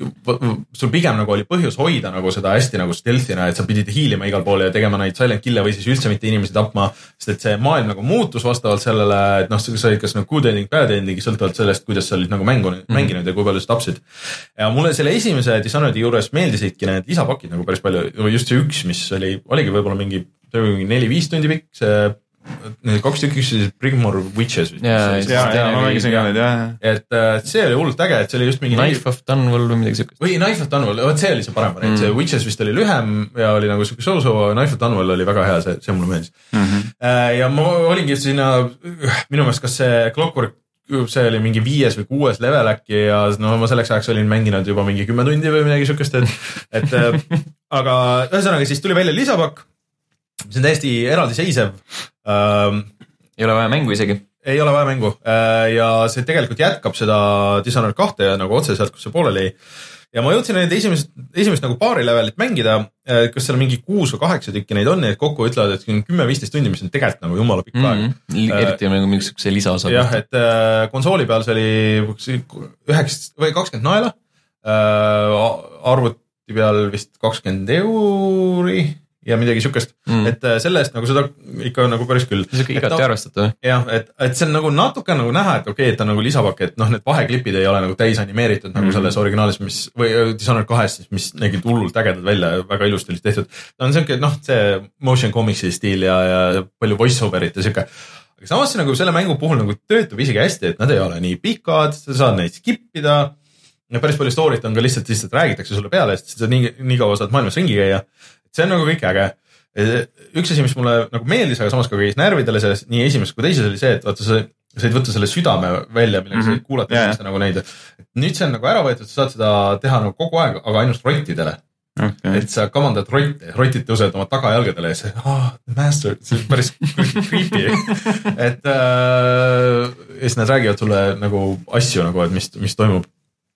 sul pigem nagu oli põhjus hoida nagu seda hästi nagu stealth'ina, et sa pidid hiilima igal pool ja tegema neid silent kill'e või siis üldse mitte inimesi tapma, sest et see maailm nagu muutus vastavalt sellele, et noh, sa olid kas nagu good ending, bad ending, sõltuvalt sellest, kuidas sa olid nagu mängu, mm -hmm. mänginud ja kui palju sa tapsid. ja mulle selle esimese Dishonored'i juures meeldisidki need lisapakid nagu päris palju, just see üks, mis oli, oligi võib-olla mingi, mingi neli-viis tundi pikk, see kaks tükki, üks oli Brigmore Witches. ja, ja, ja ma mängisin ka neid, jah. et see oli hullult äge, et see oli just mingi Knife of Dunwall või midagi siukest. või Knife of Dunwall, vot see oli see parem variant mm., see Witches vist oli lühem ja oli nagu siuke so-so, Knife of Dunwall oli väga hea, see, see mulle meeldis mm. -hmm. ja ma olingi sinna, minu meelest, kas see Clockwork, see oli mingi viies või kuues level äkki ja no ma selleks ajaks olin mänginud juba mingi kümme tundi või midagi siukest, et, et aga ühesõnaga siis tuli välja lisapakk. see on täiesti eraldiseisev um,. ei ole vaja mängu isegi. ei ole vaja mängu ja see tegelikult jätkab seda Dishonored kahte ja nagu otse sealt, kus see pooleli. Ja ma jõudsin neid esimest, esimest nagu paari levelit mängida, kas seal mingi kuus või kaheksa tükki neid on, et kokku ütlevad, et kümme viisteist tundi, mis on tegelikult nagu jumala pikk aeg. Mm-hmm. Eriti on nagu mingisuguse lisaosa. Jah, et äh, konsooli peal see oli üheksa või kakskümmend naela, äh, arvuti peal vist kakskümmend euri ja midagi sükest, mm. et selle eest nagu seda ikka nagu päris küll. See on igati arvestatav. Jah, et, et see on nagu natuke nagu näha, et okei okay,, et ta on nagu lisapakk, et noh, need vaheklipid ei ole nagu täis animeeritud mm. nagu selles originaalis, mis või Dishonored kahest, mis nägid hullult ägedad välja ja väga ilusti olid tehtud. Ta on selline, noh, see motion comicsi stiil ja, ja palju voice-overit ja siuke. Aga samas see nagu selle mängu puhul nagu töötab isegi hästi, et nad ei ole nii pikad, sa saad neid skippida. Ja päris palju story't on ka lihtsalt, lihtsalt räägitakse sulle peale, sest sa nii, nii kaua saad maailmas ringi käia. See on nagu kõik äge. Üks asi, mis mulle nagu meeldis, aga samas ka käis närvidele selles, nii esimeses kui teises oli see, et vaata sa said võtta selle südame välja, millega mm -hmm. sa kuulata yeah. nagu neid. Nüüd see on nagu ära võetud, sa saad seda teha nagu kogu aeg, aga ainult rottidele. Okay. Et sa kamandad rotte, rotid tõused oma tagajalgadele ja see, ah, oh, master, see on päris creepy. et äh, ja siis nad räägivad sulle nagu asju, nagu, et mis, mis toimub.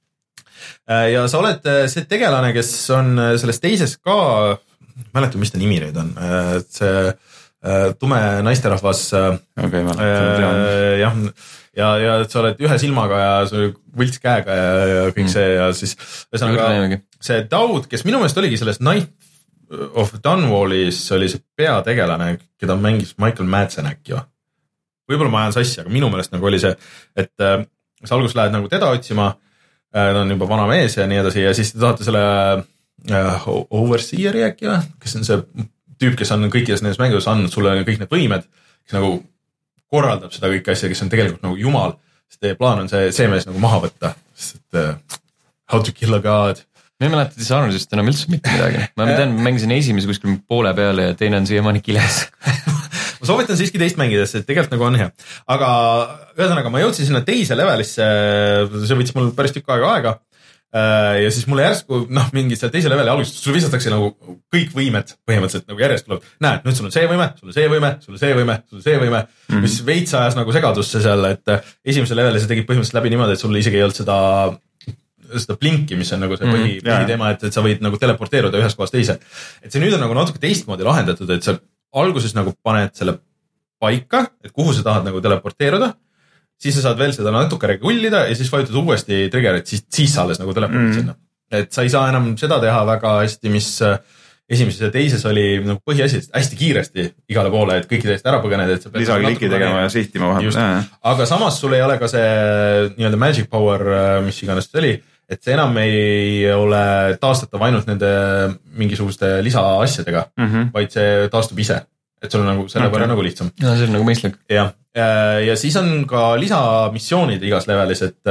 Ja sa oled see tegelane, kes on selles teises ka, mäletan, mis ta nimi nüüd on, see tume naisterahvas okay, äh, jah, ja, ja sa oled ühe silmaga ja see võlts käega ja, ja kõik mm. see ja siis ühesõnaga see Daud, kes minu meelest oligi selles Night of Dunwallis oli see peategelane, keda mängis Michael Madsen äkki või? Võib-olla ma ajan sassi, aga minu meelest nagu oli see, et äh, sa alguses lähed nagu teda otsima, äh, ta on juba vana mees ja nii edasi ja siis te tahate selle Uh, overseeri äkki või, kes on see tüüp, kes on kõikides nendes mängudes andnud sulle kõik need võimed, kes nagu korraldab seda kõike asja, kes on tegelikult nagu jumal, sest teie plaan on see, see mees nagu maha võtta, sest et uh, how to kill a god. Ma ei mäleta Dishonored'ist enam üldse mitte midagi. Ma tean, mängisin esimese kuskil poole peale ja teine on siiamaani kiles. Ma soovitan siiski teist mängides, et tegelikult nagu on hea. Aga ühesõnaga, ma jõudsin sinna teise levelisse, see võttis mul päris tükk aega aega. Ja siis mulle järsku, noh, mingi seal teise leveli alguses, sulle visatakse nagu kõik võimed põhimõtteliselt nagu järjest tuleb. Näed, nüüd sul on see võime, sul on see võime, sul on see võime, sul on see võime, mm-hmm. mis veits ajas nagu segadusse seal, et esimese leveli sa tegid põhimõtteliselt läbi niimoodi, et sul isegi ei olnud seda, seda blinki, mis on nagu see põhi, mm-hmm. põhiteema, et, et sa võid nagu teleporteeruda ühest kohast teise. Et see nüüd on nagu natuke teistmoodi lahendatud, et sa alguses nagu paned selle paika, et kuhu sa tahad nagu teleporteeruda. Siis sa saad veel seda natuke regullida ja siis vajutad uuesti triggerit, siis, siis sa alles nagu teleportid mm. sinna. Et sa ei saa enam seda teha väga hästi, mis esimeses ja teises oli nagu põhiasi, hästi kiiresti igale poole, et kõikide eest ära põgeneda. Lisakliki tegema ja sihtima vahel. Aga samas sul ei ole ka see nii-öelda magic power, mis iganes see oli, et see enam ei ole taastatav ainult nende mingisuguste lisaasjadega, mm-hmm. vaid see taastub ise. Et sul on nagu selle võrra okay. nagu lihtsam. Ja, see on nagu mõistlik. Ja, ja siis on ka lisamissioonid igas levelis, et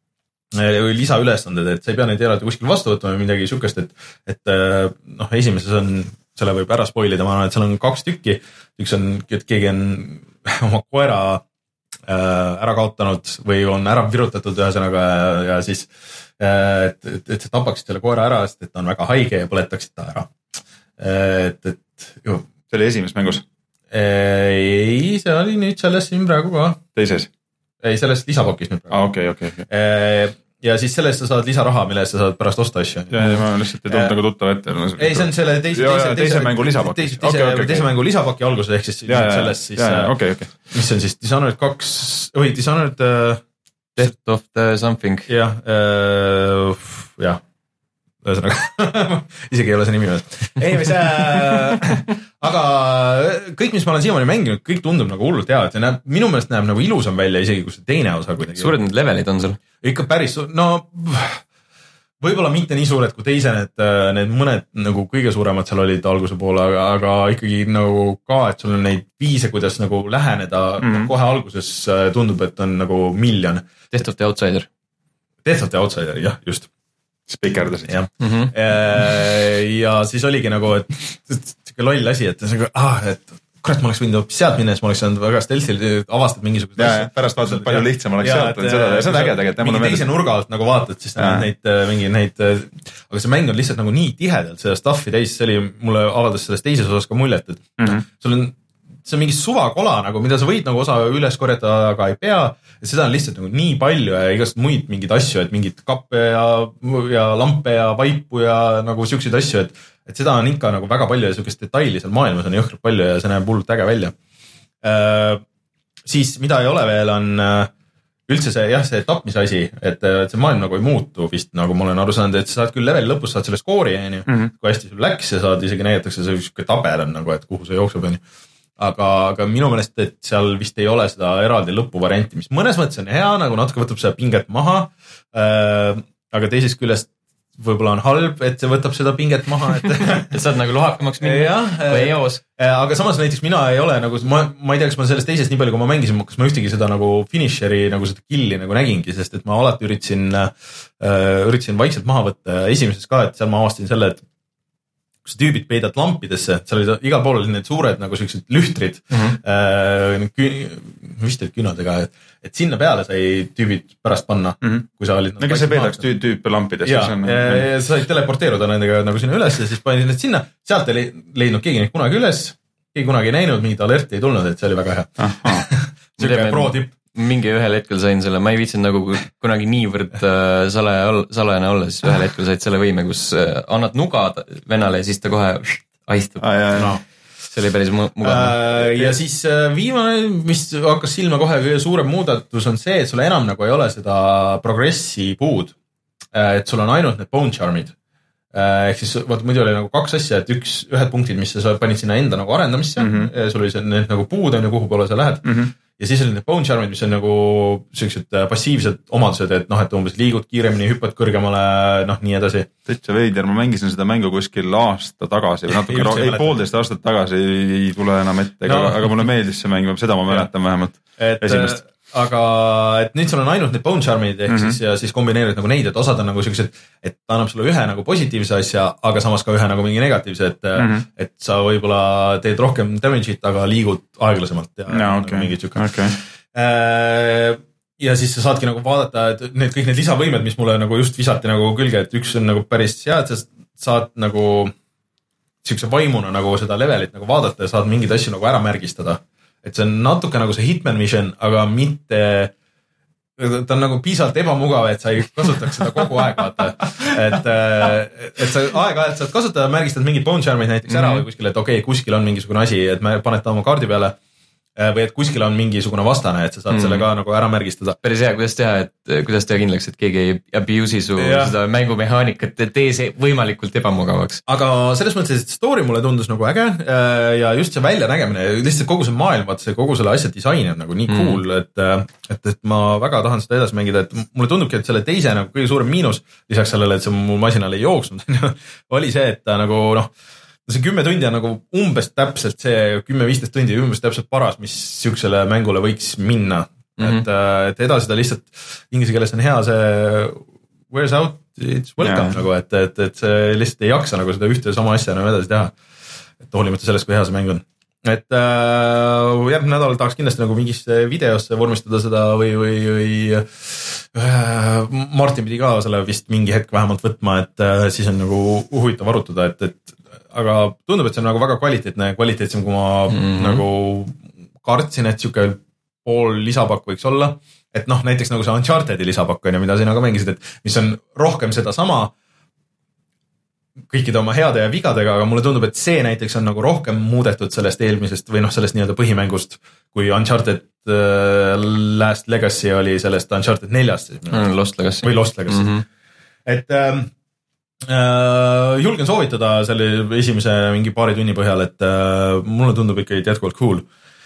lisaülesanded, et sa ei pea neid eraldi kuskil vastu võtma või midagi sükest, et, et noh, esimeses on, selle võib ära spoilida, ma arvan, et seal on kaks tükki. Üks on, et keegi on oma koera ära kaotanud või on ära virutatud ühesõnaga ja, ja siis, et, et, et sa tapaksid selle koera ära, sest et ta on väga haige ja põletaksid ta ära. Et, et ju, see oli esimeses mängus? Ei, see oli nüüd selles siin praegu ka. Teises? Ei, selles lisapakis nüüd praegu. Ah, okei, okei, okei. Ja siis sellest sa saad lisaraha, mille sa saad pärast osta asju. Ja, ja ma lihtsalt ei tulnud nagu tuttav ette. Ei, see on selle teise, teise, teise, teise mängu lisapaki. Teise, teise, okay, okay, teise okay. mängu lisapaki alguses, ehk siis ja, selles siis, ja, ja, okay, okay. mis on siis Dishonored kaks, või Dishonored uh, Death of the something. Jah, uh, jah. Ühesõnaga, isegi ei ole see nimi veel. Ei, mis äh, aga kõik, mis ma olen siiamaani mänginud, kõik tundub nagu hullult hea, et näeb, minu meelest näeb nagu ilusam välja isegi, kui see teine osa kuidagi. Suured need levelid on sul? Ikka päris, no võib-olla mitte nii suured kui teise, need, need mõned nagu kõige suuremad seal olid alguse poole, aga, aga ikkagi nagu ka, et sul on neid viise, kuidas nagu läheneda, mm-hmm. kohe alguses tundub, et on nagu miljon. Death of the Outsider. Death of the Outsider, jah, just. Spikerdasid. Ja. Mm-hmm. ja siis oligi nagu, et, et, et loll asi, et, ah, et kurat, ma oleks võinud hoopis sealt minnes, ma oleks saanud väga stelsil avastad mingisugust asja. Pärast vaatad, palju lihtsam oleks ja, sealt. Et, seda, ja see on äge tegelikult. Mingi teise nurga alt nagu vaatad, siis neid, mingi neid, aga see mäng on lihtsalt nagu nii tihedalt seda stuffi täis, see oli, mulle avaldas selles teises osas ka muljet, et mm-hmm. sul on see on mingi suvakola nagu, mida sa võid nagu osa üles korjata, aga ei pea. Et seda on lihtsalt nagu nii palju ja igast muid mingeid asju, et mingid kappe ja, ja lampe ja vaipu ja nagu siukseid asju, et, et seda on ikka nagu väga palju ja siukest detaili seal maailmas on jõhkralt palju ja see näeb hullult äge välja. Äh, siis mida ei ole veel on üldse see, jah, see tapmise asi, et, et see maailm nagu ei muutu vist, nagu ma olen aru saanud, et sa saad küll leveli lõpus, saad selle skoori, on ju, mm-hmm. kui hästi sul läks ja saad isegi näidatakse see siuke tabel on nagu, et kuhu see jookseb, on ju. Aga, aga minu meelest, et seal vist ei ole seda eraldi lõpuvarianti, mis mõnes mõttes on hea, nagu natuke võtab seda pinget maha, äh, aga teisest küljest võib-olla on halb, et see võtab seda pinget maha, et et saad nagu lohakamaks minna või eos. Aga samas näiteks mina ei ole nagu, ma, ma ei tea, kas ma sellest teisest nii palju, kui ma mängisin, kas ma ühtegi seda nagu finisheri, nagu seda killi nagu nägingi, sest et ma alati üritasin, äh, üritasin vaikselt maha võtta esimeses ka, et seal ma avastasin selle, et kui sa tüübid peidad lampidesse, seal oli igal pool need suured nagu sellised lühtrid, mm-hmm. äh, vist olid künadega, et, et sinna peale sai tüübid pärast panna, mm-hmm. kui sa olid. No kas see peidaks tüüp, tüüpe lampidesse? Ja, on, ja, ja sa said teleporteeruda nendega nagu sinna üles ja siis panin need sinna, sealt ei leidnud keegi neid kunagi üles, keegi kunagi ei näinud, mingit alerti ei tulnud, et see oli väga hea. Selline pro tipp. Mingi ühel hetkel sain selle, ma ei viitsinud nagu kunagi niivõrd äh, salaja, salajane olla, siis ühel hetkel said selle võime, kus äh, annad nuga vennale ja siis ta kohe haistub. Ah, no. See oli päris mugav. Äh, ja siis äh, viimane, mis hakkas silma kohe kõige suurem muudatus on see, et sul enam nagu ei ole seda progressi puud. Äh, et sul on ainult need bone charmid. Äh, ehk siis vaat, muidu oli nagu kaks asja, et üks, ühed punktid, mis sa panid sinna enda nagu arendamisse, mm-hmm. sul oli see, need nagu puud on ja kuhu poole sa lähed. Mm-hmm. Ja siis oli need bone charmid, mis on nagu sellised passiivsed omadused, et noh, et umbes liigud kiiremini, hüppad kõrgemale, noh, nii edasi. Täitsa veider, ma mängisin seda mängu kuskil aasta tagasi või natuke, ei, ei poolteist aastat tagasi ei tule enam ette, no. aga, aga mulle meeldis see mäng, seda ma mäletan vähemalt et, esimest. Aga et nüüd sul on ainult need bone charmid ehk mm-hmm. siis, ja siis kombineerid nagu neid, et osad on nagu sellised, et ta annab sulle ühe nagu positiivse asja, aga samas ka ühe nagu mingi negatiivse, et, mm-hmm. et sa võib-olla teed rohkem damage'it, aga liigud aeglasemalt ja no, okay. nagu mingid tšükka. Okay. Ja siis sa saadki nagu vaadata, et need kõik need lisavõimed, mis mulle nagu just visati nagu külge, et üks on nagu päris hea, et sa saad nagu siukse vaimuna nagu seda levelit nagu vaadata ja saad mingeid asju nagu ära märgistada. Et see on natuke nagu see Hitman Mission, aga mitte, ta on nagu piisavalt ebamugav, et sa ei kasutaks seda kogu aeg, vaata. Et, et sa aeg-ajalt saad kasutada, märgistad mingid bone charmid näiteks ära mm-hmm. või kuskil, et okei, okay, kuskil on mingisugune asi, et me paned ta oma kaardi peale või et kuskil on mingisugune vastane, et sa saad mm. selle ka nagu ära märgistada. Päris hea, kuidas teha, et kuidas teha kindlaks, et keegi ei abuse'i su ja. Seda mängumehaanikat, et tee see võimalikult ebamugavaks. Aga selles mõttes, et story mulle tundus nagu äge ja just see väljanägemine, lihtsalt kogu see maailm, vaat see kogu selle asja disain on nagu nii cool, mm. et, et, et ma väga tahan seda edasi mängida, et mulle tundubki, et selle teise nagu kõige suurem miinus, lisaks sellele, et see mu masinal ei jooksnud, oli see, et ta nagu noh, see kümme tundi on nagu umbes täpselt see, kümme viisteist tundi umbes täpselt paras, mis siuksele mängule võiks minna. Mm-hmm. Et, et edasi ta lihtsalt, inglise keeles on hea see wears out, it's welcome yeah. nagu, et, et, et see lihtsalt ei jaksa nagu seda ühte sama asja nagu edasi teha. Et hoolimata sellest, kui hea see mäng on. Et äh, järgmine nädal tahaks kindlasti nagu mingisse videosse vormistada seda või, või, või äh, Martin pidi ka selle vist mingi hetk vähemalt võtma, et äh, siis on nagu huvitav arutada, et, et aga tundub, et see on nagu väga kvaliteetne, kvaliteetsem, kui ma mm-hmm. nagu kartsin, et siuke pool lisapakk võiks olla. Et noh, näiteks nagu see Uncharted'i lisapakk on ja mida sina ka mängisid, et mis on rohkem seda sama kõikide oma heade ja vigadega, aga mulle tundub, et see näiteks on nagu rohkem muudetud sellest eelmisest või noh, sellest nii-öelda põhimängust, kui Uncharted uh, Last Legacy oli sellest Uncharted neljast. Mm, Lost Legacy. Või Lost Legacy. Mm-hmm. Et ähm, Uh, julgen soovitada selle esimese mingi paari tunni põhjal, et uh, mulle tundub ikkagi jätkuvalt cool.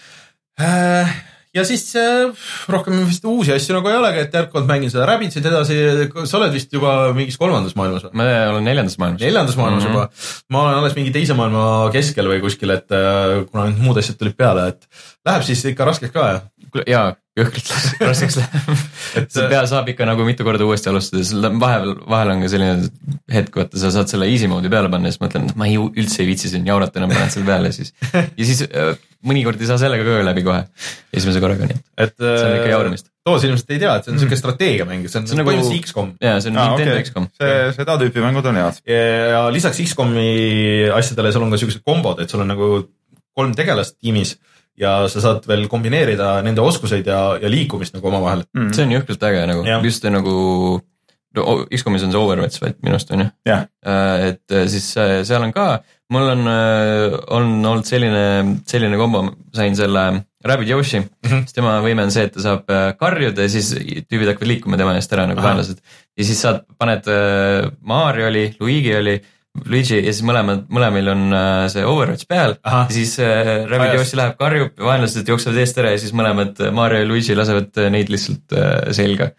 Uh, ja siis uh, rohkem vist uusi asju nagu ei olegi, et jätkuvalt mängin seda Rabbitsit edasi. Sa oled vist juba mingis kolmandas maailmas või? Ma olen neljandas maailmas. Neljandas maailmas mm-hmm. juba. Ma olen alles mingi teise maailma keskel või kuskil, et uh, kuna muud asjad tulid peale, et läheb siis ikka raskeks ka ja? Jaa, jõhkralt raskeks läheb. Et see pea saab ikka nagu mitu korda uuesti alustada, vahel, vahel on ka selline hetk, vaata sa saad selle easy mode'i peale panna ja siis mõtlen, et ma ei, üldse ei viitsi siin jaurata enam paned selle peale siis. Ja siis mõnikord ei saa sellega ka läbi kohe esimese korraga, nii et see on ikka jauramist. Toos inimesed ei tea, et see on mm. selline strateegiamäng, see on, see on nagu põhimõtteliselt X COM. Jaa, see on ah, Nintendo okay. X COM. See, seda tüüpi mängud on head. Ja lisaks X COMi asjadele seal on ka sellised kombod, et sul on nagu kolm tegelast tiimis ja sa saad veel kombineerida nende oskuseid ja, ja liikumist nagu oma vahel mm.. see on jõhkralt äge nagu, just nagu no, X-komis on see Overwatch vaid minust on ju yeah. et siis seal on ka, mul on, on olnud selline, selline kombo, sain selle Rabbid Yoshi mm-hmm. siis tema võime on see, et ta saab karjuda ja siis tüübid hakkavad liikuma tema eest ära nagu vaenlased ja siis saad, paned Mario oli, Luigi oli Luigi ja siis mõlemad, mõlemil on see Overwatch peal Aha. ja siis äh, Rabbid Yoshi läheb karjub ja vaenlased jooksevad eest ära ja siis mõlemad Mario ja Luigi lasevad neid lihtsalt äh, selga.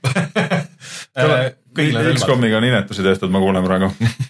X-komiga on inetusi tehtud, ma kuulen praegu.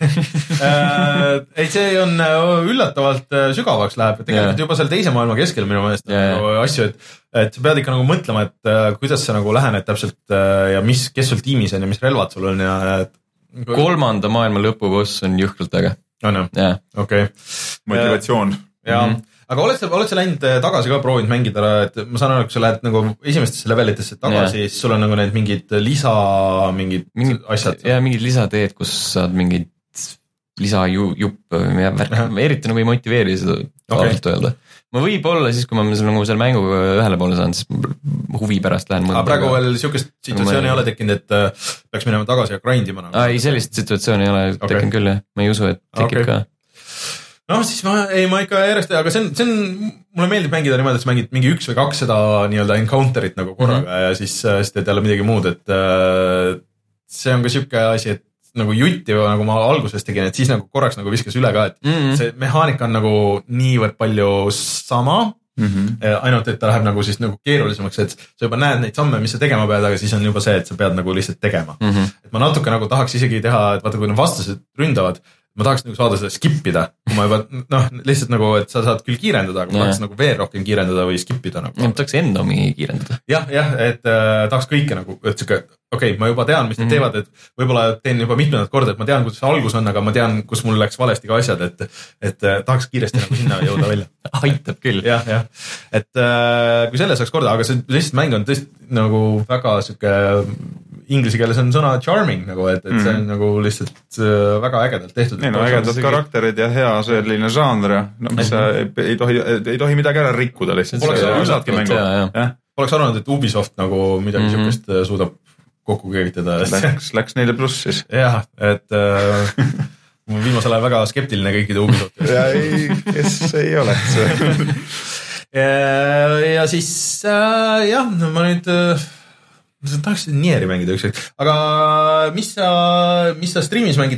ei, see on üllatavalt sügavaks läheb, tegelikult yeah. juba seal teise maailma keskel minu meelest yeah. nagu asju, et, et sa pead ikka nagu mõtlema, et kuidas sa nagu lähened täpselt ja mis, kes sul tiimis on ja mis relvad sul on ja et kolmanda maailma lõpuboss on jõhkralt äge. On ju? Yeah. Okei. Motivatsioon. Ja, mm-hmm. aga oled sa, oled sa läinud tagasi ka proovinud mängida, et ma saan aru, kui sa lähed nagu esimestesse levelitesse tagasi, yeah. siis sul on nagu need mingid lisa, mingid, mingid asjad. Ja mingid lisateed, kus saad mingid lisa ju, jupp, eriti nagu ei motiveeri seda okay. alt öelda. Ma võib olla siis, kui ma nagu seal mänguga ühele poole saan, siis huvi pärast lähen mõnda. Aga praegu veel siukest situatsiooni ei ole tekkinud, et peaks minema tagasi ja grindima. Nagu. Ei, sellist situatsiooni ei ole okay. tekkinud küll, jah. Ma ei usu, et tekib okay. ka. No siis ma, ei, ma ikka järjest, aga see on, see on, mulle meeldib mängida niimoodi, et sa mängid mingi üks või kaks seda nii-öelda encounterit nagu korraga mm-hmm. ja siis, siis teed jälle midagi muud, et see on ka siuke asi, et nagu jutti või nagu ma alguses tegin, et siis nagu korraks nagu viskas üle ka, et mm-hmm. see mehaanika on nagu niivõrd palju sama, mm-hmm. ainult et ta läheb nagu siis nagu keerulisemaks, et sa juba näed neid samme, mis sa tegema pead, aga siis on juba see, et sa pead nagu lihtsalt tegema. Mm-hmm. Et ma natuke nagu tahaks isegi teha, et vaata, kui need vastased ründavad, ma tahaks nagu saada seda skipida, kui ma juba, noh, lihtsalt nagu, et sa saad küll kiirendada, aga ma tahaks nagu veel rohkem kiirendada või skipida nagu. Ja, tahaks endomi kiirendada. Jah, jah, et äh, tahaks kõike nagu, et siuke, okei okay,, ma juba tean, mis need mm-hmm. teevad, et võib-olla teen juba mitmendat korda, et ma tean, kuidas see algus on, aga ma tean, kus mul läks valesti ka asjad, et, et äh, tahaks kiiresti nagu sinna jõuda välja. Aitab küll. Jah, jah. Et äh, kui selle saaks korda, aga see lihtsalt mäng on tõesti nagu väga siuke inglise keeles on sõna charming nagu, et, et see on mm. nagu lihtsalt väga ägedalt tehtud. Ei no ägedad karakterid ja hea selline žanr ja no, mis sa ei, ei, tohi, ei tohi midagi ära rikkuda lihtsalt. Poleks arvanud, et Ubisoft nagu midagi mm-hmm. siukest suudab kokku keevitada. Läks, läks neile pluss siis. Jah, et äh, viimasel ajal väga skeptiline kõikide Ubisofti. ja ei, kes ei oleks. ja, ja siis äh, jah, ma nüüd äh, ma tahaks Nieri mängida üks hetk, aga mis sa, mis sa streamis mängid?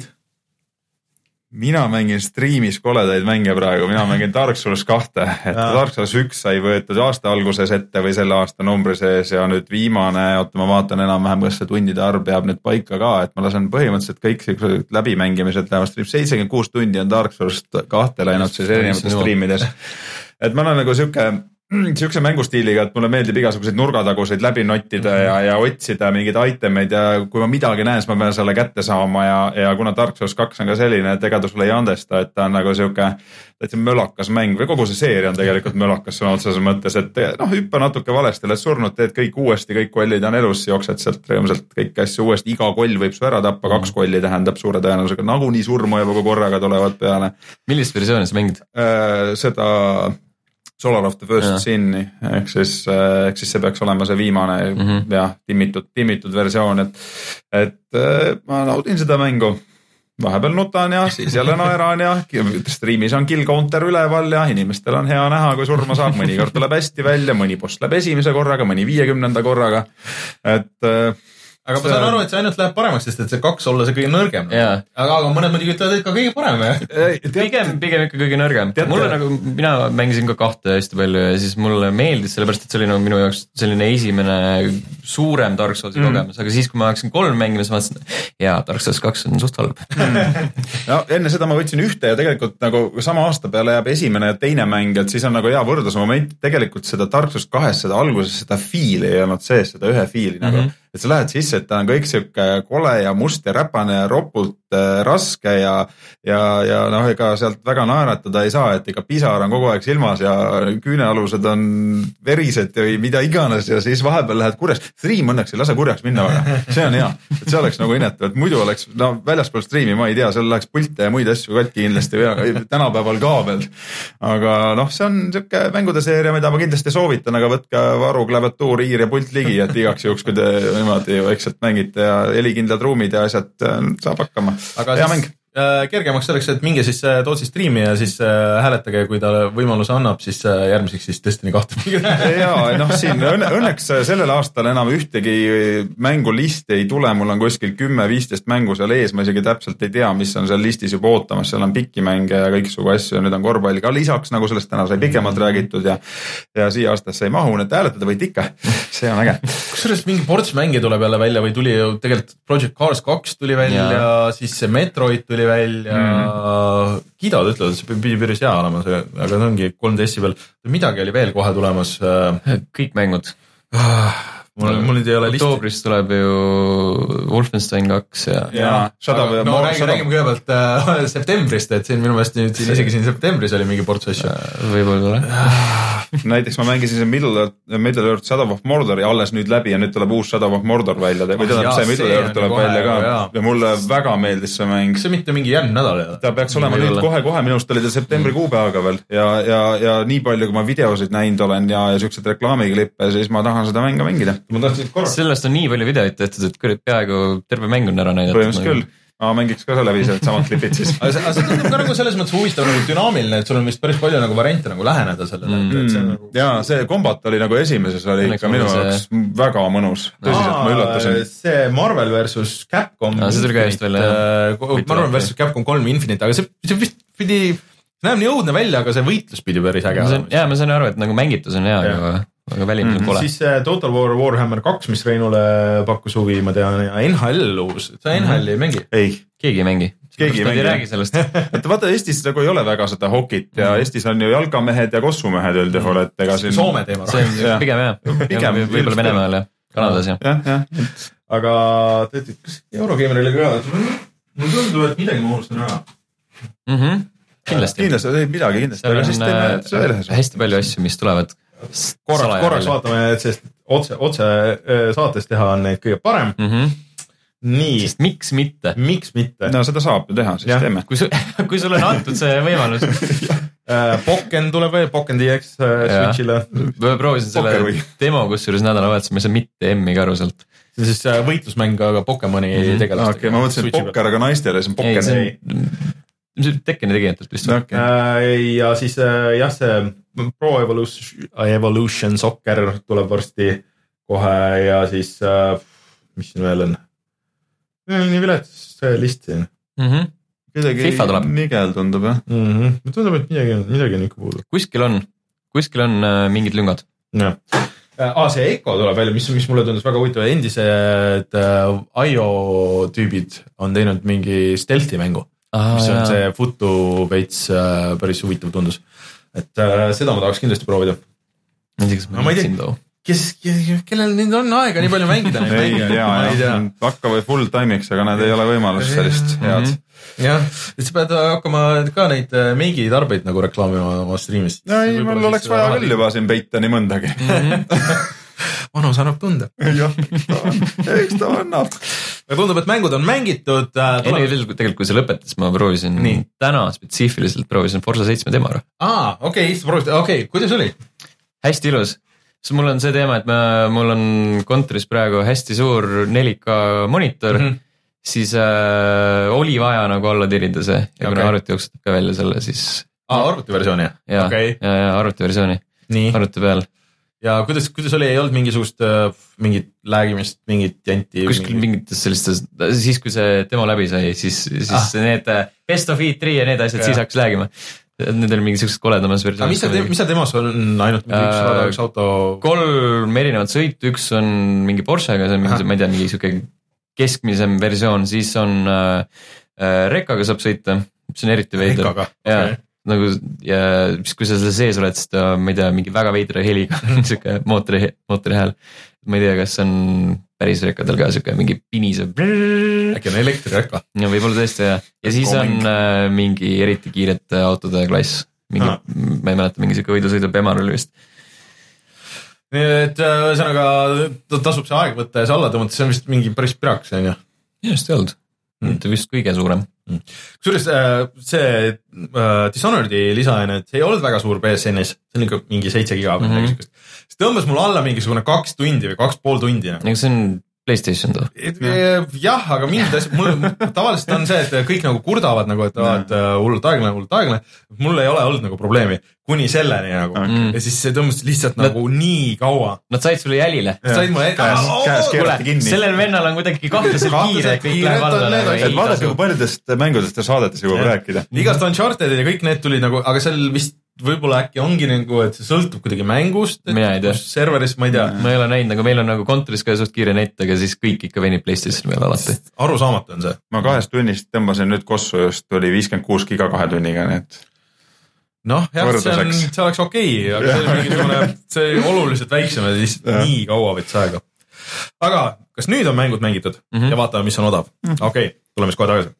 Mina mängin streamis koledaid mänge praegu, mina mängin Dark Souls kahte, et ja. Dark Souls üks sai võetud aasta alguses ette või selle aasta numbri sees ja nüüd viimane, oota ma vaatan enam-vähem, kas see tundide arv peab nüüd paika ka, et ma lasen põhimõtteliselt kõik läbimängimised lähevad stream, seitsekümmend kuus tundi on Dark Souls kahte läinud siis erinevates streamides. Et ma olen nagu siuke siukse mängustiiliga, et mulle meeldib igasuguseid nurgataguseid läbi nottida mm-hmm. ja, ja otsida mingeid itemeid ja kui ma midagi näen, siis ma pean selle kätte saama ja, ja kuna Dark Souls kaks on ka selline, et ega ta sulle ei andesta, et ta on nagu siuke täitsa mölakas mäng või kogu see seeria on tegelikult mölakas sõna otseses mõttes, et noh, hüppa natuke valesti, oled surnud, teed kõik uuesti, kõik kollid on elus, jooksed sealt rõõmsalt kõik asju uuesti, iga koll võib su ära tappa, kaks kolli tähendab suure tõenäosusega, nagunii surma juba korraga tulevad peale. Millist versiooni sa mängid? Äh, seda Solar of the First ja. Sin'i, ehk siis, ehk siis see peaks olema see viimane mm-hmm. ja timmitud, timmitud versioon, et, et ma naudin seda mängu. Vahepeal nutan ja siis jälle naeran ja streamis on kill counter üleval ja inimestel on hea näha, kui surma saab, mõnikord tuleb hästi välja, mõni boss läheb esimese korraga, mõni viiekümnenda korraga, et aga ma saan aru, et see ainult läheb paremaks, sest et see kaks olla see kõige nõrgem. Aga, aga mõned muidugi ütlevad, et ka kõige parem. Pigem, pigem ikka kõige nõrgem. Mulle nagu, mina mängisin ka kahte hästi palju ja siis mulle meeldis, sellepärast et see oli nagu minu jaoks selline esimene suurem Dark Soulsi mm. kogemus, aga siis, kui ma hakkasin kolm mängima, siis ma mõtlesin, jaa, Dark Souls kaks on suht halb. no enne seda ma võtsin ühte ja tegelikult nagu sama aasta peale jääb esimene ja teine mäng, et siis on nagu hea võrdlusmoment, tegelikult seda Dark Souls kahes, seda alguses, seda fiili ei olnud sees, seda ühe fiili mm-hmm. nagu et sa lähed sisse, et ta on kõik siuke kole ja must ja räpane ja ropult raske ja, ja, ja noh, ega sealt väga naeratada ei saa, et ega pisar on kogu aeg silmas ja küünealused on verised või mida iganes ja siis vahepeal lähed kurjaks. Stream õnneks ei lase kurjaks minna väga, see on hea, et see oleks nagu inetav, et muidu oleks, no väljaspool streami ma ei tea, seal läheks pilte ja muid asju katki kindlasti või tänapäeval ka veel. Aga noh, see on siuke mängude seeria, mida ma kindlasti soovitan, aga võtke varu klaviatuur, hiir ja pult ligi, et igaks juhuks, kui te niimoodi vaikselt mängite ja helikindlad ruumid ja asjad saab hakkama. Aga hea mäng. Kergemaks selleks, et minge siis Tootsi striimi ja siis hääletage, kui ta võimaluse annab, siis järgmiseks siis Destiny kahte. Jaa, noh siin õnne, õnneks sellel aastal enam ühtegi mängulisti ei tule, mul on kuskil kümme viisteist mängu seal ees, ma isegi täpselt ei tea, mis on seal listis juba ootamas, seal on pikki mänge ja kõiksugu asju ja nüüd on korvpall ka lisaks, nagu sellest täna sai pikemalt räägitud ja, ja siia aastasse ei mahu, need hääletada võid ikka, see on äge. Kus sellest mingi ports mänge tuleb jälle välja või tuli ju tegelikult Project Cars kaks tuli välja ja, ja siis see Metroid tuli välja mm. Kidod ütlevad, et see pidi päris hea olema, aga see ongi kolm D S-i peal. Midagi oli veel kohe tulemas. Kõik mängud. Mul, mul nüüd ei ole listi. Oktoobris tuleb ju Wolfenstein kaks ja... ja Shadow aga, no räägime, räägime kõigepealt äh, septembrist, et siin minu meelest nüüd siin isegi siin septembris oli mingi ports asju. Võib-olla näiteks ma mängisin see Middle Earth, Middle Earth Shadow of Mordor ja alles nüüd läbi ja nüüd tuleb uus Shadow of Mordor välja. Või tähendab, see Middle Earth tuleb kohe, välja ka ja. ja mulle väga meeldis see mäng. See mitte mingi järgmine nädal. Ta peaks olema nüüd kohe-kohe, minust oli ta septembri kuupäevaga veel ja, ja, ja nii palju, kui ma videosid näinud olen ja, ja siuksed reklaamiklippe, siis ma tahan seda mänga mängida. Ma tahtsin korraks. Sellest on nii palju videoid tehtud, et peaaegu terve mäng on ära näidatud. Põhimõtteliselt küll. Ma mängiks ka selle viisi, et samad klipid siis. Aga see, see on ka nagu selles mõttes huvitav, nagu dünaamiline, et sul on vist päris palju nagu variante nagu läheneda sellele. Mm. See nagu... Ja see kombat oli nagu esimeses oli ikka minu jaoks see... väga mõnus. Tõsiselt ma üllatasin. See Marvel versus Capcom. No, see tuli ka just välja. Marvel versus Capcom kolm Infinite, aga see, see vist pidi, see näeb nii õudne välja, aga see võitlus pidi päris äge. Jaa, ma sain aru, et nagu mängitus on hea, aga... aga välimus on kole. Siis Total War Warhammer kaks, mis Reinule pakkus huvi, ma tean, ja N H L uus. Sa N H L ei mängi? Ei. Keegi ei mängi. Keegi ei, ei räägi sellest. et vaata, Eestis nagu ei ole väga seda hokit ja Eestis on ju jalgamehed ja kossumehed üldjuhul, et ega siin... Soome teema. See on pigem jah. Pigem võib-olla Venemaal ja Kanadas ja. jah, jah. Aga tead, kas Eurogameril oli ka, mul tundub, et midagi ma unustasin ära. Mhm. Kindlasti. Kindlasti, midagi kindlasti. Seal on äh, hästi palju asju, mis tulevad. Korraks, korraks vaatame, et sest otse, otse saates teha on neid kõige parem. Mm-hmm. Nii. Sest miks mitte? Miks mitte? No seda saab ju teha, siis ja. Teeme. Kui, su, kui sul on antud see võimalus. Pokken tuleb või, Pokken D X Switchile. Ma proovisin selle demo, kus juures nädalavahetus, ma ei saa mitte M-i ka aru sealt. See on siis võitlusmäng, aga Pokemoni mm-hmm. tegelast. Okay, ma mõtlesin, et Pokker, aga naistele, see on Pokken. Ei, see on Tekkeni tegijatelt vist. Okay. Ja siis jah, see Pro Evolution, Evolution Soccer tuleb varsti kohe ja siis, mis siin veel on? Nii vilets see list siin. Mm-hmm. FIFA tuleb. Nigel tundub, jah? Mm-hmm. Tundub, et midagi on, midagi on ikka puudu. Kuskil on, kuskil on äh, mingid lüngad. Jah. Ah, see Echo tuleb välja, mis, mis mulle tundus väga huvitav. Endised äh, I O tüübid on teinud mingi stealthi mängu. Ah, mis on jah. See Futu veits äh, päris huvitav tundus. Et äh, seda ma tahaks kindlasti proovida. Näiteks ma ei tea. Kes, kellel nüüd on aega nii palju mängida? ei, jaa, jah. Hakka või full time'iks, aga need ei ole võimalus sellist head. Jah, et sa pead hakkama ka neid meigi tarbeid nagu reklaamima oma streamist. ei, mul oleks vaja küll juba siin peita nii mõndagi. Vanus annab tunda. jah, eks ta annab. Aga tundub, et mängud on mängitud. Enne veel, tegelikult kui see lõpetas, ma proovisin nii. Täna spetsiifiliselt proovisin Forza seitse demo ära. Aa, okei, okay, okei, kuidas oli? Hästi ilus. Sest mul on see teema, et ma, mul on kontoris praegu hästi suur neli K monitor, mm-hmm. siis äh, oli vaja nagu alla tirida see ja okay. Kuna arvuti jooksutab ka välja selle, siis... Aa, arvutiversiooni? Ja, okay. ja, ja arvutiversiooni. Arvuti peal. Ja kuidas, kuidas oli, ei olnud mingisugust mingit läägimist, mingit janti? Kuskil mingit sellistes, siis kui see demo läbi sai, siis, siis ah. need Best of E three ja need asjad, ja. Siis hakkas läägima. Need oli mingi sellised koledamas versioon. Mis see, mis see demos on ainult mingi üks rada, üks auto? Kolm erinevat sõitu, üks on mingi Porschega, see on mingi, ma ei tea, mingi siuke keskmisem versioon, siis on äh, rekkaga saab sõita, mis on eriti veidel. Rekkaga, okei. Okay. Nagu, ja kui sa selle sees oled, siis ta, ma ei tea, mingi väga veidra heliga, siuke mootori, mootori hääl. Ma ei tea, kas on päris rekkadel ka siuke mingi pinisev. Äkki on elektrireka. Ja võib-olla tõesti jah. Ja siis on äh, mingi eriti kiirete autode klass. Mingi, ah. ma ei mäleta, mingi siuke võidusõidu Bemar oli vist. Nii et ühesõnaga tasub see aeg võtta ja see alla tõmmata, see on vist mingi päris piraks, on ju? Just ei olnud. Mm. Vist kõige suurem. Mm. Kusjuures see uh, Dishonored'i lisaajane, et see ei olnud väga suur P S N-is, see on ikka mingi seitse giga või mm-hmm. midagi. See tõmbas mul alla mingisugune kaks tundi või kaks pool tundi. Ega see on PlayStation too. Jah, aga mingid asjad, mul tavaliselt on see, et kõik nagu kurdavad nagu, et vaat hullult aeglane, hullult aeglane. Mul ei ole olnud nagu probleemi, kuni selleni nagu. Okay. Ja siis see tõmbas lihtsalt nad, nagu nii kaua. Nad said sulle jälile. Said mulle käes, käes keerati kinni. Sellel vennal on kuidagi kahtlaselt kiire, kõik läheb alla. Vaadake, kui paljudest mängudest ja saadetes juba rääkida. Igast Uncharted ja kõik need tulid nagu, aga seal vist võib-olla äkki ongi nagu, et see sõltub kuidagi mängust, et serveris, ma ei tea. Ma ei ole näinud, nagu meil on nagu kontoris ka suht kiire net, aga siis kõik ikka venib PlayStation veel alati. Arusaamatu on see. Ma kahest tunnist tõmbasin nüüd kossu just, oli viiskümmend kuus giga kahe tunniga, need. Noh, jah, see, on, see oleks okei, okay, aga see on mingisugune, see oluliselt väiksem ja siis nii kaua võts aega. Aga kas nüüd on mängud mängitud mm-hmm. ja vaatame, mis on odav? Mm-hmm. Okei, okay, tuleme siis kohe tagasi.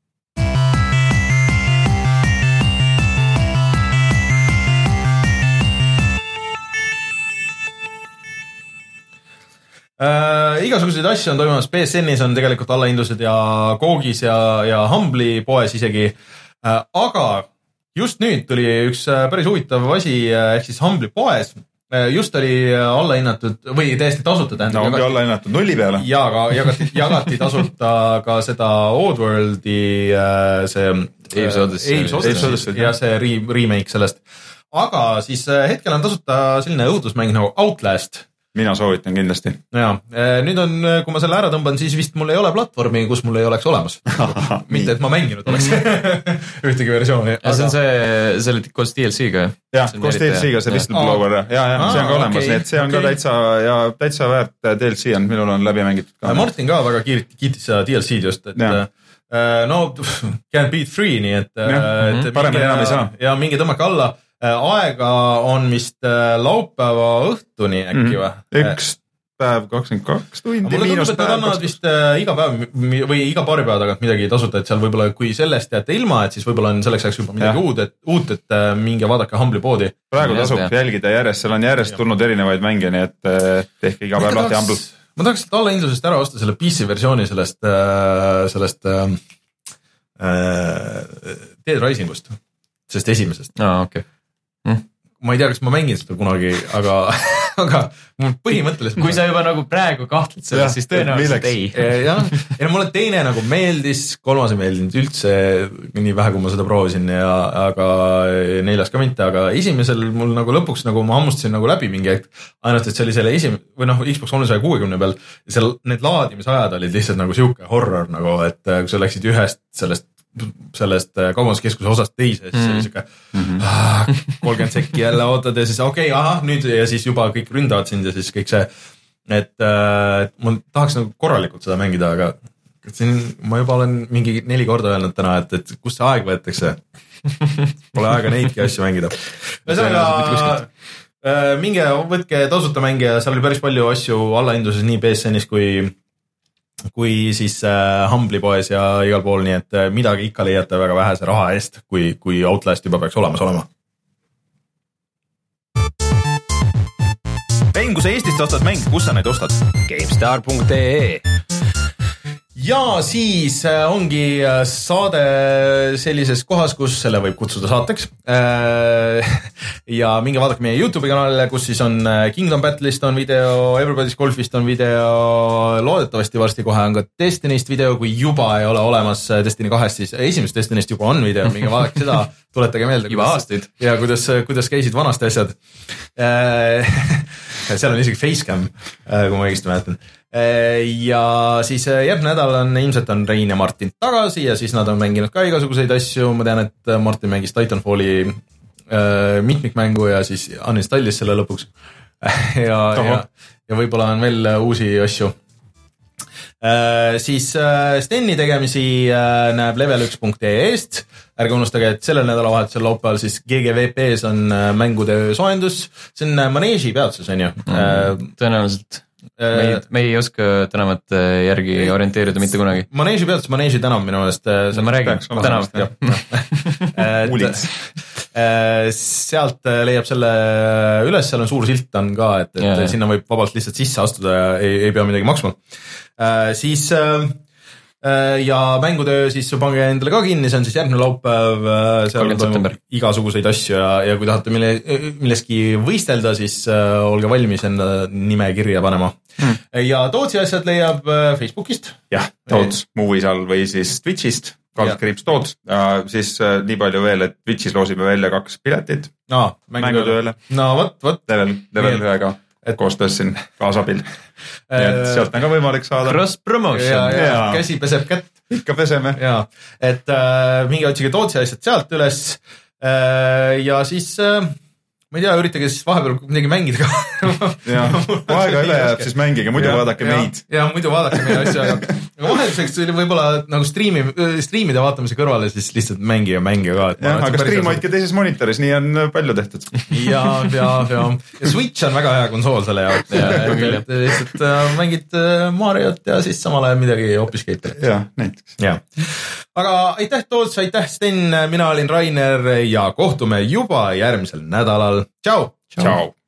Äh, igasuguseid asju on toimumas, P S N-is on tegelikult allahindlused ja Googis ja, ja Humble'i poes isegi, äh, aga just nüüd tuli üks päris huvitav asi, ehk siis Humble'i poes, äh, just oli allahinnatud või täiesti tasuta tähendab. No ongi allahinnatud nulli peale. Ja aga jagati, jagati tasuta ka seda Oddworld'i äh, see Abe's Odyssey ja see re- remake sellest, aga siis hetkel on tasuta selline õudusmäng nagu Outlast. Mina soovitan kindlasti. Ja, nüüd on, kui ma selle ära tõmban, siis vist mul ei ole platvormi, kus mul ei oleks olemas. Mitte, et ma mänginud oleks ühtegi versiooni. Ja see on see, see oli koos D L C-ga. Jah, koos D L C-ga see Whistleblower. Ja, ja, see on ka olemas, nii et see on ka täitsa, ja täitsa väärt D L C on, minul on läbi mängitud ka. Martin ka väga kiitis seda D L C-d just, et ja. no can't beat free, nii et, et paremini enam ei saa. Ja mingi tõmmake alla. Aega on vist laupäeva õhtuni äkki või? Üks päev, kakskümmend kaks tundi, miinus päev. Mulle tundub, et nad annavad vist iga päev või iga paari päeva tagant midagi tasuta, et seal võib-olla kui sellest jääte ilma, et siis võib-olla on selleks ajaks juba midagi uud, et, uut, et minge vaadake Humble'i poodi. Praegu tasub jälgida järjest, seal on järjest tulnud erinevaid mänge, nii et tehke iga päev lahti Humble. Ma tahaks allahindlusest ära osta selle P C versiooni sellest, sellest äh, Dead Risingust, sellest esimesest. Aa, okei. Okay. Hmm. Ma ei tea, kas ma mängin seda kunagi, aga, aga mul põhimõtteliselt... Kui sa juba nagu praegu kahtled sellest, siis tõenäoliselt ei. Jah, ja mulle teine nagu meeldis, kolmas ei meeldinud üldse nii vähe, kui ma seda proovisin, ja, aga neljas ka mitte, aga esimesel mul nagu lõpuks nagu ma hammustasin nagu läbi mingi hetk, ainult et see oli selle esim... või noh, Xbox kolmesaja kuuekümne peal, ja seal need laadimisajad olid lihtsalt nagu siuke horror nagu, et kui sa läksid ühest sellest sellest kaubanduskeskuse osast teise, siis mm. oli siuke mm-hmm. kolmkümmend sekki jälle ootad ja siis okei, okay, aha, nüüd ja siis juba kõik ründavad sind ja siis kõik see, et, et ma tahaks nagu korralikult seda mängida, aga siin ma juba olen mingi neli korda öelnud täna, et, et kust see aeg võetakse. Pole aega neidki asju mängida. Ühesõnaga, minge võtke tasuta mänge ja seal oli päris palju asju allahindluses nii P S N-is kui kui siis äh, Humble'i poes ja igal pool, nii et äh, midagi ikka leiate väga vähese raha eest, kui, kui Outlast juba peaks olemas olema. Mäng, kui sa Eestist ostad mäng, kus sa neid ostad? GameStar punkt ee Ja siis ongi saade sellises kohas, kus selle võib kutsuda saateks. Ja minge vaadake meie YouTube'i kanalile, kus siis on Kingdom Battle'ist on video, Everybody's Golfist on video, loodetavasti varsti kohe on ka Destiny'st video, kui juba ei ole olemas Destiny kahest, siis esimest Destiny'st juba on video, minge vaadake seda, tuletage meelde. Juba aastaid. Ja kuidas, kuidas käisid vanasti asjad. Seal on isegi facecam, kui ma õigesti mäletan. Ja siis järgmine nädal on ilmselt on Rein ja Martin tagasi ja siis nad on mänginud ka igasuguseid asju. Ma tean, et Martin mängis Titanfalli äh, mitmikmängu ja siis uninstallis selle lõpuks. ja, ja, ja võib-olla on veel uusi asju. Äh, siis äh, Steni tegemisi äh, näeb level üks punkt ee-st. Ärge unustage, et sellel nädalavahetusel laupäeval siis G G V P-s on äh, mängude soojendus. See on äh, Maneeži peatsus, on ju? Mm, tõenäoliselt. me ei, me ei oska tänavat järgi ei, orienteerida mitte kunagi. Maneeži pealt, Maneeži tänav minu meelest. No ma räägin, tänav. Sealt leiab selle üles, seal on suur silt on ka, et, et yeah. sinna võib vabalt lihtsalt sisse astuda ja ei, ei pea midagi maksma. Siis ja mängutöö siis pange endale ka kinni, see on siis järgmine laupäev, seal toimub igasuguseid asju ja, ja kui tahate mille, milleski võistelda, siis uh, olge valmis enda nime kirja panema. Hmm. Ja Tootsi asjad leiab Facebookist. Jah, Toots Movies all või siis Twitchist, kaldkriips Toots. Siis uh, nii palju veel, et Twitchis loosime välja kaks piletit no, mängutööle. No võt, võt. Level, level ühega. Et koostöös siin kaasabil. Nii et sealt on ka võimalik saada. Cross promotion. Ja, ja, ja. Käsi peseb kätt. Ikka peseme. Ja, et äh, mingi otsige Tootsi asjad sealt üles äh, ja siis äh, ma ei tea, üritage siis vahepeal midagi mängida ka. Ja, aega üle jääb, siis mängige, muidu ja, vaadake ja, meid. Ja, muidu vaadake meie asju, aga, aga vahelduseks võib-olla nagu streami, streamide vaatamise kõrvale siis lihtsalt mängige ja mängige ka. Ja, aga stream hoidke teises monitoris, nii on palju tehtud. Ja, ja, ja. Ja Switch on väga hea konsool selle jaoks. Ja, et lihtsalt äh, mängid Mariot ja siis samal ajal midagi hoopis keita. Ja, näiteks. Ja. Aga aitäh Toots, aitäh Sten, mina olin Rainer ja kohtume juba järgmisel nädalal. Ciao! Ciao!